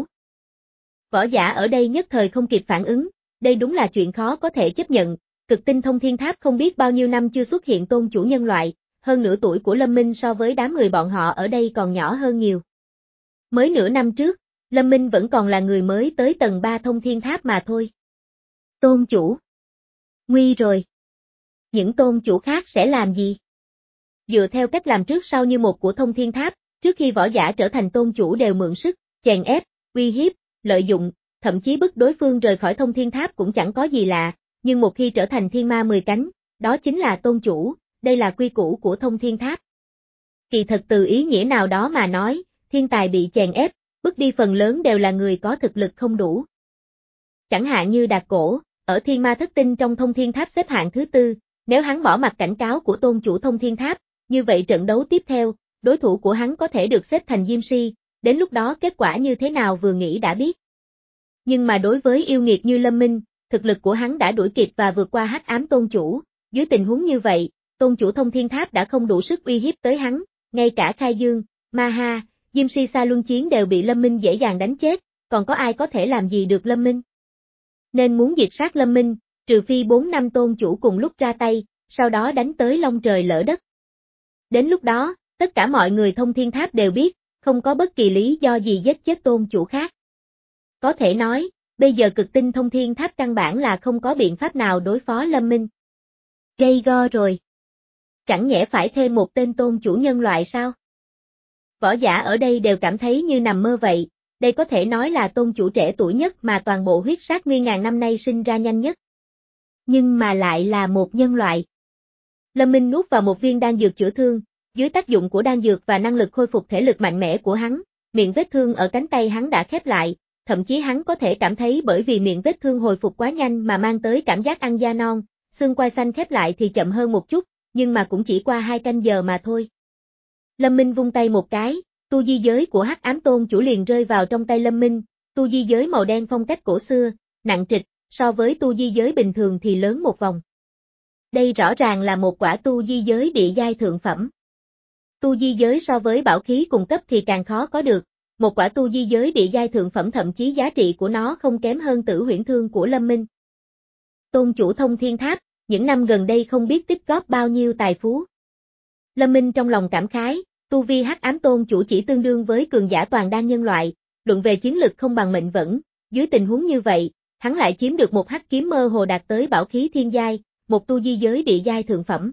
Võ giả ở đây nhất thời không kịp phản ứng, đây đúng là chuyện khó có thể chấp nhận, cực tinh thông thiên tháp không biết bao nhiêu năm chưa xuất hiện tôn chủ nhân loại, hơn nửa tuổi của Lâm Minh so với đám người bọn họ ở đây còn nhỏ hơn nhiều. Mới nửa năm trước, Lâm Minh vẫn còn là người mới tới tầng ba thông thiên tháp mà thôi. Tôn chủ. Nguy rồi. Những tôn chủ khác sẽ làm gì? Dựa theo cách làm trước sau như một của thông thiên tháp, trước khi võ giả trở thành tôn chủ đều mượn sức, chèn ép, uy hiếp, lợi dụng, thậm chí bức đối phương rời khỏi thông thiên tháp cũng chẳng có gì lạ, nhưng một khi trở thành thiên ma mười cánh, đó chính là tôn chủ, đây là quy củ của thông thiên tháp. Kỳ thật từ ý nghĩa nào đó mà nói, thiên tài bị chèn ép, bức đi phần lớn đều là người có thực lực không đủ. Chẳng hạn như Đạt Cổ, ở thiên ma thất tinh trong thông thiên tháp xếp hạng thứ tư, nếu hắn bỏ mặt cảnh cáo của tôn chủ thông thiên tháp, như vậy trận đấu tiếp theo, đối thủ của hắn có thể được xếp thành Diêm Si, đến lúc đó kết quả như thế nào vừa nghĩ đã biết. Nhưng mà đối với yêu nghiệt như Lâm Minh, thực lực của hắn đã đuổi kịp và vượt qua Hắc Ám Tôn Chủ, dưới tình huống như vậy, tôn chủ thông thiên tháp đã không đủ sức uy hiếp tới hắn, ngay cả Khai Dương, Ma Ha, Diêm Si Sa Luân chiến đều bị Lâm Minh dễ dàng đánh chết, còn có ai có thể làm gì được Lâm Minh? Nên muốn diệt sát Lâm Minh, trừ phi bốn năm tôn chủ cùng lúc ra tay, sau đó đánh tới long trời lỡ đất. Đến lúc đó, tất cả mọi người thông thiên tháp đều biết, không có bất kỳ lý do gì giết chết tôn chủ khác. Có thể nói, bây giờ cực tinh thông thiên tháp căn bản là không có biện pháp nào đối phó Lâm Minh. Gây go rồi. Chẳng nhẽ phải thêm một tên tôn chủ nhân loại sao? Võ giả ở đây đều cảm thấy như nằm mơ vậy, đây có thể nói là tôn chủ trẻ tuổi nhất mà toàn bộ huyết sát nguyên ngàn năm nay sinh ra nhanh nhất. Nhưng mà lại là một nhân loại. Lâm Minh nuốt vào một viên đan dược chữa thương, dưới tác dụng của đan dược và năng lực khôi phục thể lực mạnh mẽ của hắn, miệng vết thương ở cánh tay hắn đã khép lại, thậm chí hắn có thể cảm thấy bởi vì miệng vết thương hồi phục quá nhanh mà mang tới cảm giác ăn da non, xương quai xanh khép lại thì chậm hơn một chút, nhưng mà cũng chỉ qua hai canh giờ mà thôi. Lâm Minh vung tay một cái, tu di giới của Hắc Ám Tôn chủ liền rơi vào trong tay Lâm Minh, tu di giới màu đen phong cách cổ xưa, nặng trịch, so với tu di giới bình thường thì lớn một vòng. Đây rõ ràng là một quả tu di giới địa giai thượng phẩm. Tu di giới so với bảo khí cùng cấp thì càng khó có được, một quả tu di giới địa giai thượng phẩm thậm chí giá trị của nó không kém hơn Tử Huyễn Thương của Lâm Minh. Tôn chủ Thông Thiên Tháp, những năm gần đây không biết tích góp bao nhiêu tài phú. Lâm Minh trong lòng cảm khái, tu vi Hắc Ám Tôn chủ chỉ tương đương với cường giả toàn đan nhân loại, luận về chiến lực không bằng mệnh vẫn, dưới tình huống như vậy, hắn lại chiếm được một hắc kiếm mơ hồ đạt tới bảo khí thiên giai, một tu di giới địa giai thượng phẩm.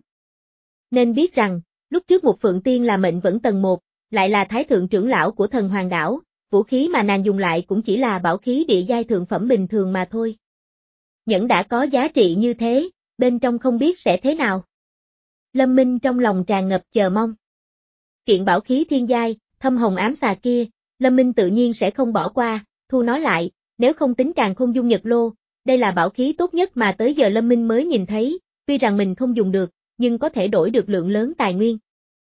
Nên biết rằng, lúc trước một Phượng Tiên là mệnh vẫn tầng một, lại là thái thượng trưởng lão của Thần Hoàng đảo, vũ khí mà nàng dùng lại cũng chỉ là bảo khí địa giai thượng phẩm bình thường mà thôi. Nhẫn đã có giá trị như thế, bên trong không biết sẽ thế nào. Lâm Minh trong lòng tràn ngập chờ mong. Kiện bảo khí thiên giai, thâm hồng ám xà kia, Lâm Minh tự nhiên sẽ không bỏ qua, thu nó lại, nếu không tính Càn Khôn Dung Nhật Lô, đây là bảo khí tốt nhất mà tới giờ Lâm Minh mới nhìn thấy, tuy rằng mình không dùng được, nhưng có thể đổi được lượng lớn tài nguyên.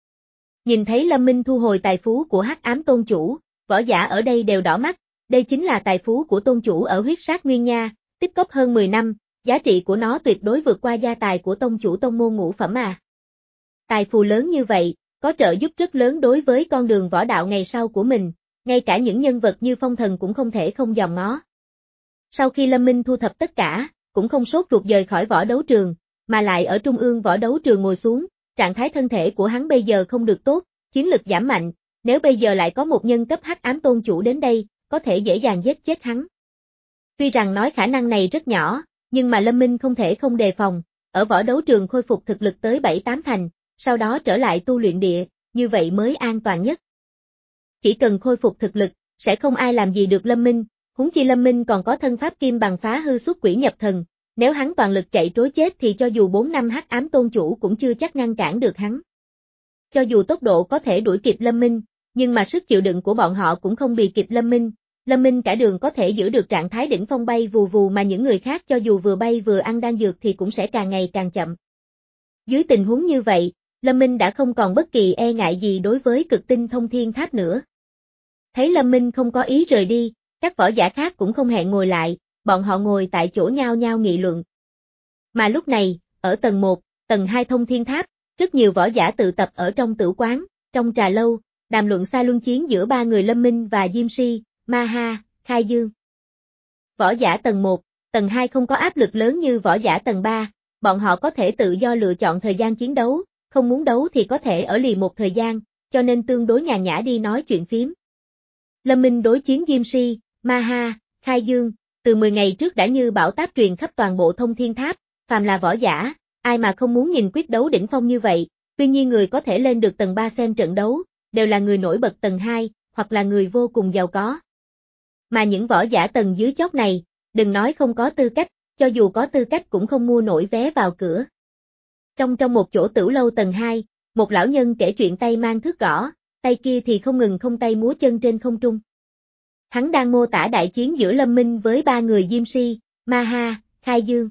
Nhìn thấy Lâm Minh thu hồi tài phú của Hắc Ám Tôn chủ, võ giả ở đây đều đỏ mắt, đây chính là tài phú của tôn chủ ở huyết sát nguyên nha, tích góp hơn mười năm, giá trị của nó tuyệt đối vượt qua gia tài của tông chủ tông môn ngũ phẩm à. Tài phú lớn như vậy, có trợ giúp rất lớn đối với con đường võ đạo ngày sau của mình, ngay cả những nhân vật như Phong Thần cũng không thể không dòm ngó. Sau khi Lâm Minh thu thập tất cả, cũng không sốt ruột rời khỏi võ đấu trường, mà lại ở trung ương võ đấu trường ngồi xuống, trạng thái thân thể của hắn bây giờ không được tốt, chiến lực giảm mạnh, nếu bây giờ lại có một nhân cấp Hắc Ám Tôn chủ đến đây, có thể dễ dàng giết chết hắn. Tuy rằng nói khả năng này rất nhỏ, nhưng mà Lâm Minh không thể không đề phòng, ở võ đấu trường khôi phục thực lực tới bảy tám thành, sau đó trở lại tu luyện địa, như vậy mới an toàn nhất. Chỉ cần khôi phục thực lực, sẽ không ai làm gì được Lâm Minh, huống chi Lâm Minh còn có thân pháp kim bằng phá hư xuất quỷ nhập thần, nếu hắn toàn lực chạy trối chết thì cho dù bốn năm Hắc Ám Tôn chủ cũng chưa chắc ngăn cản được hắn. Cho dù tốc độ có thể đuổi kịp Lâm Minh, nhưng mà sức chịu đựng của bọn họ cũng không bì kịp Lâm Minh, Lâm Minh cả đường có thể giữ được trạng thái đỉnh phong bay vù vù mà những người khác cho dù vừa bay vừa ăn đan dược thì cũng sẽ càng ngày càng chậm. Dưới tình huống như vậy, Lâm Minh đã không còn bất kỳ e ngại gì đối với cực tinh thông thiên tháp nữa. Thấy Lâm Minh không có ý rời đi, các võ giả khác cũng không hẹn ngồi lại, bọn họ ngồi tại chỗ nhao nhao nghị luận. Mà lúc này, ở tầng một, tầng hai thông thiên tháp, rất nhiều võ giả tự tập ở trong tử quán, trong trà lâu, đàm luận xa luân chiến giữa ba người Lâm Minh và Diêm Si, Ma Ha, Khai Dương. Võ giả tầng một, tầng hai không có áp lực lớn như võ giả tầng ba, bọn họ có thể tự do lựa chọn thời gian chiến đấu, không muốn đấu thì có thể ở lì một thời gian, cho nên tương đối nhàn nhã đi nói chuyện phím. Lâm Minh đối chiến Diêm Si, Ma Ha, Khai Dương, từ mười ngày trước đã như bão táp truyền khắp toàn bộ thông thiên tháp, phàm là võ giả, ai mà không muốn nhìn quyết đấu đỉnh phong như vậy, tuy nhiên người có thể lên được tầng ba xem trận đấu, đều là người nổi bật tầng hai, hoặc là người vô cùng giàu có. Mà những võ giả tầng dưới chót này, đừng nói không có tư cách, cho dù có tư cách cũng không mua nổi vé vào cửa. Trong trong một chỗ tửu lâu tầng hai, một lão nhân kể chuyện tay mang thước gõ, tay kia thì không ngừng không tay múa chân trên không trung. Hắn đang mô tả đại chiến giữa Lâm Minh với ba người Diêm Si, Ma Ha, Khai Dương.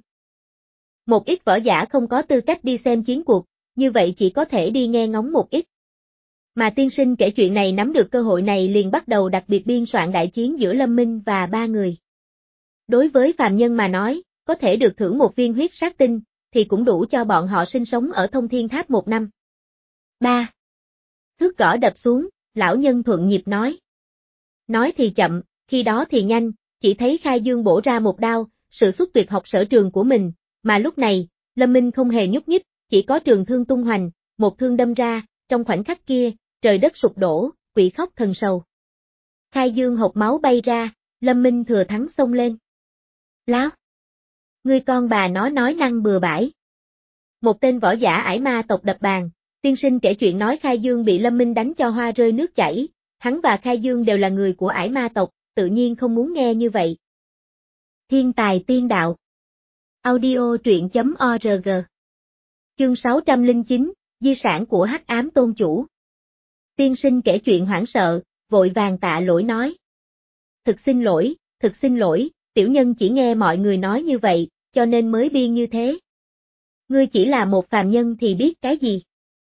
Một ít võ giả không có tư cách đi xem chiến cuộc, như vậy chỉ có thể đi nghe ngóng một ít. Mà tiên sinh kể chuyện này nắm được cơ hội này liền bắt đầu đặc biệt biên soạn đại chiến giữa Lâm Minh và ba người. Đối với phàm nhân mà nói, có thể được thưởng một viên huyết sát tinh, thì cũng đủ cho bọn họ sinh sống ở thông thiên tháp một năm. ba. Thước gõ đập xuống, lão nhân thuận nhịp nói. Nói thì chậm, khi đó thì nhanh, chỉ thấy Khai Dương bổ ra một đao, sự xuất tuyệt học sở trường của mình, mà lúc này, Lâm Minh không hề nhúc nhích, chỉ có trường thương tung hoành, một thương đâm ra, trong khoảnh khắc kia, trời đất sụp đổ, quỷ khóc thần sầu. Khai Dương hộc máu bay ra, Lâm Minh thừa thắng xông lên. Láo! Ngươi con bà nó nói năng bừa bãi. Một tên võ giả ải ma tộc đập bàn, tiên sinh kể chuyện nói Khai Dương bị Lâm Minh đánh cho hoa rơi nước chảy, hắn và Khai Dương đều là người của ải ma tộc, tự nhiên không muốn nghe như vậy. Thiên tài tiên đạo. Audio truyện chấm org. Chương sáu trăm lẻ chín, di sản của Hắc Ám Tôn Chủ. Tiên sinh kể chuyện hoảng sợ, vội vàng tạ lỗi nói. Thực xin lỗi, thực xin lỗi, tiểu nhân chỉ nghe mọi người nói như vậy, cho nên mới biên như thế. Ngươi chỉ là một phàm nhân thì biết cái gì?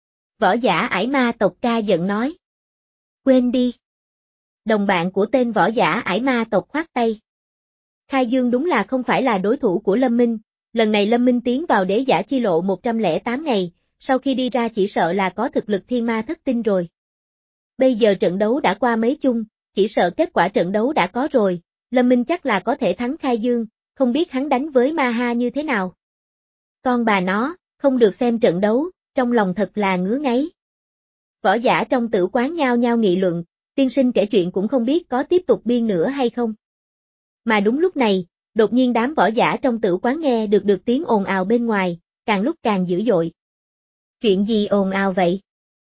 Võ giả Ải Ma tộc ca giận nói. Quên đi. Đồng bạn của tên võ giả Ải Ma tộc khoát tay. Khai Dương đúng là không phải là đối thủ của Lâm Minh, lần này Lâm Minh tiến vào đế giả chi lộ một trăm lẻ tám ngày, sau khi đi ra chỉ sợ là có thực lực thiên ma thất tinh rồi. Bây giờ trận đấu đã qua mấy chung, chỉ sợ kết quả trận đấu đã có rồi, Lâm Minh chắc là có thể thắng Khai Dương, không biết hắn đánh với Ma Ha như thế nào. Con bà nó, không được xem trận đấu, trong lòng thật là ngứa ngáy. Võ giả trong tử quán nhao nhao nghị luận, tiên sinh kể chuyện cũng không biết có tiếp tục biên nữa hay không. Mà đúng lúc này, đột nhiên đám võ giả trong tử quán nghe được được tiếng ồn ào bên ngoài, càng lúc càng dữ dội. Chuyện gì ồn ào vậy?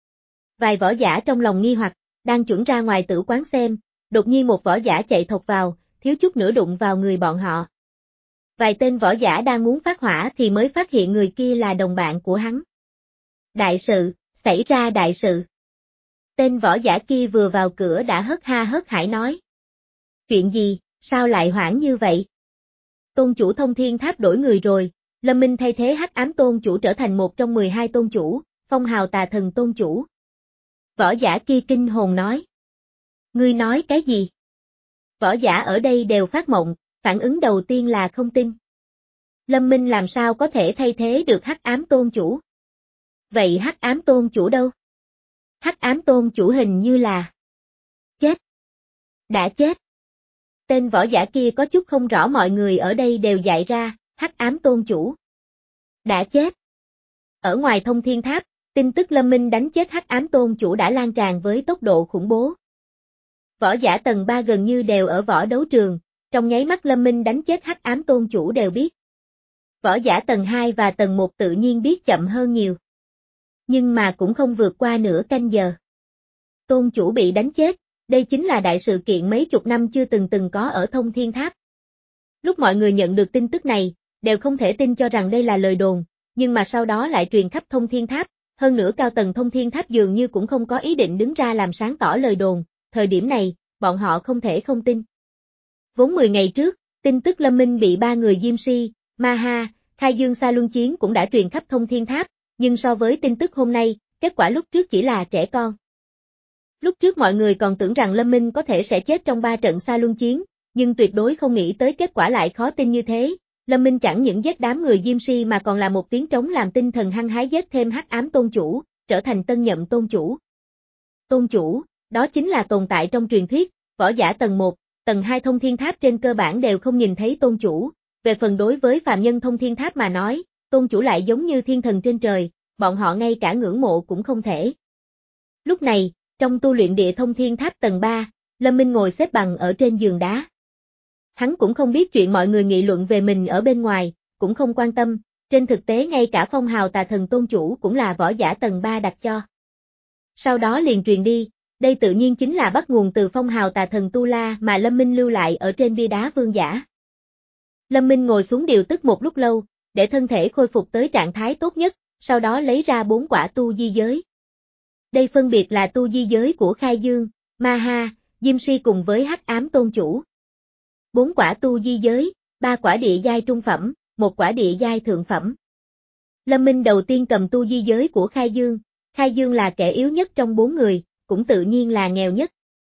Vài võ giả trong lòng nghi hoặc, đang chuẩn ra ngoài tử quán xem, đột nhiên một võ giả chạy thộc vào, thiếu chút nữa đụng vào người bọn họ. Vài tên võ giả đang muốn phát hỏa thì mới phát hiện người kia là đồng bạn của hắn. Đại sự, xảy ra đại sự. Tên võ giả kia vừa vào cửa đã hớt ha hớt hải nói. Chuyện gì, sao lại hoảng như vậy? Tôn chủ Thông Thiên Tháp đổi người rồi, Lâm Minh thay thế Hắc Ám Tôn chủ trở thành một trong mười hai tôn chủ, phong hào Tà Thần Tôn chủ. Võ giả kia kinh hồn nói. Ngươi nói cái gì? Võ giả ở đây đều phát mộng, phản ứng đầu tiên là không tin. Lâm Minh làm sao có thể thay thế được Hắc Ám Tôn chủ? Vậy Hắc Ám Tôn chủ đâu? Hắc Ám Tôn chủ hình như là chết. Đã chết. Tên võ giả kia có chút không rõ, mọi người ở đây đều dại ra, Hắc Ám Tôn chủ đã chết. Ở ngoài Thông Thiên Tháp, tin tức Lâm Minh đánh chết Hắc Ám Tôn chủ đã lan tràn với tốc độ khủng bố. Võ giả tầng ba gần như đều ở võ đấu trường, trong nháy mắt Lâm Minh đánh chết Hắc Ám Tôn chủ đều biết. Võ giả tầng hai và tầng một tự nhiên biết chậm hơn nhiều. Nhưng mà cũng không vượt qua nửa canh giờ. Tôn chủ bị đánh chết, đây chính là đại sự kiện mấy chục năm chưa từng từng có ở Thông Thiên Tháp. Lúc mọi người nhận được tin tức này, đều không thể tin cho rằng đây là lời đồn, nhưng mà sau đó lại truyền khắp Thông Thiên Tháp, hơn nữa cao tầng Thông Thiên Tháp dường như cũng không có ý định đứng ra làm sáng tỏ lời đồn, thời điểm này, bọn họ không thể không tin. Vốn mười ngày trước, tin tức Lâm Minh bị ba người Diêm Si, Ma Ha, Khai Dương Sa Luân chiến cũng đã truyền khắp Thông Thiên Tháp, nhưng so với tin tức hôm nay, kết quả lúc trước chỉ là trẻ con. Lúc trước mọi người còn tưởng rằng Lâm Minh có thể sẽ chết trong ba trận Sa Luân chiến, nhưng tuyệt đối không nghĩ tới kết quả lại khó tin như thế. Lâm Minh chẳng những giết đám người Diêm Si mà còn là một tiếng trống làm tinh thần hăng hái giết thêm Hắc Ám Tôn chủ, trở thành tân nhậm tôn chủ. Tôn chủ, đó chính là tồn tại trong truyền thuyết, võ giả tầng một, tầng hai Thông Thiên Tháp trên cơ bản đều không nhìn thấy tôn chủ, về phần đối với phàm nhân Thông Thiên Tháp mà nói, tôn chủ lại giống như thiên thần trên trời, bọn họ ngay cả ngưỡng mộ cũng không thể. Lúc này, trong tu luyện địa Thông Thiên Tháp tầng ba, Lâm Minh ngồi xếp bằng ở trên giường đá. Hắn cũng không biết chuyện mọi người nghị luận về mình ở bên ngoài, cũng không quan tâm, trên thực tế ngay cả phong hào Tà Thần Tôn chủ cũng là võ giả tầng ba đặt cho. Sau đó liền truyền đi, đây tự nhiên chính là bắt nguồn từ phong hào Tà Thần Tu La mà Lâm Minh lưu lại ở trên bia đá vương giả. Lâm Minh ngồi xuống điều tức một lúc lâu, để thân thể khôi phục tới trạng thái tốt nhất, sau đó lấy ra bốn quả tu di giới. Đây phân biệt là tu di giới của Khai Dương, Ma Ha, Diêm Si cùng với Hắc Ám Tôn chủ. Bốn quả tu di giới, ba quả địa giai trung phẩm, một quả địa giai thượng phẩm. Lâm Minh đầu tiên cầm tu di giới của Khai Dương, Khai Dương là kẻ yếu nhất trong bốn người, cũng tự nhiên là nghèo nhất.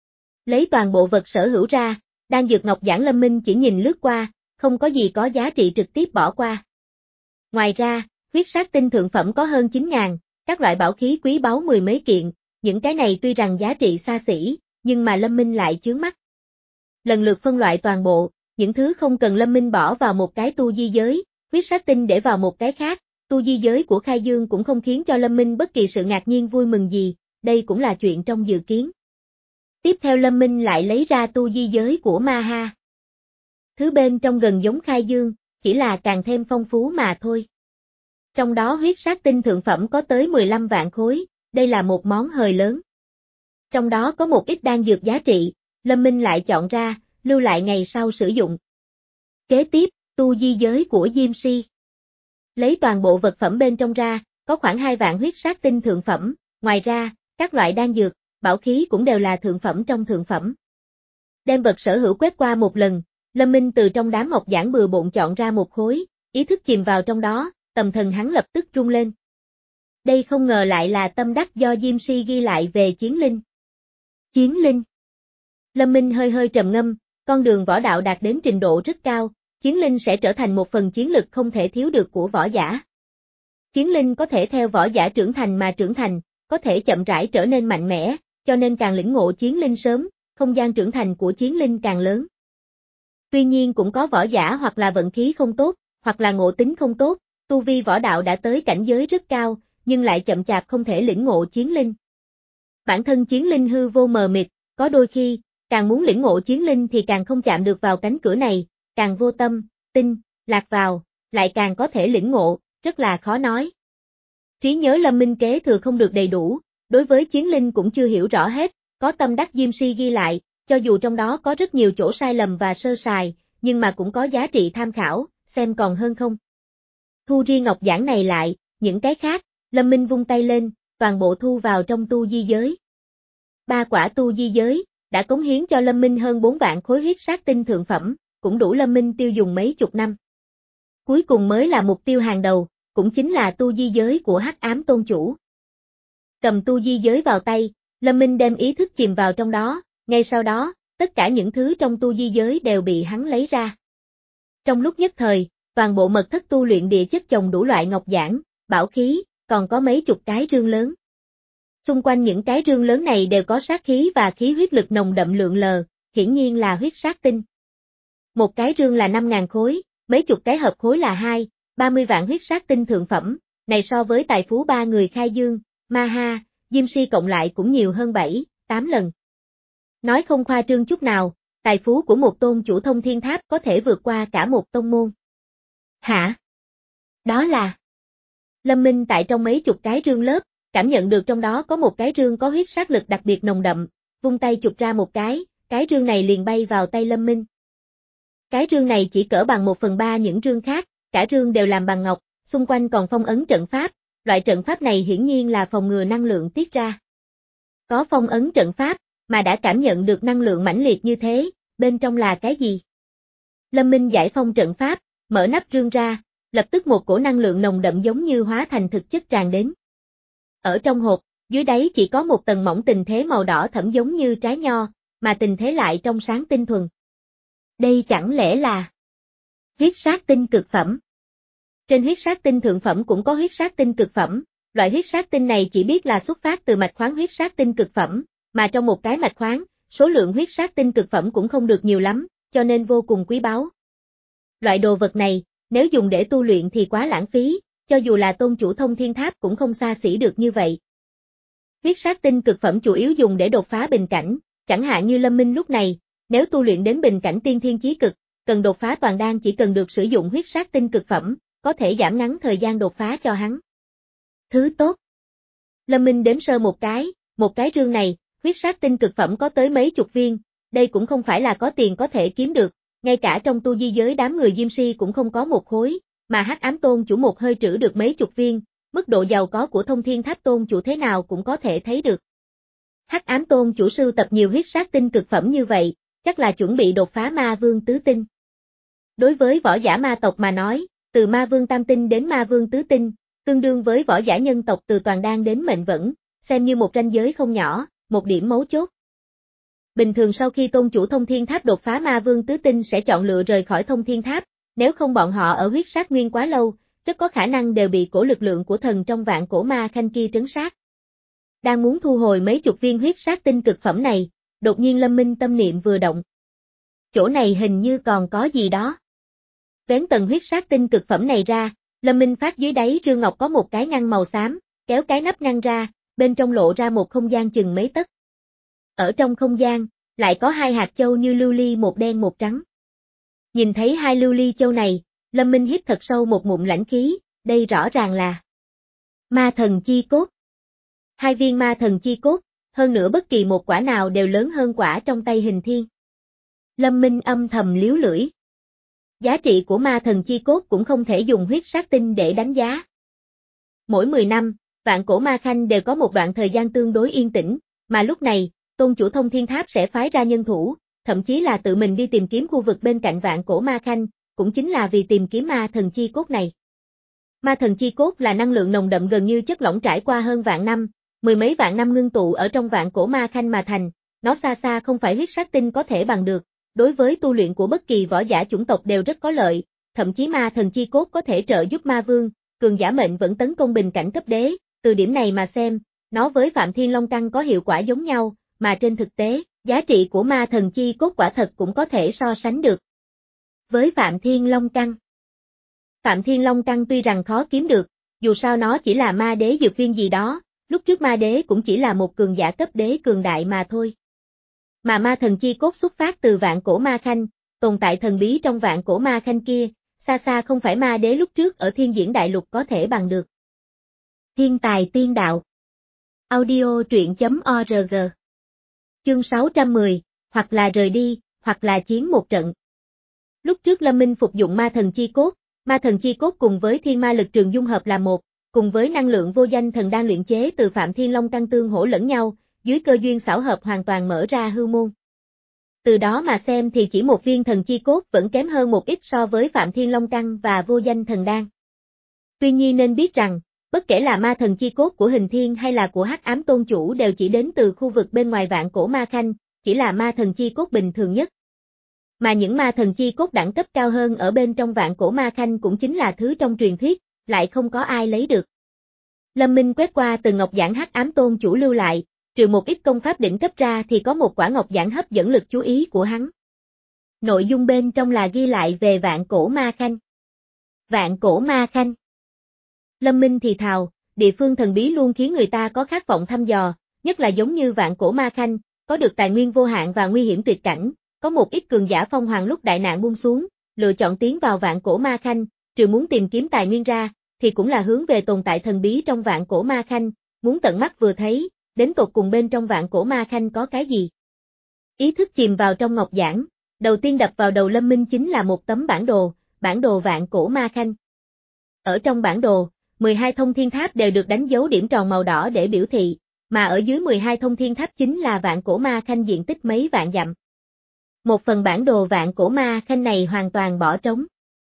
Lấy toàn bộ vật sở hữu ra, đan dược ngọc giản Lâm Minh chỉ nhìn lướt qua, không có gì có giá trị trực tiếp bỏ qua. Ngoài ra, huyết sát tinh thượng phẩm có hơn chín ngàn, các loại bảo khí quý báu mười mấy kiện, những cái này tuy rằng giá trị xa xỉ, nhưng mà Lâm Minh lại chướng mắt. Lần lượt phân loại toàn bộ, những thứ không cần Lâm Minh bỏ vào một cái tu di giới, huyết sát tinh để vào một cái khác, tu di giới của Khai Dương cũng không khiến cho Lâm Minh bất kỳ sự ngạc nhiên vui mừng gì, đây cũng là chuyện trong dự kiến. Tiếp theo Lâm Minh lại lấy ra tu di giới của Ma Ha. Thứ bên trong gần giống Khai Dương, chỉ là càng thêm phong phú mà thôi. Trong đó huyết sát tinh thượng phẩm có tới mười lăm vạn khối, đây là một món hời lớn. Trong đó có một ít đan dược giá trị, Lâm Minh lại chọn ra, lưu lại ngày sau sử dụng. Kế tiếp, tu di giới của Diêm Si. Lấy toàn bộ vật phẩm bên trong ra, có khoảng hai vạn huyết sát tinh thượng phẩm, ngoài ra, các loại đan dược, bảo khí cũng đều là thượng phẩm trong thượng phẩm. Đem vật sở hữu quét qua một lần, Lâm Minh từ trong đám ngọc giản bừa bộn chọn ra một khối, ý thức chìm vào trong đó, tâm thần hắn lập tức rung lên. Đây không ngờ lại là tâm đắc do Diêm Si ghi lại về chiến linh. Chiến linh. Lâm Minh hơi hơi trầm ngâm, con đường võ đạo đạt đến trình độ rất cao, chiến linh sẽ trở thành một phần chiến lực không thể thiếu được của võ giả. Chiến linh có thể theo võ giả trưởng thành mà trưởng thành, có thể chậm rãi trở nên mạnh mẽ, cho nên càng lĩnh ngộ chiến linh sớm, không gian trưởng thành của chiến linh càng lớn. Tuy nhiên cũng có võ giả hoặc là vận khí không tốt, hoặc là ngộ tính không tốt, tu vi võ đạo đã tới cảnh giới rất cao, nhưng lại chậm chạp không thể lĩnh ngộ chiến linh. Bản thân chiến linh hư vô mờ mịt, có đôi khi, càng muốn lĩnh ngộ chiến linh thì càng không chạm được vào cánh cửa này, càng vô tâm, tinh, lạc vào, lại càng có thể lĩnh ngộ, rất là khó nói. Trí nhớ Lâm Minh kế thừa không được đầy đủ, đối với chiến linh cũng chưa hiểu rõ hết, có tâm đắc Diêm Si ghi lại, cho dù trong đó có rất nhiều chỗ sai lầm và sơ sài, nhưng mà cũng có giá trị tham khảo, xem còn hơn không. Thu riêng ngọc giản này lại, những cái khác, Lâm Minh vung tay lên, toàn bộ thu vào trong tu di giới. Ba quả tu di giới, đã cống hiến cho Lâm Minh hơn bốn vạn khối huyết sát tinh thượng phẩm, cũng đủ Lâm Minh tiêu dùng mấy chục năm. Cuối cùng mới là mục tiêu hàng đầu, cũng chính là tu di giới của Hắc Ám Tôn Chủ. Cầm tu di giới vào tay, Lâm Minh đem ý thức chìm vào trong đó, ngay sau đó, tất cả những thứ trong tu di giới đều bị hắn lấy ra. Trong lúc nhất thời, toàn bộ mật thất tu luyện địa chất chồng đủ loại ngọc giản, bảo khí, còn có mấy chục cái rương lớn. Xung quanh những cái rương lớn này đều có sát khí và khí huyết lực nồng đậm lượn lờ, hiển nhiên là huyết sát tinh. Một cái rương là năm ngàn khối, mấy chục cái hộp khối là hai, ba mươi vạn huyết sát tinh thượng phẩm, này so với tài phú ba người Khai Dương, Ma Ha, Diêm Si cộng lại cũng nhiều hơn bảy, tám lần. Nói không khoa trương chút nào, tài phú của một tôn chủ thông thiên tháp có thể vượt qua cả một tông môn. Hả? Đó là... Lâm Minh tại trong mấy chục cái rương lớp, cảm nhận được trong đó có một cái rương có huyết sát lực đặc biệt nồng đậm, vung tay chụp ra một cái, cái rương này liền bay vào tay Lâm Minh. Cái rương này chỉ cỡ bằng một phần ba những rương khác, cả rương đều làm bằng ngọc, xung quanh còn phong ấn trận pháp, loại trận pháp này hiển nhiên là phòng ngừa năng lượng tiết ra. Có phong ấn trận pháp, mà đã cảm nhận được năng lượng mãnh liệt như thế, bên trong là cái gì? Lâm Minh giải phong trận pháp, mở nắp rương ra, lập tức một cổ năng lượng nồng đậm giống như hóa thành thực chất tràn đến. Ở trong hộp, dưới đáy chỉ có một tầng mỏng tình thế màu đỏ thẫm giống như trái nho, mà tình thế lại trong sáng tinh thuần. Đây chẳng lẽ là huyết sát tinh cực phẩm? Trên huyết sát tinh thượng phẩm cũng có huyết sát tinh cực phẩm, loại huyết sát tinh này chỉ biết là xuất phát từ mạch khoáng huyết sát tinh cực phẩm, mà trong một cái mạch khoáng, số lượng huyết sát tinh cực phẩm cũng không được nhiều lắm, cho nên vô cùng quý báu. Loại đồ vật này, nếu dùng để tu luyện thì quá lãng phí, cho dù là tôn chủ thông thiên tháp cũng không xa xỉ được như vậy. Huyết sát tinh cực phẩm chủ yếu dùng để đột phá bình cảnh, chẳng hạn như Lâm Minh lúc này, nếu tu luyện đến bình cảnh tiên thiên chí cực, cần đột phá toàn đan chỉ cần được sử dụng huyết sát tinh cực phẩm, có thể giảm ngắn thời gian đột phá cho hắn. Thứ tốt. Lâm Minh đếm sơ một cái, một cái rương này, huyết sát tinh cực phẩm có tới mấy chục viên, đây cũng không phải là có tiền có thể kiếm được, ngay cả trong tu di giới đám người Diêm Si cũng không có một khối, mà Hắc Ám Tôn chủ một hơi trữ được mấy chục viên, mức độ giàu có của Thông Thiên Tháp Tôn chủ thế nào cũng có thể thấy được. Hắc Ám Tôn chủ sưu tập nhiều huyết sát tinh cực phẩm như vậy, chắc là chuẩn bị đột phá ma vương tứ tinh. Đối với võ giả ma tộc mà nói, từ ma vương tam tinh đến ma vương tứ tinh, tương đương với võ giả nhân tộc từ toàn đan đến mệnh vẫn, xem như một ranh giới không nhỏ, một điểm mấu chốt. Bình thường sau khi tôn chủ thông thiên tháp đột phá ma vương tứ tinh sẽ chọn lựa rời khỏi thông thiên tháp, nếu không bọn họ ở huyết sát nguyên quá lâu, rất có khả năng đều bị cổ lực lượng của thần trong vạn cổ ma khanh kia trấn sát. Đang muốn thu hồi mấy chục viên huyết sát tinh cực phẩm này, đột nhiên Lâm Minh tâm niệm vừa động. Chỗ này hình như còn có gì đó. Vén tầng huyết sát tinh cực phẩm này ra, Lâm Minh phát dưới đáy rương ngọc có một cái ngăn màu xám, kéo cái nắp ngăn ra, bên trong lộ ra một không gian chừng mấy tấc. Ở trong không gian, lại có hai hạt châu như lưu ly một đen một trắng. Nhìn thấy hai lưu ly châu này, Lâm Minh hít thật sâu một ngụm lãnh khí, đây rõ ràng là ma thần chi cốt. Hai viên ma thần chi cốt, hơn nữa bất kỳ một quả nào đều lớn hơn quả trong tay Hình Thiên. Lâm Minh âm thầm liếu lưỡi. Giá trị của ma thần chi cốt cũng không thể dùng huyết sát tinh để đánh giá. Mỗi mười năm, Vạn Cổ Ma Khanh đều có một đoạn thời gian tương đối yên tĩnh, mà lúc này, tôn chủ Thông Thiên Tháp sẽ phái ra nhân thủ, thậm chí là tự mình đi tìm kiếm khu vực bên cạnh Vạn Cổ Ma Khanh, cũng chính là vì tìm kiếm ma thần chi cốt này. Ma thần chi cốt là năng lượng nồng đậm gần như chất lỏng trải qua hơn vạn năm, mười mấy vạn năm ngưng tụ ở trong Vạn Cổ Ma Khanh mà thành, nó xa xa không phải huyết sát tinh có thể bằng được, đối với tu luyện của bất kỳ võ giả chủng tộc đều rất có lợi, thậm chí ma thần chi cốt có thể trợ giúp ma vương, cường giả mệnh vẫn tấn công bình cảnh cấp đế, từ điểm này mà xem, nó với Phạm Thiên Long Căn có hiệu quả giống nhau, mà trên thực tế, giá trị của ma thần chi cốt quả thật cũng có thể so sánh được. Với Phạm Thiên Long Căn, Phạm Thiên Long Căn tuy rằng khó kiếm được, dù sao nó chỉ là ma đế dược viên gì đó, lúc trước ma đế cũng chỉ là một cường giả cấp đế cường đại mà thôi. Mà ma thần chi cốt xuất phát từ Vạn Cổ Ma Khanh, tồn tại thần bí trong Vạn Cổ Ma Khanh kia, xa xa không phải ma đế lúc trước ở Thiên Diễn Đại Lục có thể bằng được. Thiên tài tiên đạo. Audio truyện.org. Chương sáu trăm mười, hoặc là rời đi, hoặc là chiến một trận. Lúc trước Lâm Minh phục dụng ma thần chi cốt, ma thần chi cốt cùng với thiên ma lực trường dung hợp là một, cùng với năng lượng vô danh thần đang luyện chế từ Phạm Thiên Long Căn tương hỗ lẫn nhau, dưới cơ duyên xảo hợp hoàn toàn mở ra hư môn. Từ đó mà xem thì chỉ một viên thần chi cốt vẫn kém hơn một ít so với Phạm Thiên Long Căn và vô danh thần đan. Tuy nhiên nên biết rằng, bất kể là ma thần chi cốt của Hình Thiên hay là của Hắc Ám Tôn Chủ đều chỉ đến từ khu vực bên ngoài Vạn Cổ Ma Khanh, chỉ là ma thần chi cốt bình thường nhất. Mà những ma thần chi cốt đẳng cấp cao hơn ở bên trong Vạn Cổ Ma Khanh cũng chính là thứ trong truyền thuyết, lại không có ai lấy được. Lâm Minh quét qua từng ngọc giản Hắc Ám Tôn Chủ lưu lại, trừ một ít công pháp đỉnh cấp ra thì có một quả ngọc giản hấp dẫn lực chú ý của hắn. Nội dung bên trong là ghi lại về Vạn Cổ Ma Khanh. Vạn Cổ Ma Khanh. Lâm Minh thì thào, địa phương thần bí luôn khiến người ta có khát vọng thăm dò, nhất là giống như Vạn Cổ Ma Khanh, có được tài nguyên vô hạn và nguy hiểm tuyệt cảnh, có một ít cường giả phong hoàng lúc đại nạn buông xuống, lựa chọn tiến vào Vạn Cổ Ma Khanh, trừ muốn tìm kiếm tài nguyên ra, thì cũng là hướng về tồn tại thần bí trong Vạn Cổ Ma Khanh, muốn tận mắt vừa thấy, đến tột cùng bên trong Vạn Cổ Ma Khanh có cái gì. Ý thức chìm vào trong ngọc giản, đầu tiên đập vào đầu Lâm Minh chính là một tấm bản đồ, bản đồ Vạn Cổ Ma Khanh. Ở trong bản đồ, mười hai thông thiên tháp đều được đánh dấu điểm tròn màu đỏ để biểu thị, mà ở dưới mười hai thông thiên tháp chính là Vạn Cổ Ma Khanh diện tích mấy vạn dặm. Một phần bản đồ Vạn Cổ Ma Khanh này hoàn toàn bỏ trống.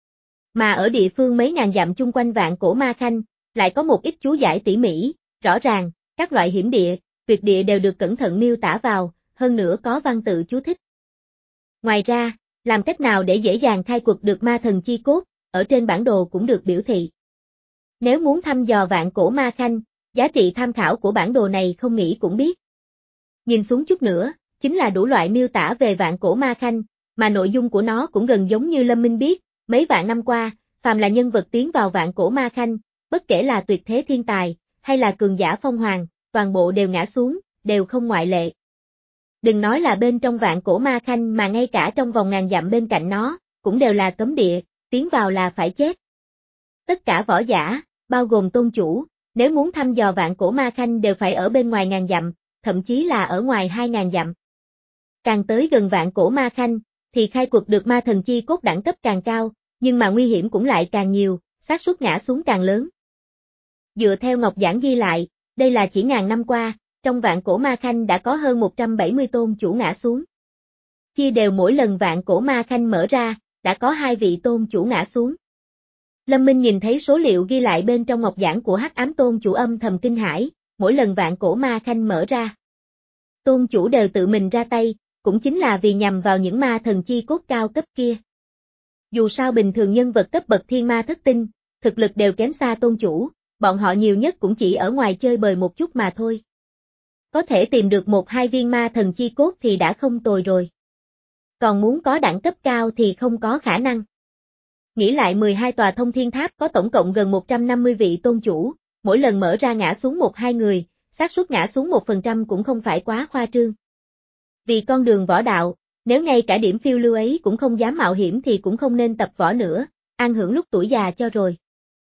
Mà ở địa phương mấy ngàn dặm chung quanh Vạn Cổ Ma Khanh, lại có một ít chú giải tỉ mỉ, rõ ràng, các loại hiểm địa, tuyệt địa đều được cẩn thận miêu tả vào, hơn nữa có văn tự chú thích. Ngoài ra, làm cách nào để dễ dàng khai quật được ma thần chi cốt, ở trên bản đồ cũng được biểu thị. Nếu muốn thăm dò Vạn Cổ Ma Khanh, giá trị tham khảo của bản đồ này không nghĩ cũng biết. Nhìn xuống chút nữa, chính là đủ loại miêu tả về Vạn Cổ Ma Khanh, mà nội dung của nó cũng gần giống như Lâm Minh biết, mấy vạn năm qua, phàm là nhân vật tiến vào Vạn Cổ Ma Khanh, bất kể là tuyệt thế thiên tài, hay là cường giả phong hoàng, toàn bộ đều ngã xuống, đều không ngoại lệ. Đừng nói là bên trong Vạn Cổ Ma Khanh mà ngay cả trong vòng ngàn dặm bên cạnh nó, cũng đều là cấm địa, tiến vào là phải chết. Tất cả võ giả, bao gồm tôn chủ, nếu muốn thăm dò Vạn Cổ Ma Khanh đều phải ở bên ngoài ngàn dặm, thậm chí là ở ngoài hai ngàn dặm. Càng tới gần Vạn Cổ Ma Khanh, thì khai quật được ma thần chi cốt đẳng cấp càng cao, nhưng mà nguy hiểm cũng lại càng nhiều, xác suất ngã xuống càng lớn. Dựa theo ngọc giản ghi lại, đây là chỉ ngàn năm qua, trong Vạn Cổ Ma Khanh đã có hơn một trăm bảy mươi tôn chủ ngã xuống. Chia đều mỗi lần Vạn Cổ Ma Khanh mở ra, đã có hai vị tôn chủ ngã xuống. Lâm Minh nhìn thấy số liệu ghi lại bên trong ngọc giản của Hắc Ám Tôn chủ âm thầm kinh hãi, mỗi lần Vạn Cổ Ma Khanh mở ra. Tôn chủ đều tự mình ra tay, cũng chính là vì nhằm vào những ma thần chi cốt cao cấp kia. Dù sao bình thường nhân vật cấp bậc thiên ma thất tinh, thực lực đều kém xa tôn chủ, bọn họ nhiều nhất cũng chỉ ở ngoài chơi bời một chút mà thôi. Có thể tìm được một hai viên ma thần chi cốt thì đã không tồi rồi. Còn muốn có đẳng cấp cao thì không có khả năng. Nghĩ lại mười hai tòa thông thiên tháp có tổng cộng gần một trăm năm mươi vị tôn chủ, mỗi lần mở ra ngã xuống một hai người, xác suất ngã xuống một phần trăm cũng không phải quá khoa trương. Vì con đường võ đạo, nếu ngay cả điểm phiêu lưu ấy cũng không dám mạo hiểm thì cũng không nên tập võ nữa, an hưởng lúc tuổi già cho rồi.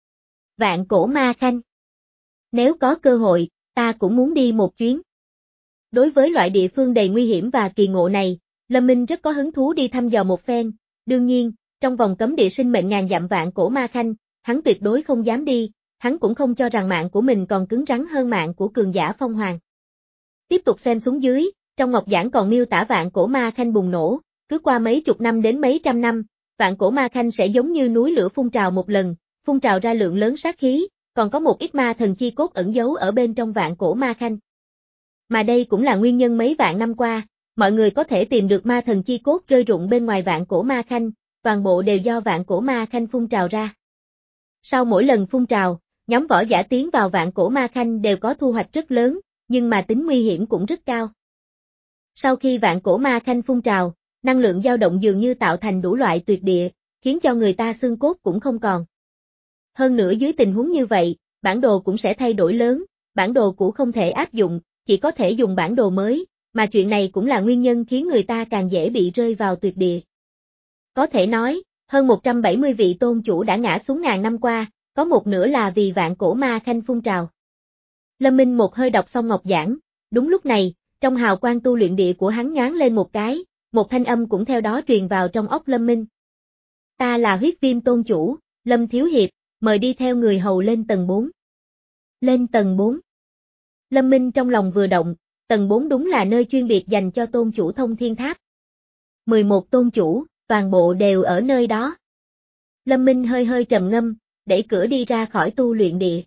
Vạn Cổ Ma Khanh. Nếu có cơ hội, ta cũng muốn đi một chuyến. Đối với loại địa phương đầy nguy hiểm và kỳ ngộ này, Lâm Minh rất có hứng thú đi thăm dò một phen, đương nhiên, trong vòng cấm địa sinh mệnh ngàn dặm Vạn Cổ Ma Khanh, hắn tuyệt đối không dám đi, hắn cũng không cho rằng mạng của mình còn cứng rắn hơn mạng của cường giả phong hoàng. Tiếp tục xem xuống dưới, trong ngọc giảng còn miêu tả vạn cổ ma khanh bùng nổ, cứ qua mấy chục năm đến mấy trăm năm, vạn cổ ma khanh sẽ giống như núi lửa phun trào một lần, phun trào ra lượng lớn sát khí, còn có một ít ma thần chi cốt ẩn giấu ở bên trong vạn cổ ma khanh. Mà đây cũng là nguyên nhân mấy vạn năm qua, mọi người có thể tìm được ma thần chi cốt rơi rụng bên ngoài vạn cổ ma khanh, toàn bộ đều do vạn cổ ma khanh phun trào ra. Sau mỗi lần phun trào, nhóm võ giả tiến vào vạn cổ ma khanh đều có thu hoạch rất lớn, nhưng mà tính nguy hiểm cũng rất cao. Sau khi vạn cổ ma khanh phun trào, năng lượng dao động dường như tạo thành đủ loại tuyệt địa, khiến cho người ta xương cốt cũng không còn. Hơn nữa dưới tình huống như vậy, bản đồ cũng sẽ thay đổi lớn, bản đồ cũ không thể áp dụng, chỉ có thể dùng bản đồ mới, mà chuyện này cũng là nguyên nhân khiến người ta càng dễ bị rơi vào tuyệt địa. Có thể nói, hơn một trăm bảy mươi vị tôn chủ đã ngã xuống ngàn năm qua, có một nửa là vì vạn cổ ma khanh phun trào. Lâm Minh một hơi đọc xong ngọc giảng, đúng lúc này, trong hào quang tu luyện địa của hắn nhoáng lên một cái, một thanh âm cũng theo đó truyền vào trong óc Lâm Minh. Ta là huyết viêm tôn chủ, Lâm Thiếu Hiệp, mời đi theo người hầu lên tầng bốn. Lên tầng bốn. Lâm Minh trong lòng vừa động, tầng bốn đúng là nơi chuyên biệt dành cho tôn chủ thông thiên tháp. mười một tôn chủ, toàn bộ đều ở nơi đó. Lâm Minh hơi hơi trầm ngâm, đẩy cửa đi ra khỏi tu luyện địa.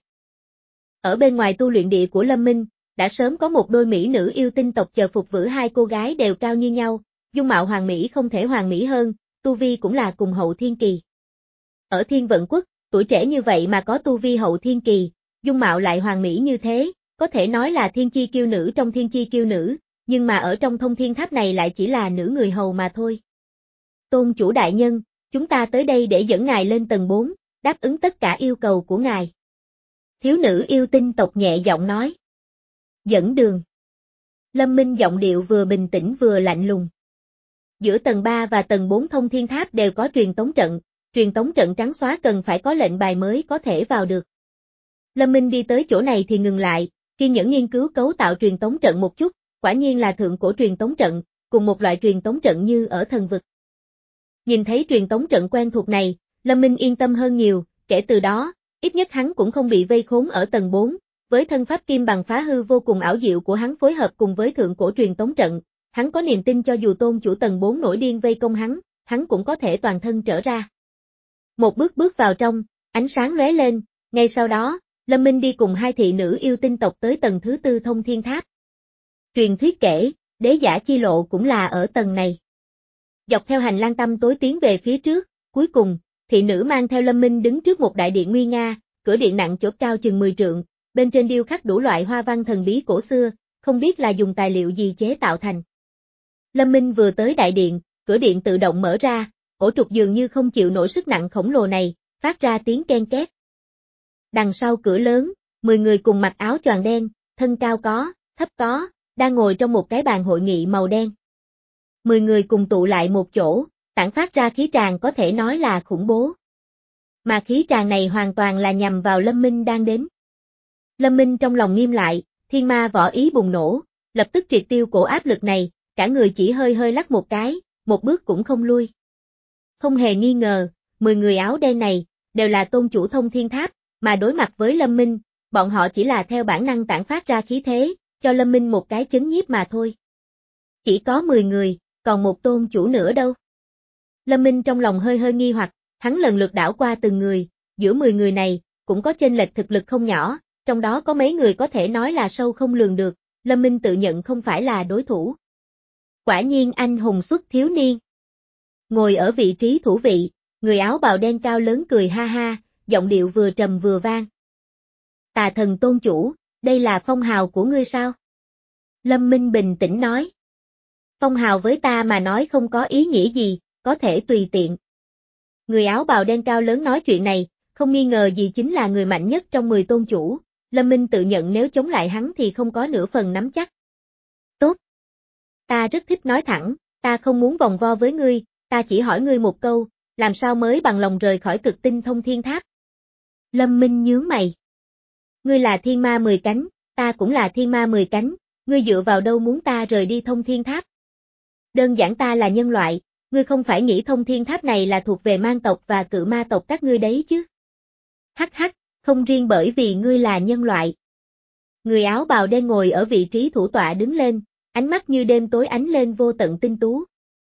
Ở bên ngoài tu luyện địa của Lâm Minh, đã sớm có một đôi mỹ nữ yêu tinh tộc chờ phục vữ, hai cô gái đều cao như nhau, dung mạo hoàn mỹ không thể hoàn mỹ hơn, tu vi cũng là cùng hậu thiên kỳ. Ở Thiên Vận Quốc, tuổi trẻ như vậy mà có tu vi hậu thiên kỳ, dung mạo lại hoàn mỹ như thế, có thể nói là thiên chi kiêu nữ trong thiên chi kiêu nữ, nhưng mà ở trong thông thiên tháp này lại chỉ là nữ người hầu mà thôi. Tôn chủ đại nhân, chúng ta tới đây để dẫn ngài lên tầng bốn, đáp ứng tất cả yêu cầu của ngài. Thiếu nữ yêu tinh tộc nhẹ giọng nói. Dẫn đường. Lâm Minh giọng điệu vừa bình tĩnh vừa lạnh lùng. Giữa tầng ba và tầng bốn thông thiên tháp đều có truyền tống trận, truyền tống trận trắng xóa cần phải có lệnh bài mới có thể vào được. Lâm Minh đi tới chỗ này thì ngừng lại, kiên nhẫn nghiên cứu cấu tạo truyền tống trận một chút, quả nhiên là thượng cổ truyền tống trận, cùng một loại truyền tống trận như ở thần vực. Nhìn thấy truyền tống trận quen thuộc này, Lâm Minh yên tâm hơn nhiều, kể từ đó, ít nhất hắn cũng không bị vây khốn ở tầng bốn, với thân pháp kim bằng phá hư vô cùng ảo diệu của hắn phối hợp cùng với thượng cổ truyền tống trận, hắn có niềm tin cho dù tôn chủ tầng bốn nổi điên vây công hắn, hắn cũng có thể toàn thân trở ra. Một bước bước vào trong, ánh sáng lóe lên, ngay sau đó, Lâm Minh đi cùng hai thị nữ yêu tinh tộc tới tầng thứ tư thông thiên tháp. Truyền thuyết kể, đế giả chi lộ cũng là ở tầng này. Dọc theo hành lang tăm tối tiến về phía trước, cuối cùng, thị nữ mang theo Lâm Minh đứng trước một đại điện nguy nga, cửa điện nặng chóp cao chừng mười trượng, bên trên điêu khắc đủ loại hoa văn thần bí cổ xưa, không biết là dùng tài liệu gì chế tạo thành. Lâm Minh vừa tới đại điện, cửa điện tự động mở ra, ổ trục dường như không chịu nổi sức nặng khổng lồ này, phát ra tiếng ken két. Đằng sau cửa lớn, mười người cùng mặc áo choàng đen, thân cao có, thấp có, đang ngồi trong một cái bàn hội nghị màu đen. Mười người cùng tụ lại một chỗ, tản phát ra khí tràng có thể nói là khủng bố. Mà khí tràng này hoàn toàn là nhằm vào Lâm Minh đang đến. Lâm Minh trong lòng nghiêm lại, thiên ma võ ý bùng nổ, lập tức triệt tiêu cổ áp lực này, cả người chỉ hơi hơi lắc một cái, một bước cũng không lui. Không hề nghi ngờ, mười người áo đen này, đều là tôn chủ thông thiên tháp, mà đối mặt với Lâm Minh, bọn họ chỉ là theo bản năng tản phát ra khí thế, cho Lâm Minh một cái chấn nhiếp mà thôi. Chỉ có mười người, còn một tôn chủ nữa đâu? Lâm Minh trong lòng hơi hơi nghi hoặc, hắn lần lượt đảo qua từng người, giữa mười người này, cũng có chênh lệch thực lực không nhỏ, trong đó có mấy người có thể nói là sâu không lường được, Lâm Minh tự nhận không phải là đối thủ. Quả nhiên anh hùng xuất thiếu niên. Ngồi ở vị trí thủ vị, người áo bào đen cao lớn cười ha ha, giọng điệu vừa trầm vừa vang. Tà thần tôn chủ, đây là phong hào của ngươi sao? Lâm Minh bình tĩnh nói. Phong hào với ta mà nói không có ý nghĩa gì, có thể tùy tiện. Người áo bào đen cao lớn nói chuyện này, không nghi ngờ gì chính là người mạnh nhất trong mười tôn chủ, Lâm Minh tự nhận nếu chống lại hắn thì không có nửa phần nắm chắc. Tốt. Ta rất thích nói thẳng, ta không muốn vòng vo với ngươi, ta chỉ hỏi ngươi một câu, làm sao mới bằng lòng rời khỏi cực tinh thông thiên tháp? Lâm Minh nhướng mày. Ngươi là thiên ma mười cánh, ta cũng là thiên ma mười cánh, ngươi dựa vào đâu muốn ta rời đi thông thiên tháp? Đơn giản ta là nhân loại, ngươi không phải nghĩ thông thiên tháp này là thuộc về man tộc và cự ma tộc các ngươi đấy chứ? Hắc hắc, không riêng bởi vì ngươi là nhân loại. Người áo bào đen ngồi ở vị trí thủ tọa đứng lên, ánh mắt như đêm tối ánh lên vô tận tinh tú.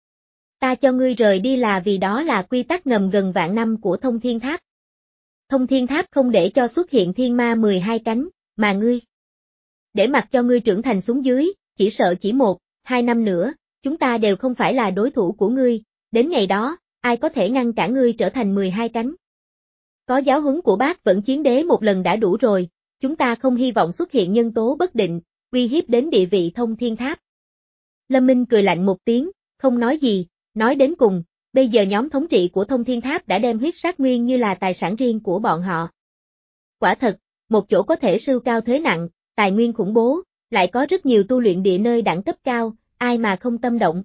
Ta cho ngươi rời đi là vì đó là quy tắc ngầm gần vạn năm của Thông Thiên Tháp. Thông Thiên Tháp không để cho xuất hiện thiên ma mười hai cánh, mà ngươi để mặc cho ngươi trưởng thành xuống dưới, chỉ sợ chỉ một, hai năm nữa, chúng ta đều không phải là đối thủ của ngươi, đến ngày đó, ai có thể ngăn cản ngươi trở thành mười hai cánh. Có giáo huấn của bác Vẫn Chiến Đế một lần đã đủ rồi, chúng ta không hy vọng xuất hiện nhân tố bất định, uy hiếp đến địa vị Thông Thiên Tháp. Lâm Minh cười lạnh một tiếng, không nói gì, nói đến cùng, bây giờ nhóm thống trị của Thông Thiên Tháp đã đem huyết sát nguyên như là tài sản riêng của bọn họ. Quả thật, một chỗ có thể sưu cao thuế nặng, tài nguyên khủng bố, lại có rất nhiều tu luyện địa nơi đẳng cấp cao, ai mà không tâm động.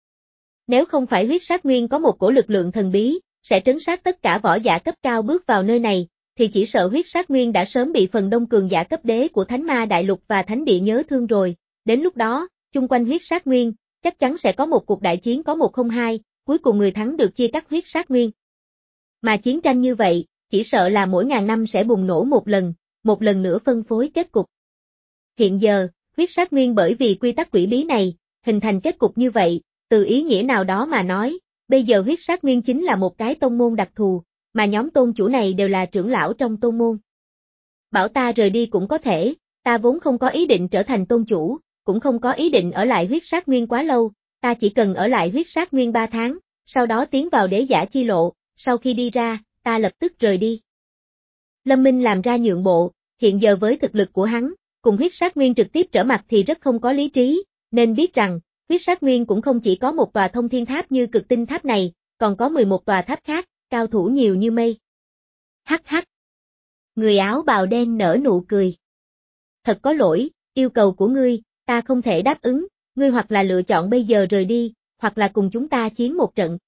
Nếu không phải huyết sát nguyên có một cổ lực lượng thần bí, sẽ trấn sát tất cả võ giả cấp cao bước vào nơi này, thì chỉ sợ huyết sát nguyên đã sớm bị phần đông cường giả cấp đế của Thánh Ma Đại Lục và Thánh Địa nhớ thương rồi, đến lúc đó, chung quanh huyết sát nguyên, chắc chắn sẽ có một cuộc đại chiến có một không hai, cuối cùng người thắng được chia cắt huyết sát nguyên. Mà chiến tranh như vậy, chỉ sợ là mỗi ngàn năm sẽ bùng nổ một lần, một lần nữa phân phối kết cục. Hiện giờ, huyết sát nguyên bởi vì quy tắc quỷ bí này, hình thành kết cục như vậy, từ ý nghĩa nào đó mà nói, bây giờ huyết sát nguyên chính là một cái tông môn đặc thù, mà nhóm tôn chủ này đều là trưởng lão trong tôn môn. Bảo ta rời đi cũng có thể, ta vốn không có ý định trở thành tôn chủ, cũng không có ý định ở lại huyết sát nguyên quá lâu, ta chỉ cần ở lại huyết sát nguyên ba tháng, sau đó tiến vào đế giả chi lộ, sau khi đi ra, ta lập tức rời đi. Lâm Minh làm ra nhượng bộ, hiện giờ với thực lực của hắn, cùng huyết sát nguyên trực tiếp trở mặt thì rất không có lý trí, nên biết rằng, huyết sát nguyên cũng không chỉ có một tòa thông thiên tháp như cực tinh tháp này, còn có mười một tòa tháp khác, cao thủ nhiều như mây. Hắc hắc. Người áo bào đen nở nụ cười. Thật có lỗi, yêu cầu của ngươi, ta không thể đáp ứng, ngươi hoặc là lựa chọn bây giờ rời đi, hoặc là cùng chúng ta chiến một trận.